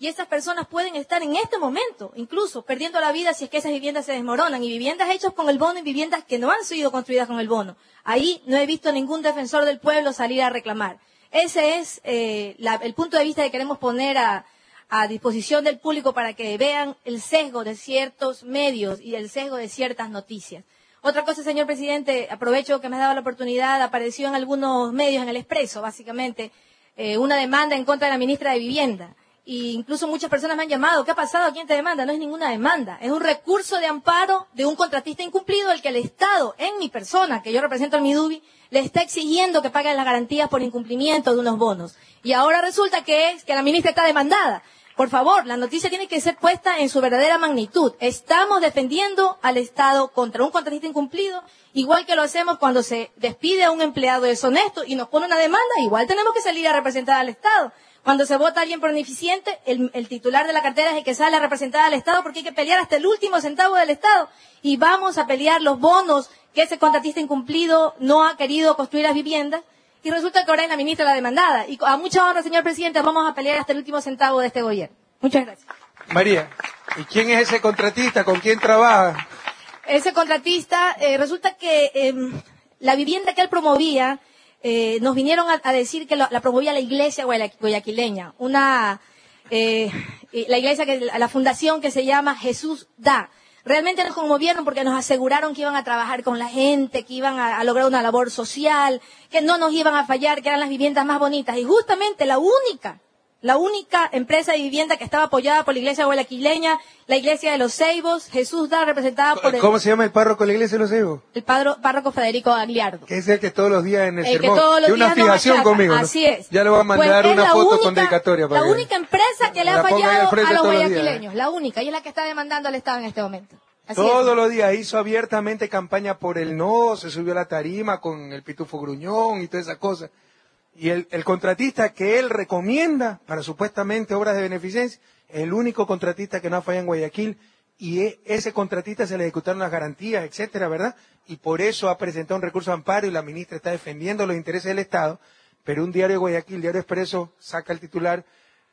Y esas personas pueden estar en este momento, incluso, perdiendo la vida si es que esas viviendas se desmoronan. Y viviendas hechas con el bono y viviendas que no han sido construidas con el bono. Ahí no he visto ningún defensor del pueblo salir a reclamar. Ese es eh, la, el punto de vista que queremos poner a, a disposición del público para que vean el sesgo de ciertos medios y el sesgo de ciertas noticias. Otra cosa, señor presidente, aprovecho que me ha dado la oportunidad, apareció en algunos medios, en el Expreso, básicamente, eh, una demanda en contra de la ministra de Vivienda. Y incluso muchas personas me han llamado, ¿qué ha pasado? ¿Quién te demanda? No es ninguna demanda, es un recurso de amparo de un contratista incumplido al que el Estado, en mi persona, que yo represento al Midubi, le está exigiendo que paguen las garantías por incumplimiento de unos bonos. Y ahora resulta que es que la ministra está demandada. Por favor, la noticia tiene que ser puesta en su verdadera magnitud. Estamos defendiendo al Estado contra un contratista incumplido, igual que lo hacemos cuando se despide a un empleado deshonesto y nos pone una demanda, igual tenemos que salir a representar al Estado. Cuando se vota a alguien por ineficiente, el, el titular de la cartera es el que sale a representar al Estado porque hay que pelear hasta el último centavo del Estado. Y vamos a pelear los bonos que ese contratista incumplido no ha querido construir las viviendas. Y resulta que ahora es la ministra la demandada. Y a mucha honra, señor presidente, vamos a pelear hasta el último centavo de este gobierno. Muchas gracias. María, ¿y quién es ese contratista? ¿Con quién trabaja? Ese contratista, eh, resulta que eh, la vivienda que él promovía, eh, nos vinieron a, a decir que lo, la promovía la iglesia guayaquileña. Una, eh, la iglesia, que la fundación que se llama Jesús Da. Realmente nos conmovieron porque nos aseguraron que iban a trabajar con la gente, que iban a, a lograr una labor social, que no nos iban a fallar, que eran las viviendas más bonitas. Y justamente la única, la única empresa de vivienda que estaba apoyada por la iglesia guayaquileña, la iglesia de los Ceibos, Jesús Da, representada por el... ¿Cómo se llama el párroco de la iglesia de los Ceibos? El padro, párroco Federico Agliardo. Que es el que todos los días en el, el sermón que todos los tiene una días fijación nos conmigo, ¿no? Así es. Ya le voy a mandar Pues una la foto única, con dedicatoria para La que única empresa que le ha la ponga ahí fallado al frente a los todos los días, guayaquileños, la única, y es la que está demandando al Estado en este momento. Así Todos es. los días hizo abiertamente campaña por el no, se subió a la tarima con el pitufo gruñón y todas esas cosas. Y el, el contratista que él recomienda para supuestamente obras de beneficencia, es el único contratista que no ha fallado en Guayaquil, y e, ese contratista se le ejecutaron las garantías, etcétera, ¿verdad? Y por eso ha presentado un recurso de amparo y la ministra está defendiendo los intereses del Estado, pero un diario de Guayaquil, Diario Expreso, saca el titular,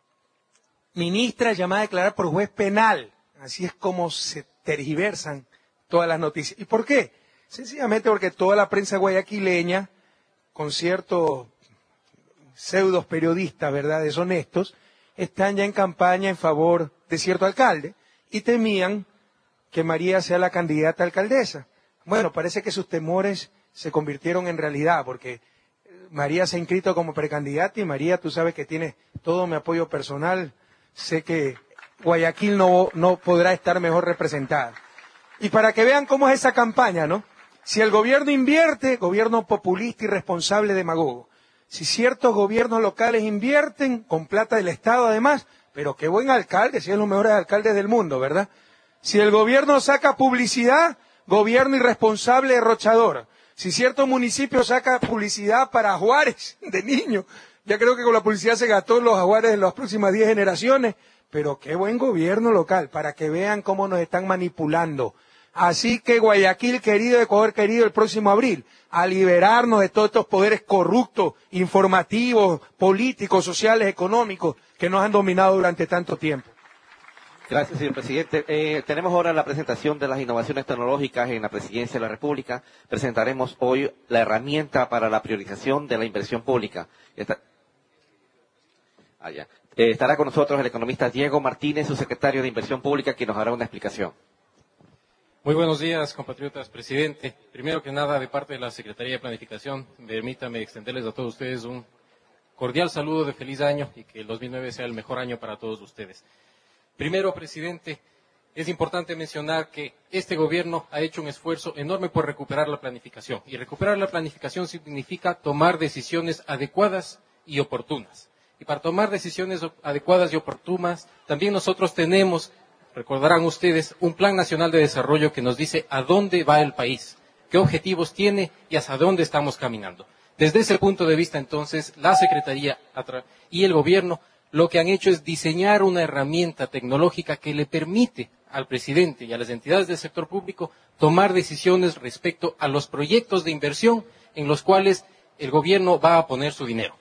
ministra llamada a declarar por juez penal. Así es como se tergiversan todas las noticias. ¿Y por qué? Sencillamente porque toda la prensa guayaquileña, con ciertos pseudos periodistas, ¿verdad?, deshonestos, están ya en campaña en favor de cierto alcalde y temían que María sea la candidata a alcaldesa. Bueno, parece que sus temores se convirtieron en realidad, porque María se ha inscrito como precandidata y María, tú sabes que tiene todo mi apoyo personal. Sé que Guayaquil no, no podrá estar mejor representada. Y para que vean cómo es esa campaña, ¿no? Si el gobierno invierte, gobierno populista, irresponsable, demagogo. Si ciertos gobiernos locales invierten, con plata del Estado además, pero qué buen alcalde, si es los mejores alcaldes del mundo, ¿verdad? Si el gobierno saca publicidad, gobierno irresponsable, derrochador. Si cierto municipio saca publicidad para jaguares de niños, ya creo que con la publicidad se gastó los jaguares de las próximas diez generaciones, pero qué buen gobierno local, para que vean cómo nos están manipulando. Así que Guayaquil querido, Ecuador querido, el próximo abril, a liberarnos de todos estos poderes corruptos, informativos, políticos, sociales, económicos, que nos han dominado durante tanto tiempo. Gracias, señor presidente. Eh, tenemos ahora la presentación de las innovaciones tecnológicas en la Presidencia de la República. Presentaremos hoy la herramienta para la priorización de la inversión pública. Esta... Ah, ya. Eh, estará con nosotros el economista Diego Martínez, su secretario de Inversión Pública, quien nos hará una explicación. Muy buenos días, compatriotas, presidente. Primero que nada, de parte de la Secretaría de Planificación, permítame extenderles a todos ustedes un cordial saludo de feliz año y que el dos mil nueve sea el mejor año para todos ustedes. Primero, presidente, es importante mencionar que este gobierno ha hecho un esfuerzo enorme por recuperar la planificación. Y recuperar la planificación significa tomar decisiones adecuadas y oportunas. Y para tomar decisiones adecuadas y oportunas, también nosotros tenemos, recordarán ustedes, un Plan Nacional de Desarrollo que nos dice a dónde va el país, qué objetivos tiene y hacia dónde estamos caminando. Desde ese punto de vista, entonces, la Secretaría y el Gobierno lo que han hecho es diseñar una herramienta tecnológica que le permite al presidente y a las entidades del sector público tomar decisiones respecto a los proyectos de inversión en los cuales el Gobierno va a poner su dinero.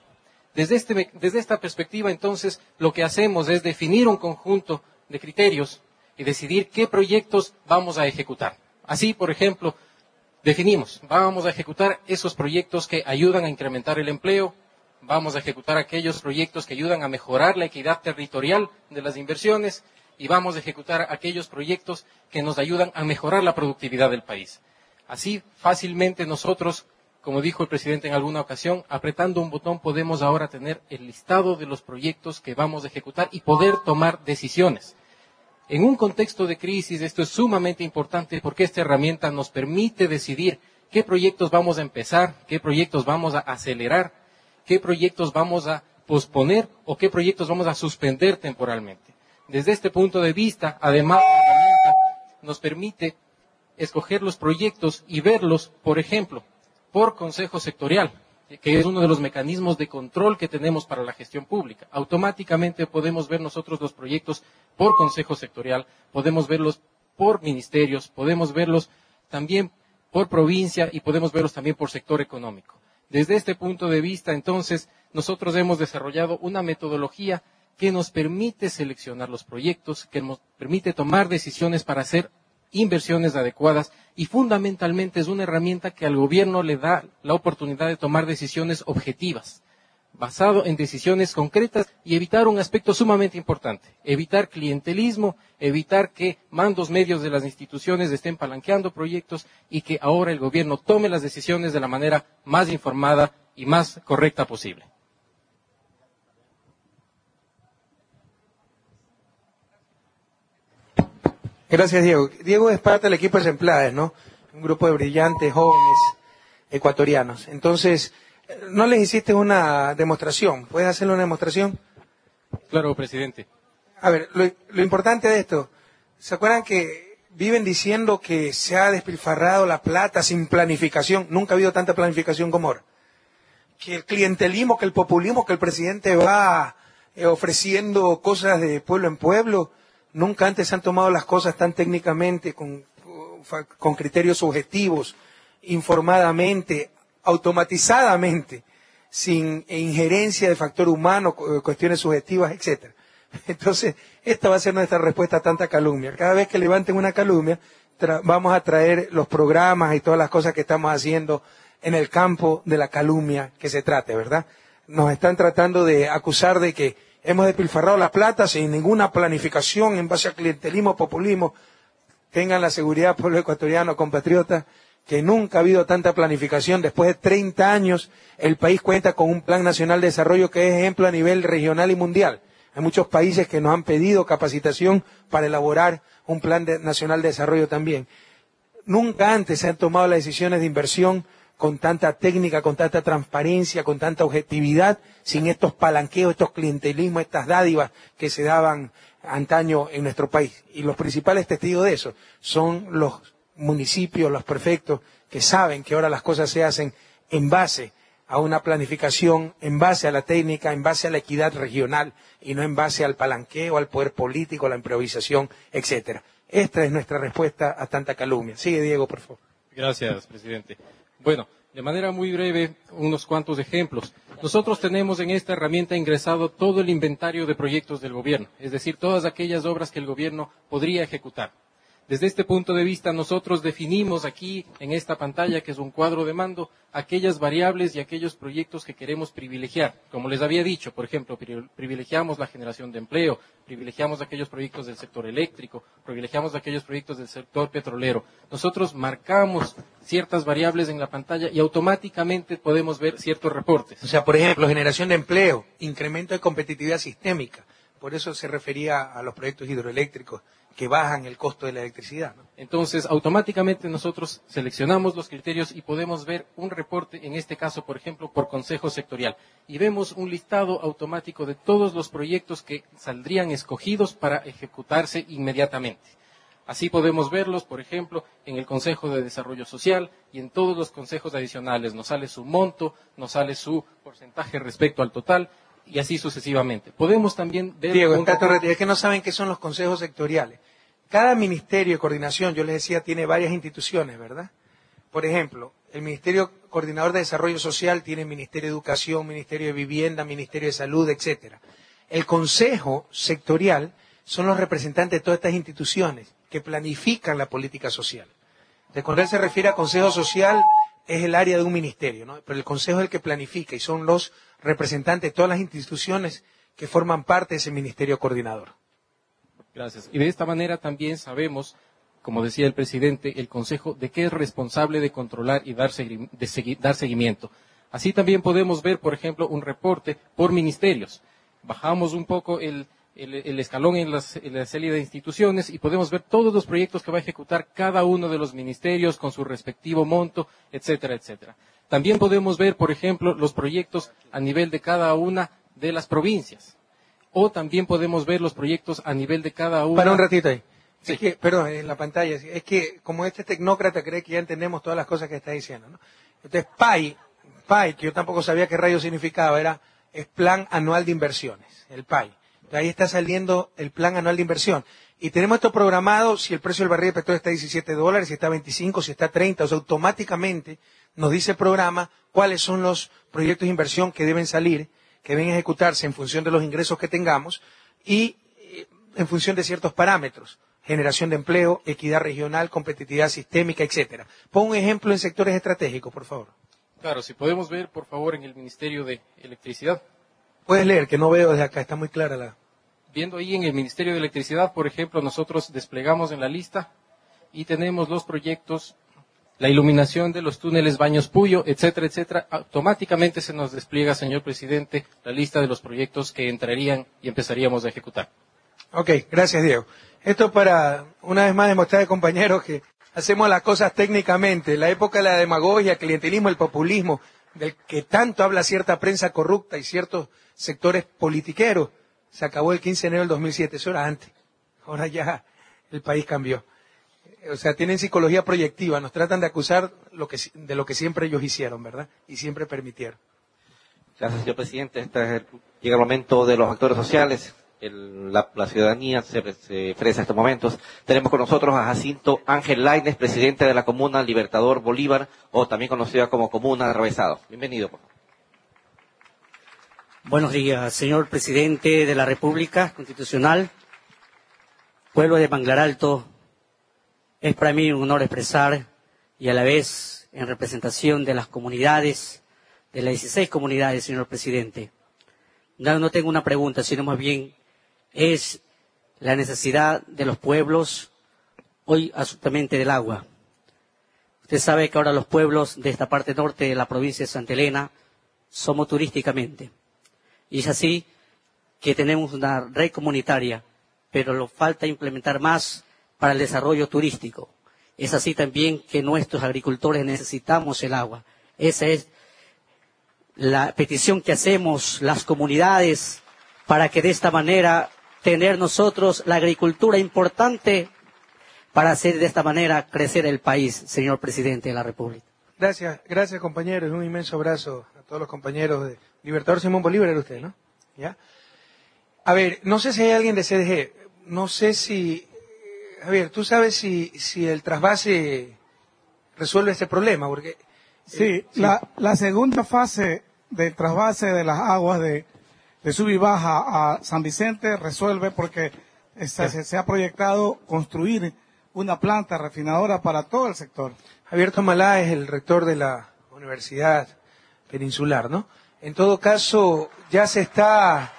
Desde, este, desde esta perspectiva, entonces, lo que hacemos es definir un conjunto de criterios y decidir qué proyectos vamos a ejecutar. Así, por ejemplo, definimos, vamos a ejecutar esos proyectos que ayudan a incrementar el empleo, vamos a ejecutar aquellos proyectos que ayudan a mejorar la equidad territorial de las inversiones y vamos a ejecutar aquellos proyectos que nos ayudan a mejorar la productividad del país. Así, fácilmente nosotros, como dijo el presidente en alguna ocasión, apretando un botón podemos ahora tener el listado de los proyectos que vamos a ejecutar y poder tomar decisiones. En un contexto de crisis esto es sumamente importante porque esta herramienta nos permite decidir qué proyectos vamos a empezar, qué proyectos vamos a acelerar, qué proyectos vamos a posponer o qué proyectos vamos a suspender temporalmente. Desde este punto de vista, además, la herramienta nos permite escoger los proyectos y verlos, por ejemplo, por consejo sectorial, que es uno de los mecanismos de control que tenemos para la gestión pública. Automáticamente podemos ver nosotros los proyectos por consejo sectorial, podemos verlos por ministerios, podemos verlos también por provincia y podemos verlos también por sector económico. Desde este punto de vista, entonces, nosotros hemos desarrollado una metodología que nos permite seleccionar los proyectos, que nos permite tomar decisiones para hacer inversiones adecuadas y fundamentalmente es una herramienta que al gobierno le da la oportunidad de tomar decisiones objetivas, basado en decisiones concretas y evitar un aspecto sumamente importante, evitar clientelismo, evitar que mandos medios de las instituciones estén palanqueando proyectos y que ahora el gobierno tome las decisiones de la manera más informada y más correcta posible. Gracias, Diego. Diego es parte del equipo de Exemplades, ¿no? Un grupo de brillantes jóvenes ecuatorianos. Entonces, no les hiciste una demostración. ¿Puedes hacerle una demostración? Claro, presidente. A ver, lo, lo importante de esto, ¿se acuerdan que viven diciendo que se ha despilfarrado la plata sin planificación? Nunca ha habido tanta planificación como ahora. Que el clientelismo, que el populismo, que el presidente va eh, ofreciendo cosas de pueblo en pueblo. Nunca antes se han tomado las cosas tan técnicamente, con, con criterios subjetivos, informadamente, automatizadamente, sin injerencia de factor humano, cuestiones subjetivas, etcétera. Entonces, esta va a ser nuestra respuesta a tanta calumnia. Cada vez que levanten una calumnia, vamos a traer los programas y todas las cosas que estamos haciendo en el campo de la calumnia que se trate, ¿verdad? Nos están tratando de acusar de que hemos despilfarrado la plata sin ninguna planificación en base a clientelismo, populismo. Tengan la seguridad, pueblo ecuatoriano, compatriotas, que nunca ha habido tanta planificación. Después de treinta años, el país cuenta con un Plan Nacional de Desarrollo que es ejemplo a nivel regional y mundial. Hay muchos países que nos han pedido capacitación para elaborar un Plan de, Nacional de Desarrollo también. Nunca antes se han tomado las decisiones de inversión con tanta técnica, con tanta transparencia, con tanta objetividad, sin estos palanqueos, estos clientelismos, estas dádivas que se daban antaño en nuestro país. Y los principales testigos de eso son los municipios, los prefectos, que saben que ahora las cosas se hacen en base a una planificación, en base a la técnica, en base a la equidad regional y no en base al palanqueo, al poder político, a la improvisación, etcétera. Esta es nuestra respuesta a tanta calumnia. Sigue, Diego, por favor. Gracias, presidente. Bueno, de manera muy breve, unos cuantos ejemplos. Nosotros tenemos en esta herramienta ingresado todo el inventario de proyectos del gobierno, es decir, todas aquellas obras que el gobierno podría ejecutar. Desde este punto de vista, nosotros definimos aquí, en esta pantalla, que es un cuadro de mando, aquellas variables y aquellos proyectos que queremos privilegiar. Como les había dicho, por ejemplo, privilegiamos la generación de empleo, privilegiamos aquellos proyectos del sector eléctrico, privilegiamos aquellos proyectos del sector petrolero. Nosotros marcamos ciertas variables en la pantalla y automáticamente podemos ver ciertos reportes. O sea, por ejemplo, generación de empleo, incremento de competitividad sistémica. Por eso se refería a los proyectos hidroeléctricos que bajan el costo de la electricidad, ¿no? Entonces, automáticamente nosotros seleccionamos los criterios y podemos ver un reporte, en este caso, por ejemplo, por consejo sectorial. Y vemos un listado automático de todos los proyectos que saldrían escogidos para ejecutarse inmediatamente. Así podemos verlos, por ejemplo, en el Consejo de Desarrollo Social y en todos los consejos adicionales. Nos sale su monto, nos sale su porcentaje respecto al total, y así sucesivamente. Podemos también ver... Diego, un... es que no saben qué son los consejos sectoriales. Cada ministerio de coordinación, yo les decía, tiene varias instituciones, ¿verdad? Por ejemplo, El Ministerio Coordinador de Desarrollo Social tiene Ministerio de Educación, Ministerio de Vivienda, Ministerio de Salud, etcétera. El Consejo Sectorial son los representantes de todas estas instituciones que planifican la política social. De cuando él se refiere a Consejo Social, es el área de un ministerio, ¿no? Pero el Consejo es el que planifica y son los representantes de todas las instituciones que forman parte de ese Ministerio Coordinador. Gracias. Y de esta manera también sabemos, como decía el presidente, el Consejo de qué es responsable de controlar y dar, segui de segui dar seguimiento. Así también podemos ver, por ejemplo, un reporte por ministerios. Bajamos un poco el, el, el escalón en, las, en la serie de instituciones y podemos ver todos los proyectos que va a ejecutar cada uno de los ministerios con su respectivo monto, etcétera, etcétera. También podemos ver, por ejemplo, los proyectos a nivel de cada una de las provincias. O también podemos ver los proyectos a nivel de cada una. Para un ratito ahí. Sí. Es que, perdón, en la pantalla, es que como este tecnócrata cree que ya entendemos todas las cosas que está diciendo, ¿no? Entonces, P A I, P A I, que yo tampoco sabía qué rayo significaba, era, es Plan Anual de Inversiones, el P A I. Entonces, ahí está saliendo el Plan Anual de Inversión. Y tenemos esto programado, si el precio del barril de petróleo está a diecisiete dólares, si está a veinticinco, si está a treinta, o sea, automáticamente nos dice el programa cuáles son los proyectos de inversión que deben salir, que deben ejecutarse en función de los ingresos que tengamos y en función de ciertos parámetros. Generación de empleo, equidad regional, competitividad sistémica, etcétera. Pon un ejemplo en sectores estratégicos, por favor. Claro, si podemos ver, por favor, en el Ministerio de Electricidad. Puedes leer, que no veo desde acá, está muy clara la... Viendo ahí en el Ministerio de Electricidad, por ejemplo, nosotros desplegamos en la lista y tenemos los proyectos, la iluminación de los túneles Baños Puyo, etcétera, etcétera. Automáticamente se nos despliega, señor presidente, la lista de los proyectos que entrarían y empezaríamos a ejecutar. Ok, gracias, Diego. Esto para, una vez más, demostrar, compañeros, que hacemos las cosas técnicamente. La época de la demagogia, el clientelismo, el populismo, del que tanto habla cierta prensa corrupta y ciertos sectores politiqueros, se acabó el quince de enero del dos mil siete. Eso era antes. Ahora ya el país cambió. O sea, tienen psicología proyectiva. Nos tratan de acusar lo que, de lo que siempre ellos hicieron, ¿verdad? Y siempre permitieron. Gracias, señor presidente. Este es el, llega el momento de los actores sociales. El, la, la ciudadanía se, se ofrece en estos momentos. Tenemos con nosotros a Jacinto Ángel Lainez, presidente de la Comuna Libertador Bolívar, o también conocida como Comuna Atravesado. Bienvenido. Buenos días, señor presidente de la República Constitucional, pueblo de Manglar Alto. Es para mí un honor expresar, y a la vez en representación de las comunidades, de las dieciséis comunidades, señor presidente. No, no tengo una pregunta, sino más bien es la necesidad de los pueblos, hoy absolutamente del agua. Usted sabe que ahora los pueblos de esta parte norte de la provincia de Santa Elena somos turísticamente. Y es así que tenemos una red comunitaria, pero nos falta implementar más para el desarrollo turístico. Es así también que nuestros agricultores necesitamos el agua. Esa es la petición que hacemos las comunidades para que de esta manera tener nosotros la agricultura importante para hacer de esta manera crecer el país, señor presidente de la República. Gracias, gracias compañeros. Un inmenso abrazo a todos los compañeros de Libertador Simón Bolívar, era usted, ¿no? ¿Ya? A ver, no sé si hay alguien de C D G, no sé si... A ver, ¿tú sabes si, si el trasvase resuelve este problema? Porque Sí, eh, sí. La, la segunda fase del trasvase de las aguas de, de sub y baja a San Vicente resuelve porque se, se, se ha proyectado construir una planta refinadora para todo el sector. Javier Tomalá es el rector de la Universidad Peninsular, ¿no? En todo caso, ya se está,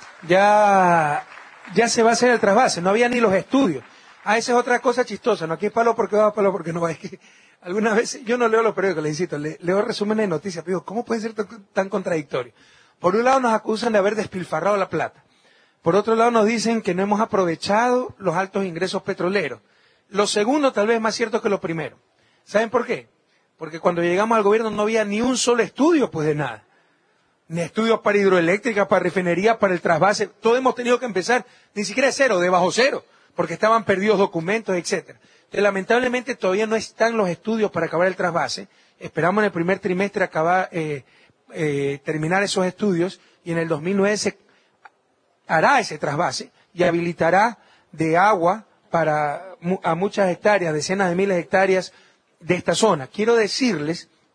ya, ya se va a hacer el trasvase, no había ni los estudios. Ah, esa es otra cosa chistosa, ¿no? Aquí es palo porque va, palo porque no va. Es que algunas veces, yo no leo los periódicos, le insisto, le, leo resúmenes de noticias, pero digo, ¿cómo puede ser tan, tan contradictorio? Por un lado nos acusan de haber despilfarrado la plata. Por otro lado nos dicen que no hemos aprovechado los altos ingresos petroleros. Lo segundo tal vez es más cierto que lo primero. ¿Saben por qué? Porque cuando llegamos al gobierno no había ni un solo estudio, pues de nada. Ni estudios para hidroeléctrica, para refinería, para el trasvase. Todo hemos tenido que empezar, ni siquiera de cero, de bajo cero, porque estaban perdidos documentos, etcétera. Entonces, lamentablemente todavía no están los estudios para acabar el trasvase. Esperamos en el primer trimestre acabar, eh, eh, terminar esos estudios y en el dos mil nueve se hará ese trasvase y habilitará de agua para a muchas hectáreas, decenas de miles de hectáreas de esta zona. Quiero decirles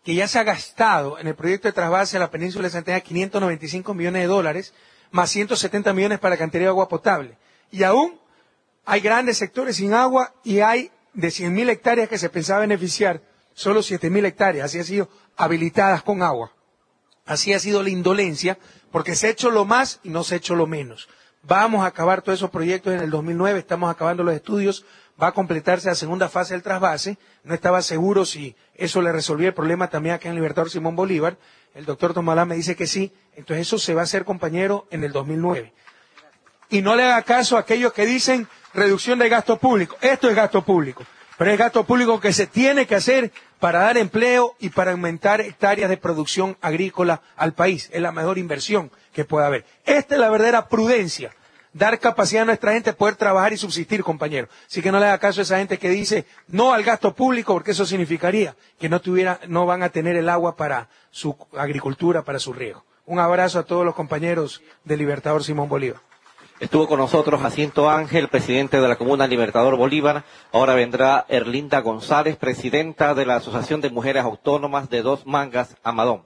que ya se ha gastado en el proyecto de trasvase a la península de Santa Elena quinientos noventa y cinco millones de dólares, más ciento setenta millones para alcantarillado de agua potable. Y aún hay grandes sectores sin agua y hay de cien mil hectáreas que se pensaba beneficiar, solo siete mil hectáreas, así han sido habilitadas con agua. Así ha sido la indolencia, porque se ha hecho lo más y no se ha hecho lo menos. Vamos a acabar todos esos proyectos en el dos mil nueve, estamos acabando los estudios, va a completarse la segunda fase del trasvase. No estaba seguro si eso le resolvía el problema también acá en Libertador Simón Bolívar. El doctor Tomalá me dice que sí, entonces eso se va a hacer, compañero, en el dos mil nueve. Y no le haga caso a aquellos que dicen reducción de gasto público. Esto es gasto público, pero es gasto público que se tiene que hacer para dar empleo y para aumentar hectáreas de producción agrícola al país. Es la mejor inversión que puede haber. Esta es la verdadera prudencia, dar capacidad a nuestra gente de poder trabajar y subsistir, compañero. Así que no le haga caso a esa gente que dice no al gasto público, porque eso significaría que no tuviera, no van a tener el agua para su agricultura, para su riego. Un abrazo a todos los compañeros de Libertador Simón Bolívar. Estuvo con nosotros Jacinto Ángel, presidente de la Comuna Libertador Bolívar. Ahora vendrá Erlinda González, presidenta de la Asociación de Mujeres Autónomas de Dos Mangas, Amadón.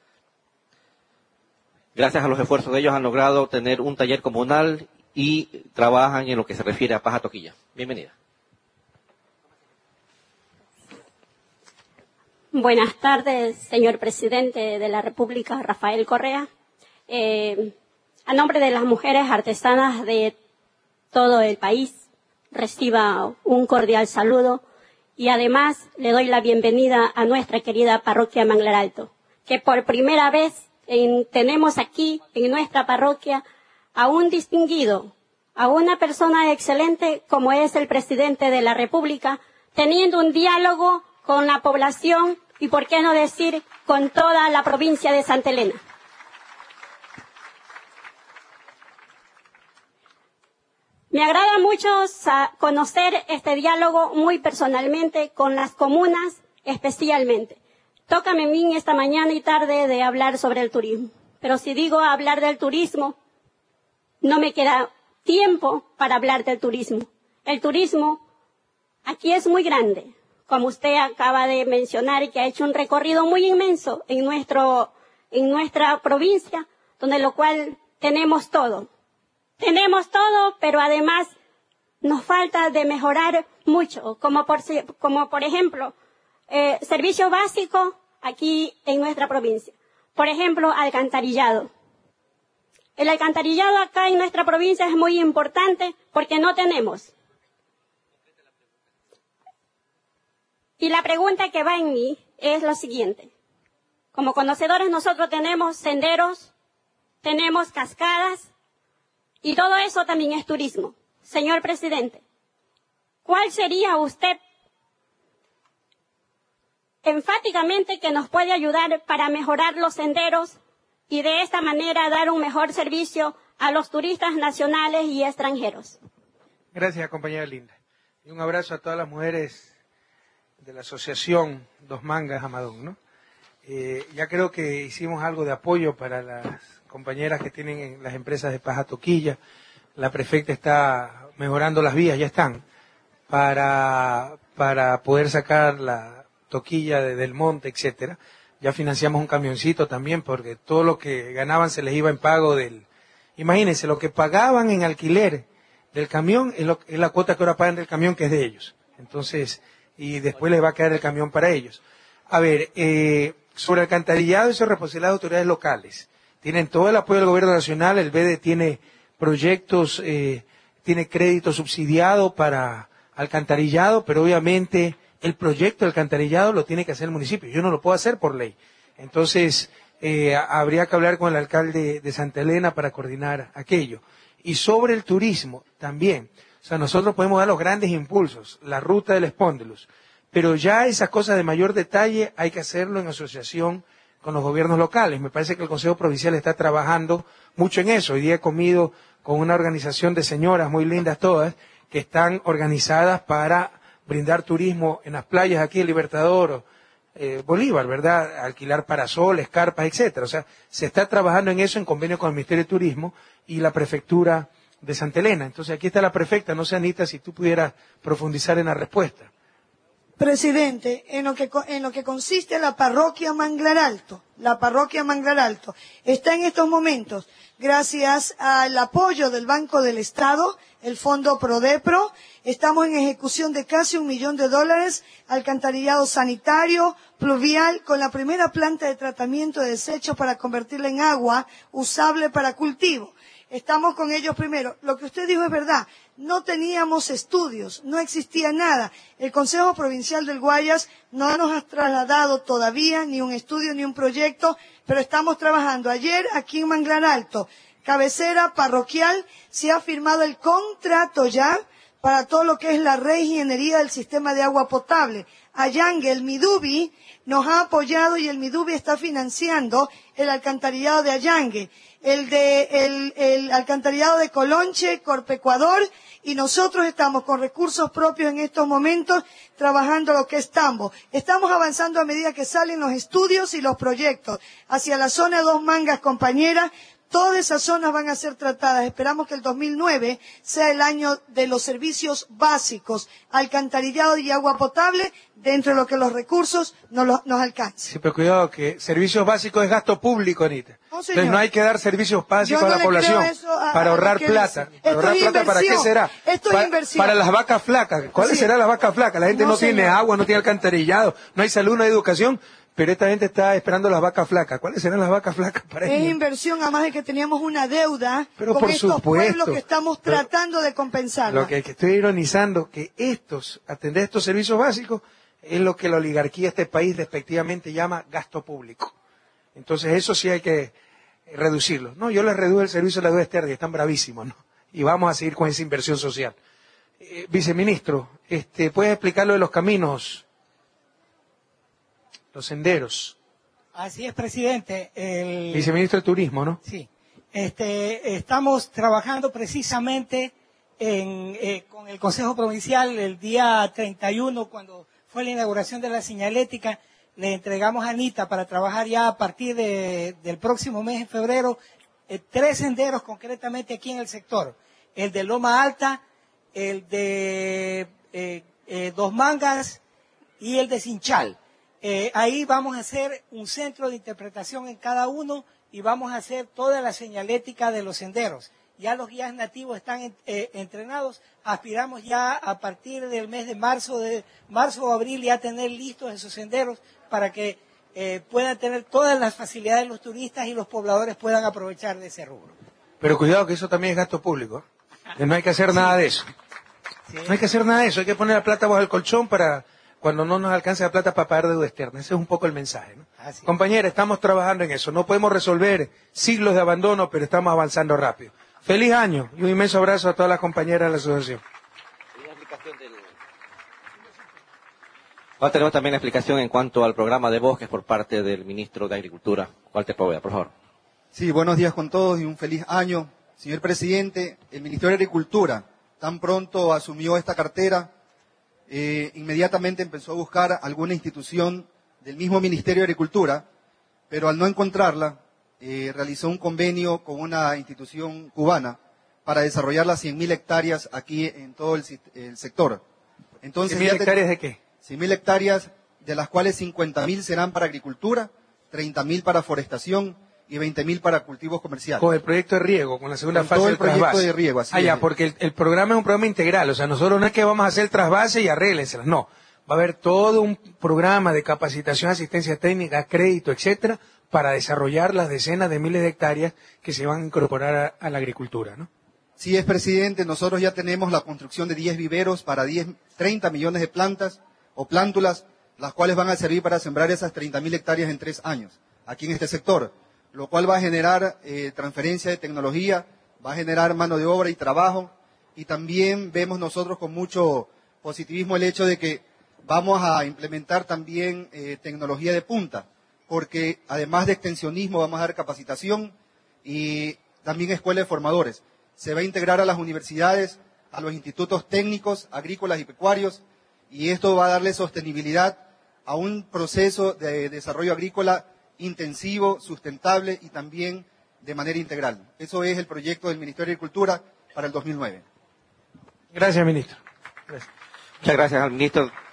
Gracias a los esfuerzos de ellos han logrado tener un taller comunal y trabajan en lo que se refiere a paja toquilla. Bienvenida. Buenas tardes, señor presidente de la República, Rafael Correa. Eh, a nombre de las mujeres artesanas de todo el país, reciba un cordial saludo y además le doy la bienvenida a nuestra querida parroquia Manglar Alto, que por primera vez en, tenemos aquí en nuestra parroquia a un distinguido, a una persona excelente como es el presidente de la República, teniendo un diálogo con la población y, por qué no decir, con toda la provincia de Santa Elena. Me agrada mucho conocer este diálogo muy personalmente con las comunas especialmente. Tócame a mí esta mañana y tarde de hablar sobre el turismo. Pero si digo hablar del turismo, no me queda tiempo para hablar del turismo. El turismo aquí es muy grande, como usted acaba de mencionar, que ha hecho un recorrido muy inmenso en nuestro, en nuestra provincia, donde lo cual tenemos todo. Tenemos todo, pero además nos falta de mejorar mucho, como por, como por ejemplo, eh, servicio básico aquí en nuestra provincia. Por ejemplo, alcantarillado. El alcantarillado acá en nuestra provincia es muy importante porque no tenemos. Y la pregunta que va en mí es la siguiente. Como conocedores nosotros tenemos senderos, tenemos cascadas, y todo eso también es turismo. Señor presidente, ¿cuál sería usted enfáticamente que nos puede ayudar para mejorar los senderos y de esta manera dar un mejor servicio a los turistas nacionales y extranjeros? Gracias, compañera linda. Y un abrazo a todas las mujeres de la asociación Dos Mangas Amadón, ¿no? Eh, ya creo que hicimos algo de apoyo para las compañeras que tienen en las empresas de paja toquilla. La prefecta está mejorando las vías, ya están, para, para poder sacar la toquilla de, del monte, etcétera. Ya financiamos un camioncito también, porque todo lo que ganaban se les iba en pago del... Imagínense, lo que pagaban en alquiler del camión es, lo, es la cuota que ahora pagan del camión, que es de ellos. Entonces, y después les va a quedar el camión para ellos. A ver, eh, sobre alcantarillado, eso es responsabilidad de autoridades locales. Tienen todo el apoyo del gobierno nacional, el B E D E tiene proyectos, eh, tiene crédito subsidiado para alcantarillado, pero obviamente el proyecto de alcantarillado lo tiene que hacer el municipio. Yo no lo puedo hacer por ley. Entonces, eh, habría que hablar con el alcalde de Santa Elena para coordinar aquello. Y sobre el turismo, también. O sea, nosotros podemos dar los grandes impulsos, la ruta del Espóndolus, pero ya esas cosas de mayor detalle hay que hacerlo en asociación con los gobiernos locales. Me parece que el Consejo Provincial está trabajando mucho en eso. Hoy día he comido con una organización de señoras muy lindas todas, que están organizadas para brindar turismo en las playas aquí en Libertador, eh, Bolívar, ¿verdad? Alquilar parasoles, carpas, etcétera. O sea, se está trabajando en eso en convenio con el Ministerio de Turismo y la Prefectura de Santa Elena. Entonces aquí está la prefecta, no sé, Anita, si tú pudieras profundizar en la respuesta. Presidente, en lo que, en lo que consiste la parroquia Manglar Alto, la parroquia Manglar Alto, está en estos momentos, gracias al apoyo del Banco del Estado, el Fondo Prodepro, estamos en ejecución de casi un millón de dólares, alcantarillado sanitario, pluvial, con la primera planta de tratamiento de desechos para convertirla en agua usable para cultivo. Estamos con ellos primero. Lo que usted dijo es verdad. No teníamos estudios, no existía nada. El Consejo Provincial del Guayas no nos ha trasladado todavía ni un estudio ni un proyecto, pero estamos trabajando. Ayer, aquí en Manglar Alto, cabecera parroquial, se ha firmado el contrato ya para todo lo que es la reingeniería del sistema de agua potable. Allangue, el Midubi, nos ha apoyado y el Midubi está financiando el alcantarillado de Allangue, el de el, el alcantarillado de Colonche, Corpecuador, y nosotros estamos con recursos propios en estos momentos trabajando lo que es Tambo. Estamos avanzando a medida que salen los estudios y los proyectos hacia la zona Dos Mangas, compañera. Todas esas zonas van a ser tratadas. Esperamos que el dos mil nueve sea el año de los servicios básicos, alcantarillado y agua potable, dentro de lo que los recursos nos, lo, nos alcancen. Sí, pero cuidado, que servicios básicos es gasto público, Anita. No, Entonces no hay que dar servicios básicos Yo no a la le población creo eso a- para a ahorrar lo que plata. dice. Para Esto ahorrar es plata, ¿para qué inversión. será? Esto es Pa- inversión. Para las vacas flacas. ¿Cuáles Sí. serán las vacas flacas? La gente no, No, tiene señor. agua, no tiene alcantarillado, no hay salud, no hay educación. Pero esta gente está esperando las vacas flacas. ¿Cuáles serán las vacas flacas para Es ellos? inversión, además de que teníamos una deuda Pero con por estos supuesto. pueblos que estamos Pero- tratando de compensar. Lo que, que estoy ironizando, que estos, atender estos servicios básicos, es lo que la oligarquía de este país despectivamente llama gasto público. Entonces eso sí hay que reducirlo. No, yo les reduje el servicio de la deuda externa y están bravísimos, ¿no? Y vamos a seguir con esa inversión social. Eh, viceministro, este, ¿puedes explicar lo de los caminos, los senderos? Así es, presidente. El... Viceministro de Turismo, ¿no? Sí. Este, estamos trabajando precisamente en, eh, con el Consejo Provincial el día treinta y uno, cuando fue la inauguración de la señalética, le entregamos a Anita para trabajar ya a partir de, del próximo mes, en febrero, eh, tres senderos concretamente aquí en el sector. El de Loma Alta, el de eh, eh, Dos Mangas y el de Cinchal. Eh, ahí vamos a hacer un centro de interpretación en cada uno y vamos a hacer toda la señalética de los senderos. Ya los guías nativos están eh, entrenados. Aspiramos ya a partir del mes de marzo, de marzo o abril, ya tener listos esos senderos para que eh, puedan tener todas las facilidades los turistas y los pobladores puedan aprovechar de ese rubro. Pero cuidado que eso también es gasto público. ¿eh? No hay que hacer nada de eso. Sí. No hay que hacer nada de eso. Hay que poner la plata bajo el colchón para cuando no nos alcance la plata para pagar deuda externa. Ese es un poco el mensaje, ¿no? Compañera, estamos trabajando en eso. No podemos resolver siglos de abandono, pero estamos avanzando rápido. Feliz año y un inmenso abrazo a todas las compañeras de la asociación. Ahora tenemos también la explicación en cuanto al programa de bosques por parte del ministro de Agricultura. Walter Poveda, por favor. Sí, buenos días con todos y un feliz año. Señor presidente, el Ministerio de Agricultura tan pronto asumió esta cartera, eh, inmediatamente empezó a buscar alguna institución del mismo Ministerio de Agricultura, pero al no encontrarla, eh, realizó un convenio con una institución cubana para desarrollar las cien mil hectáreas aquí en todo el, el sector. Entonces, ¿cien mil hectáreas de qué? cien mil hectáreas, de las cuales cincuenta mil serán para agricultura, treinta mil para forestación y veinte mil para cultivos comerciales. Con el proyecto de riego, con la segunda Con fase todo del el proyecto trasvase. de riego, así Ah, ya, es. porque el, el programa es un programa integral. O sea, nosotros no es que vamos a hacer el trasvase y arréglenselas. No. Va a haber todo un programa de capacitación, asistencia técnica, crédito, etcétera, para desarrollar las decenas de miles de hectáreas que se van a incorporar a, a la agricultura, ¿no? Sí, es presidente, nosotros ya tenemos la construcción de diez viveros para diez, treinta millones de plantas o plántulas, las cuales van a servir para sembrar esas treinta mil hectáreas en tres años, aquí en este sector, lo cual va a generar eh, transferencia de tecnología, va a generar mano de obra y trabajo, y también vemos nosotros con mucho positivismo el hecho de que vamos a implementar también eh, tecnología de punta, porque además de extensionismo vamos a dar capacitación y también escuela de formadores. Se va a integrar a las universidades, a los institutos técnicos, agrícolas y pecuarios, y esto va a darle sostenibilidad a un proceso de desarrollo agrícola intensivo, sustentable y también de manera integral. Eso es el proyecto del Ministerio de Agricultura para el dos mil nueve. Gracias, ministro. Gracias. Muchas gracias al ministro.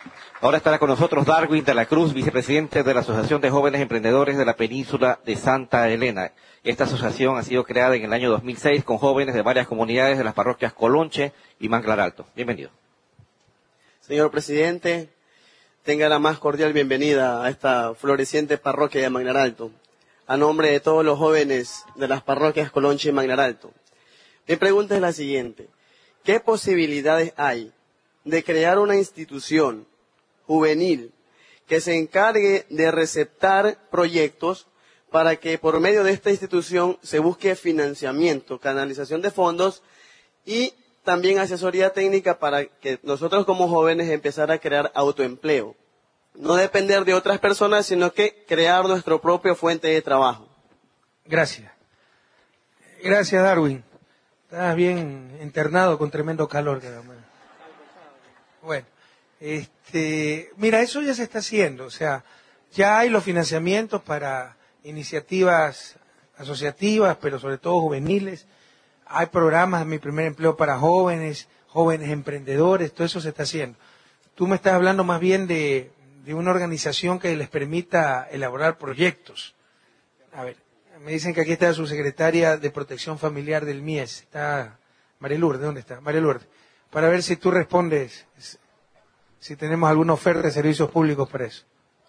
Ahora estará con nosotros Darwin de la Cruz, vicepresidente de la Asociación de Jóvenes Emprendedores de la Península de Santa Elena. Esta asociación ha sido creada en el año dos mil seis con jóvenes de varias comunidades de las parroquias Colonche y Manglar Alto. Bienvenido. Señor presidente, tenga la más cordial bienvenida a esta floreciente parroquia de Manglar Alto, a nombre de todos los jóvenes de las parroquias Colonche y Manglar Alto. Mi pregunta es la siguiente: ¿qué posibilidades hay de crear una institución juvenil que se encargue de receptar proyectos para que por medio de esta institución se busque financiamiento, canalización de fondos y también asesoría técnica para que nosotros como jóvenes empezar a crear autoempleo? No depender de otras personas, sino que crear nuestro propio fuente de trabajo. Gracias. Gracias, Darwin. Estás bien internado con tremendo calor. Bueno, este, mira, eso ya se está haciendo. O sea, ya hay los financiamientos para iniciativas asociativas, pero sobre todo juveniles. Hay programas, Mi Primer Empleo para jóvenes, jóvenes emprendedores, todo eso se está haciendo. Tú me estás hablando más bien de, de una organización que les permita elaborar proyectos. A ver, me dicen que aquí está su secretaria de Protección Familiar del M I E S, está María Lourdes, ¿dónde está? María Lourdes, para ver si tú respondes, si tenemos alguna oferta de servicios públicos para eso.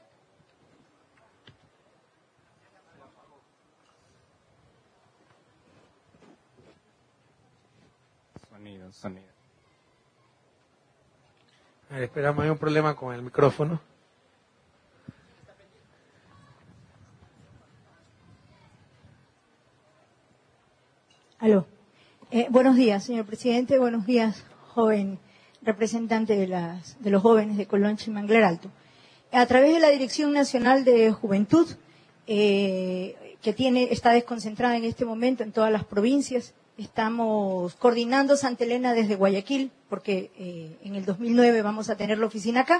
Sonido, sonido. A ver, esperamos, hay un problema con el micrófono. Aló. Eh, buenos días, señor presidente. Buenos días, joven representante de, las, de los jóvenes de Colonche y Manglar Alto. A través de la Dirección Nacional de Juventud, eh, que tiene, está desconcentrada en este momento en todas las provincias, estamos coordinando Santa Elena desde Guayaquil, porque eh, en el dos mil nueve vamos a tener la oficina acá.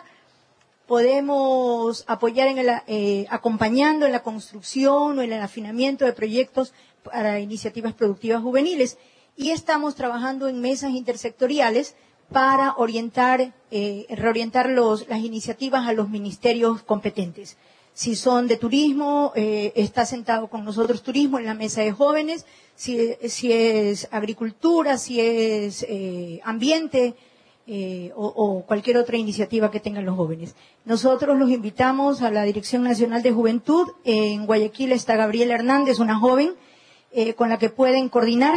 Podemos apoyar en el, eh, acompañando en la construcción o en el afinamiento de proyectos para iniciativas productivas juveniles, y estamos trabajando en mesas intersectoriales para orientar, eh, reorientar los, las iniciativas a los ministerios competentes. Si son de turismo, eh, está sentado con nosotros turismo en la mesa de jóvenes. Si, si es agricultura, si es eh, ambiente eh, o, o cualquier otra iniciativa que tengan los jóvenes. Nosotros los invitamos a la Dirección Nacional de Juventud. En Guayaquil está Gabriela Hernández, una joven eh, con la que pueden coordinar,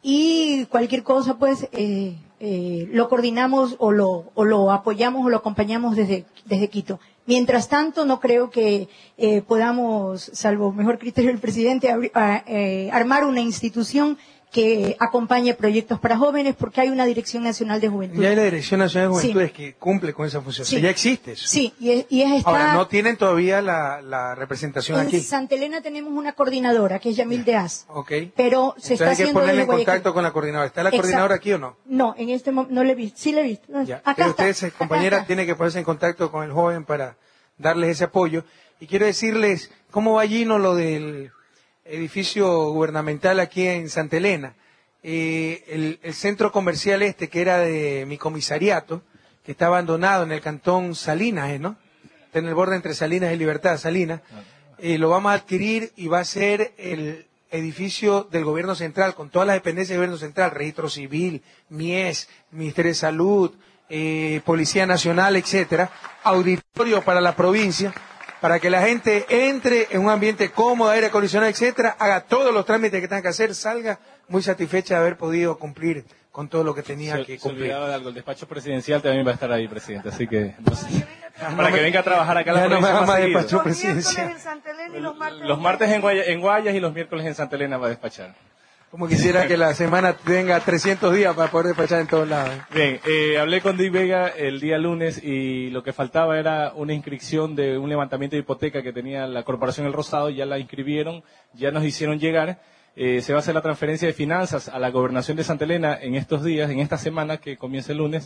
y cualquier cosa pues eh, eh, lo coordinamos o lo, o lo apoyamos o lo acompañamos desde, desde Quito. Mientras tanto, no creo que eh, podamos, salvo mejor criterio del presidente, abri, a, eh, armar una institución que acompañe proyectos para jóvenes, porque hay una Dirección Nacional de Juventud. Ya hay la Dirección Nacional de Juventud, sí, es que cumple con esa función. Sí. O sea, ya existe eso. Sí, y es, y es está... Ahora, no tienen todavía la, la representación en aquí. En Santa Elena tenemos una coordinadora, que es Yamil Deaz. Ok. Pero se Entonces está hay que haciendo ponerle en Guayaquil. contacto con la coordinadora. ¿Está la Exacto. coordinadora aquí o no? No, en este momento no le he visto. Sí le he visto. No, Ya. acá Pero está. usted, compañera, Acá tiene que ponerse en contacto con el joven para darles ese apoyo. Y quiero decirles, ¿cómo va Gino lo del edificio gubernamental aquí en Santa Elena? Eh, el, el centro comercial este, que era de mi comisariato, que está abandonado en el cantón Salinas, ¿eh, ¿no? Está en el borde entre Salinas y Libertad, Salinas. Eh, lo vamos a adquirir y va a ser el edificio del gobierno central, con todas las dependencias del gobierno central, registro civil, M I E S, Ministerio de Salud, eh, Policía Nacional, etcétera, auditorio para la provincia, para que la gente entre en un ambiente cómodo, aire acondicionado, etcétera, haga todos los trámites que tenga que hacer, salga muy satisfecha de haber podido cumplir con todo lo que tenía se, que se cumplir. olvidaba de algo, el despacho presidencial también va a estar ahí, presidente, así que pues, para que venga a trabajar acá a la ya no provincia me más más seguido. despacho presidencial. Los martes en, Guaya, en Guayas y los miércoles en Santa Elena va a despachar. Como quisiera que la semana tenga trescientos días para poder despachar en todos lados. Bien, eh, hablé con Di Vega el día lunes y lo que faltaba era una inscripción de un levantamiento de hipoteca que tenía la Corporación El Rosado, ya la inscribieron, ya nos hicieron llegar. Eh, se va a hacer la transferencia de finanzas a la Gobernación de Santa Elena en estos días, en esta semana que comienza el lunes.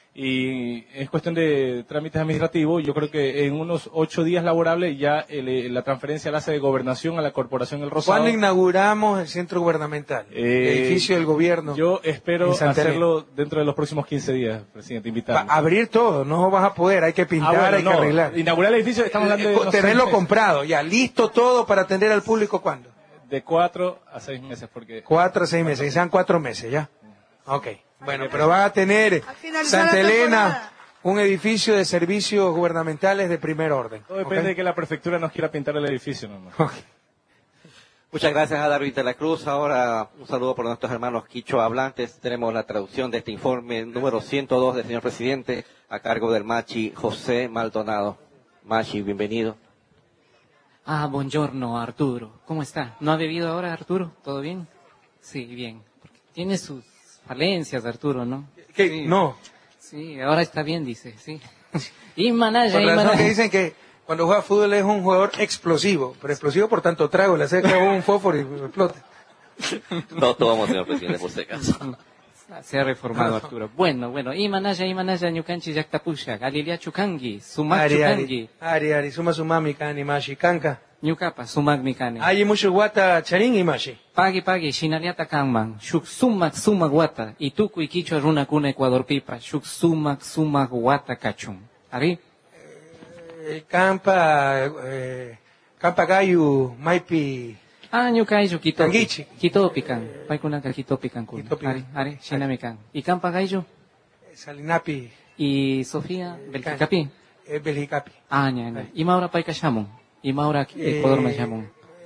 y es cuestión de trámites administrativos. Yo creo que en unos ocho días laborables ya el, la transferencia la hace de Gobernación a la Corporación El Rosado. ¿Cuándo inauguramos el centro gubernamental? Eh, el edificio del gobierno. Yo espero en Santa hacerlo dentro de los próximos quince días, presidente, invitado. Abrir todo, no vas a poder, hay que pintar, Ah, bueno, hay no. que arreglar. Inaugurar el edificio, estamos hablando de Eh, unos Tenerlo seis meses. comprado, ya, listo todo para atender al público, ¿cuándo? De cuatro a seis meses, porque... Cuatro a seis meses, que sean cuatro meses, ya. Ok. Bueno, pero van a tener finalizar Santa la Elena temporada. un edificio de servicios gubernamentales de primer orden. Todo depende ¿ok? de que la prefectura nos quiera pintar el edificio, nomás. Muchas gracias a David de la Cruz. Ahora un saludo por nuestros hermanos quichua hablantes. Tenemos la traducción de este informe número ciento dos del señor presidente a cargo del Machi José Maldonado. Machi, bienvenido. Ah, buongiorno, Arturo. ¿Cómo está? ¿No ha bebido ahora, Arturo? ¿Todo bien? Sí, bien. Porque tiene sus falencias, Arturo, ¿no? ¿Qué? Sí. No. Sí, ahora está bien, dice, sí. Y Manaya, Por y razón Manaya. que dicen que cuando juega fútbol es un jugador explosivo, pero explosivo por tanto trago, le acerca un fósforo y explota. No tomamos, señor presidente, por si acaso. Se ha reformado, Arturo. Bueno, bueno. Y Manaya, y Manaya, ñucanchi yaktapusha. Galilia chukangi, sumak Ari, chukangi. Ari, Ari, Ari, suma sumami kani mashi kanka. Ñukapa, sumak mikane. Hay mucho guata charín y mashi. Pagi pagi, shinaliata kanman, shuk sumak sumak wata, y tuku y quichua runa kuna Ecuador pipa, shuk sumak sumak wata kachun. ¿Ari? Eh, Campa, eh, Campa Gayu, Maipi, Ah, ñukaiju kitopi. Kangichi. Kitopi kan. Paikunaka kitopi kan kun. Kitopi. Ari, ari, shinami kan. Y Campa Gaiju, Salinapi, y Sofía, Belkikapi. eh, Belgicapi. Ah, ña, ña. Y Maura Paika Shamun. Y Maura Eh, Ecuador me Shamun.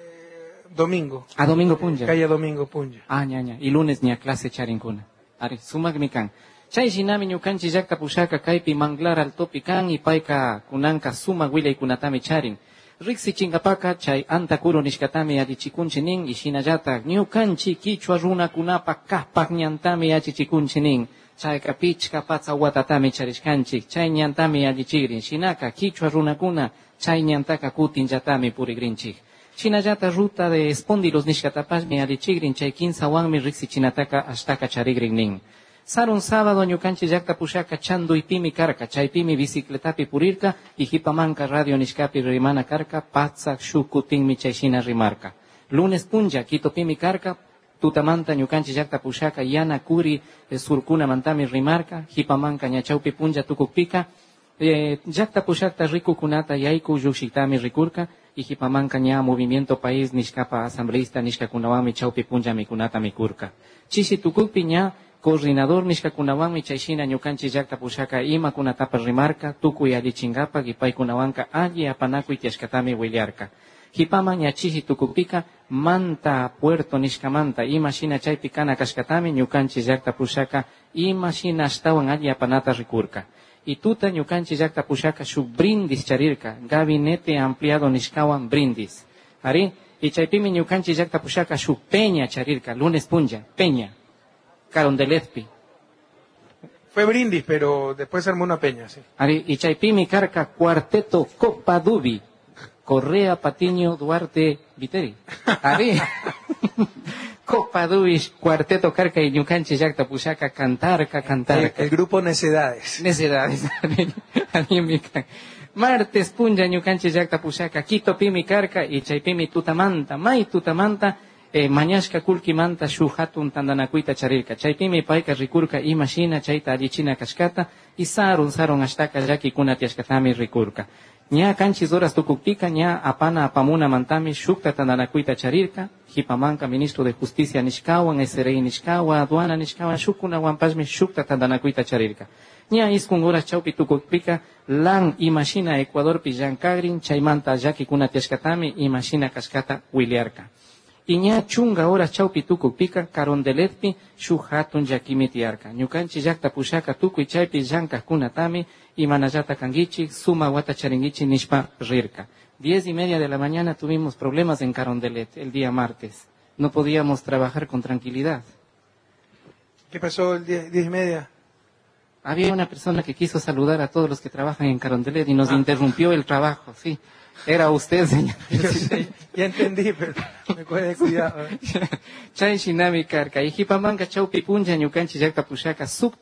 Domingo. Ah, Domingo Punja. Calle Domingo Punja. Ah, ña, ña. Y lunes ña clase charinkuna. Ari, sumak mikan. Chay shinami ñukanchi llakta pushaka kaypi manglar al topi kan y paika kunanka sumak willay kunatami charin. Riksi chingapaka chay anta kuro nishkatami adichikunchi nin y shinallatak ñukanchi kichwa runa kunapa kahpak ñantami achichikunchi nin. Chay kapichka patsa watatami charishkanchik. Chay ñantami adichigrin. Shinaka kichwa runakuna chay ñantaka kutinllatami purigrinchik. Shinallata ruta de espondilos nishkatapashmi adichigrin chay kinsa wanmi riksi chinataka ashtaka charigrin nin. Sarun sábado ñukanchi llakta pushaka chanduipimi karka, chaypimi bicicletapi purirka, y hipamanka radio nishkapi rimana karka, patsak shukutinmi chayshina rimarka. Lunes punja, kitopimi karka, tutamanta ñukanchi llakta pushaka, yana kuri eh, surkuna mantami rimarka, hipamanka ñachaupi punja tukukpika, eh, llakta pushakta rikukunata yaiku yushitami rikurka, y hipamanka ña movimiento país nishkapa asambleísta nishkakunawami chaupi punja mikunata mikurka. Chishi tukukpi ña coordinador nishkakunawanmi chayshina ñukanchi llakta pushaka ima kunatapa rimarka, tukuy allichingapa paykunawanka alli apanakuy tiashkatami willarka. Hipaman ñachishi tukupika manta puerto nishkamanta ima shina chaypi kana kashkatami ñukanchi llakta pushaka ima shina ashtawan alli apanata rikurka. Y tuta ñukanchi llakta pushaka shuk brindis charirka, gabinete ampliado nishkawan brindis. Ari, y chaypimi ñukanchi llakta pushaka shuk peña charirka, lunes punja, peña. Carondeletpi. Fue brindis, pero después se armó una peña, sí. Ari, y chaypimi carca cuarteto Copa Dubi. Correa, Patiño, Duarte, Viteri. Ari. Copa Dubi, cuarteto carca y ñucanchi llakta pushaka cantarca, cantarca. El, el grupo Necedades. Necedades. Ari, mi can. Martes punja ñucanchi llakta pushaka Quito pimi carca y chaypimi tutamanta, may tutamanta. Eh, mañashka kulki manta shu hatun tandanakuita charirka. Chaypimi paika rikurka ima shina chayta allichina kashkata y sarun sarun ashtaka llaki kuna tiashkatami rikurka. Ña kanchis horas tukuktika ña apana apamuna mantami shukta tandanakuita charirka. Hipamanka ministro de justicia nishkawan, S R I nishkawa, aduana nishkawan shukuna wampashmi shukta tandanakuita charirka. Ña iskun horas chaupi tukukpika lan imashina Ecuador pillan kagrin chaymanta llaki kuna tiashkatami imashina kashkata wiliarka. Iña chunga horas chaupi tukukpika carondeletpi shuhatun yakimitiarka. Ñukanchi llakta pushaka tukuy chaypi llankak kunatami y manallata kangichi suma wata charingichi nishpa rirka. Diez y media de la mañana tuvimos problemas en Carondelet el día martes. No podíamos trabajar con tranquilidad. ¿Qué pasó el diez, diez y media? Había una persona que quiso saludar a todos los que trabajan en Carondelet y nos ah. interrumpió el trabajo, sí. Era usted, señor. Yo sé, ya entendí, pero me coge cuidado. Chay shinami karka. Y hipamanka chaupi punja ñukanchi llakta pushaka sukta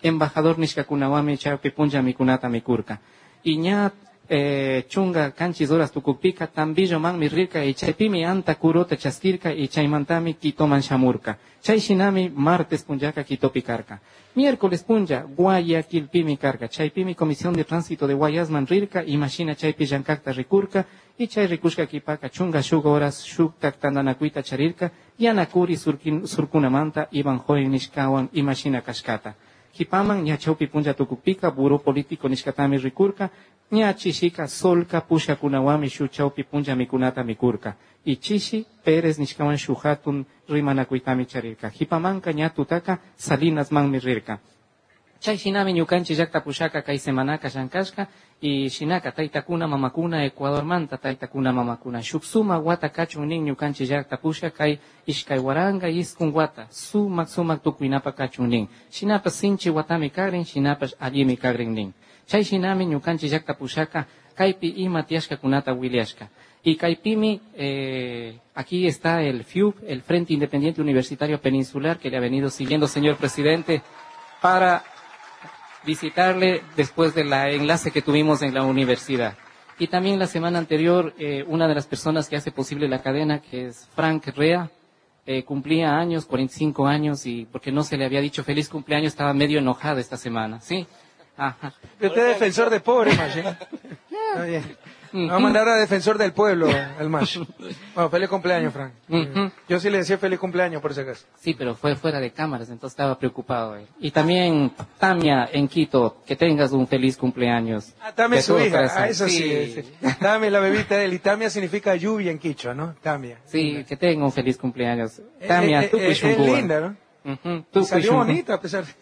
embajador nishkakunawami chaypi puncha mikunata mikurka. Y ña eh, chunga kanchis horas tukupika tambillo manmi rirka y chaypimi anta kurota chaskirka y chaymantami kitoman shamurka. Chay shinami martes punjaka kitopi karka. Miércoles punja Guayaquilpimi karka. Chaypimi comisión de tránsito de Guayasman rirka y mashina chaypi llankakta rikurka y chay rikushka kipaka chunga shuk horas shuktak tandanakuita charirka yanakuri surkin, surkunamanta iban joy nishkawan y mashina kashkata. Hipaman ña chawpi punja tukupika buro político nishkatami rikurka ña chishika solka pusha kunawami shu chawpi punja mikunata mikurka y chishi Pérez nishkawan shuhatun rimanakuitami charirka. Hipamanka ña tutaka Salinas manmi rirka. Chay shinami ñukanchi llakta pushaka kay semanaka llankashka y shinaka taytakuna mamakuna Ecuador manta taytakuna mamakuna shuksuma wata kachun nin ñukanchi llakta pusha kay ishkay waranga iskun wata sumak sumak tukuinapa kachun nin shinapa sinchi watami kagrin shinapash allimi kagrin nin chay shinami ñukanchi llakta pushaka kaypi ima tiashka kunata wiliashka y kaypimi eh, aquí está el F I U P, el Frente Independiente Universitario Peninsular, que le ha venido siguiendo, señor presidente, para visitarle después del enlace que tuvimos en la universidad. Y también la semana anterior, eh, una de las personas que hace posible la cadena, que es Frank Rea, eh, cumplía años, cuarenta y cinco años, y porque no se le había dicho feliz cumpleaños, estaba medio enojado esta semana, ¿sí? Ajá. Usted es defensor de pobres, Machi. Está bien. Vamos a mandar a defensor del pueblo, el Machi. Bueno, feliz cumpleaños, Frank. Uh-huh. Yo sí le decía feliz cumpleaños, por si acaso. Sí, pero fue fuera de cámaras, entonces estaba preocupado él. Y también, Tamia, en Quito, que tengas un feliz cumpleaños. Ah, Tamia es su hija, corazón. ah, eso sí. Sí. sí. Tamia es la bebita de él, y Tamia significa lluvia en quichua, ¿no? Tamia. Sí, que tenga un feliz cumpleaños. Tamia, eh, tú eh, pues es un linda, ¿no? Uh-huh. Tú Salió pues un- bonita, a pesar de...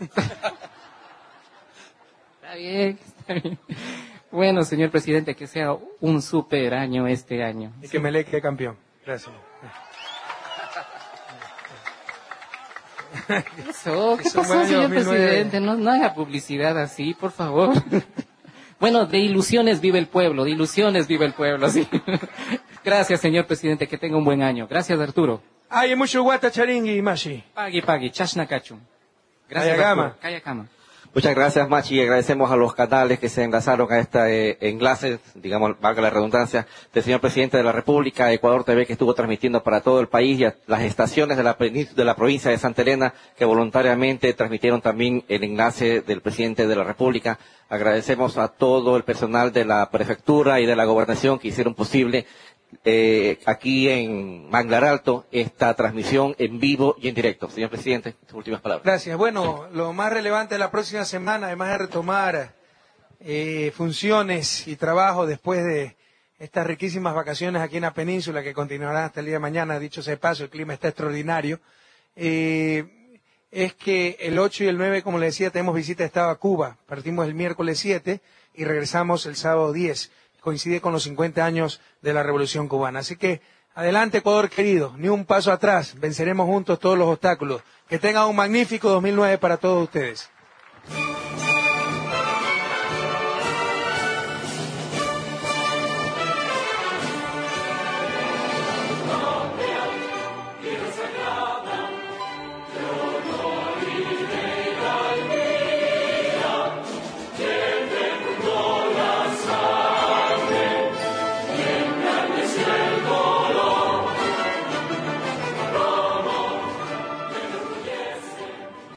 Está bien, está bien. Bueno, señor presidente, que sea un super año este año. Y que Melec quede campeón. Gracias. Eso, ¿qué Es un pasó, buen año señor dos mil nueve. presidente? No, no haga publicidad así, por favor. Bueno, de ilusiones vive el pueblo, de ilusiones vive el pueblo, sí. Gracias, señor presidente, que tenga un buen año. Gracias, Arturo. Hay mucho guata charingui, Machi. Pagui, pagui, chashna cachum. Gracias, Kayakama. Arturo. Kayakama. Muchas gracias, Machi, y agradecemos a los canales que se enlazaron a este eh, enlace, digamos, valga la redundancia, del señor presidente de la República, Ecuador T V, que estuvo transmitiendo para todo el país, y a las estaciones de la, península- de la provincia de Santa Elena, que voluntariamente transmitieron también el enlace del presidente de la República. Agradecemos a todo el personal de la prefectura y de la gobernación que hicieron posible eh, aquí en Manglar Alto esta transmisión en vivo y en directo. Señor presidente, sus últimas palabras. Gracias. Bueno, lo más relevante de la próxima semana, además de retomar eh, funciones y trabajo después de estas riquísimas vacaciones aquí en la península que continuarán hasta el día de mañana, dicho sea de paso, el clima está extraordinario, eh, es que el ocho y el nueve, como le decía, tenemos visita de Estado a Cuba. Partimos el miércoles siete y regresamos el sábado diez. Coincide con los cincuenta años de la Revolución Cubana. Así que, adelante, Ecuador querido, ni un paso atrás, venceremos juntos todos los obstáculos. Que tengan un magnífico dos mil nueve para todos ustedes.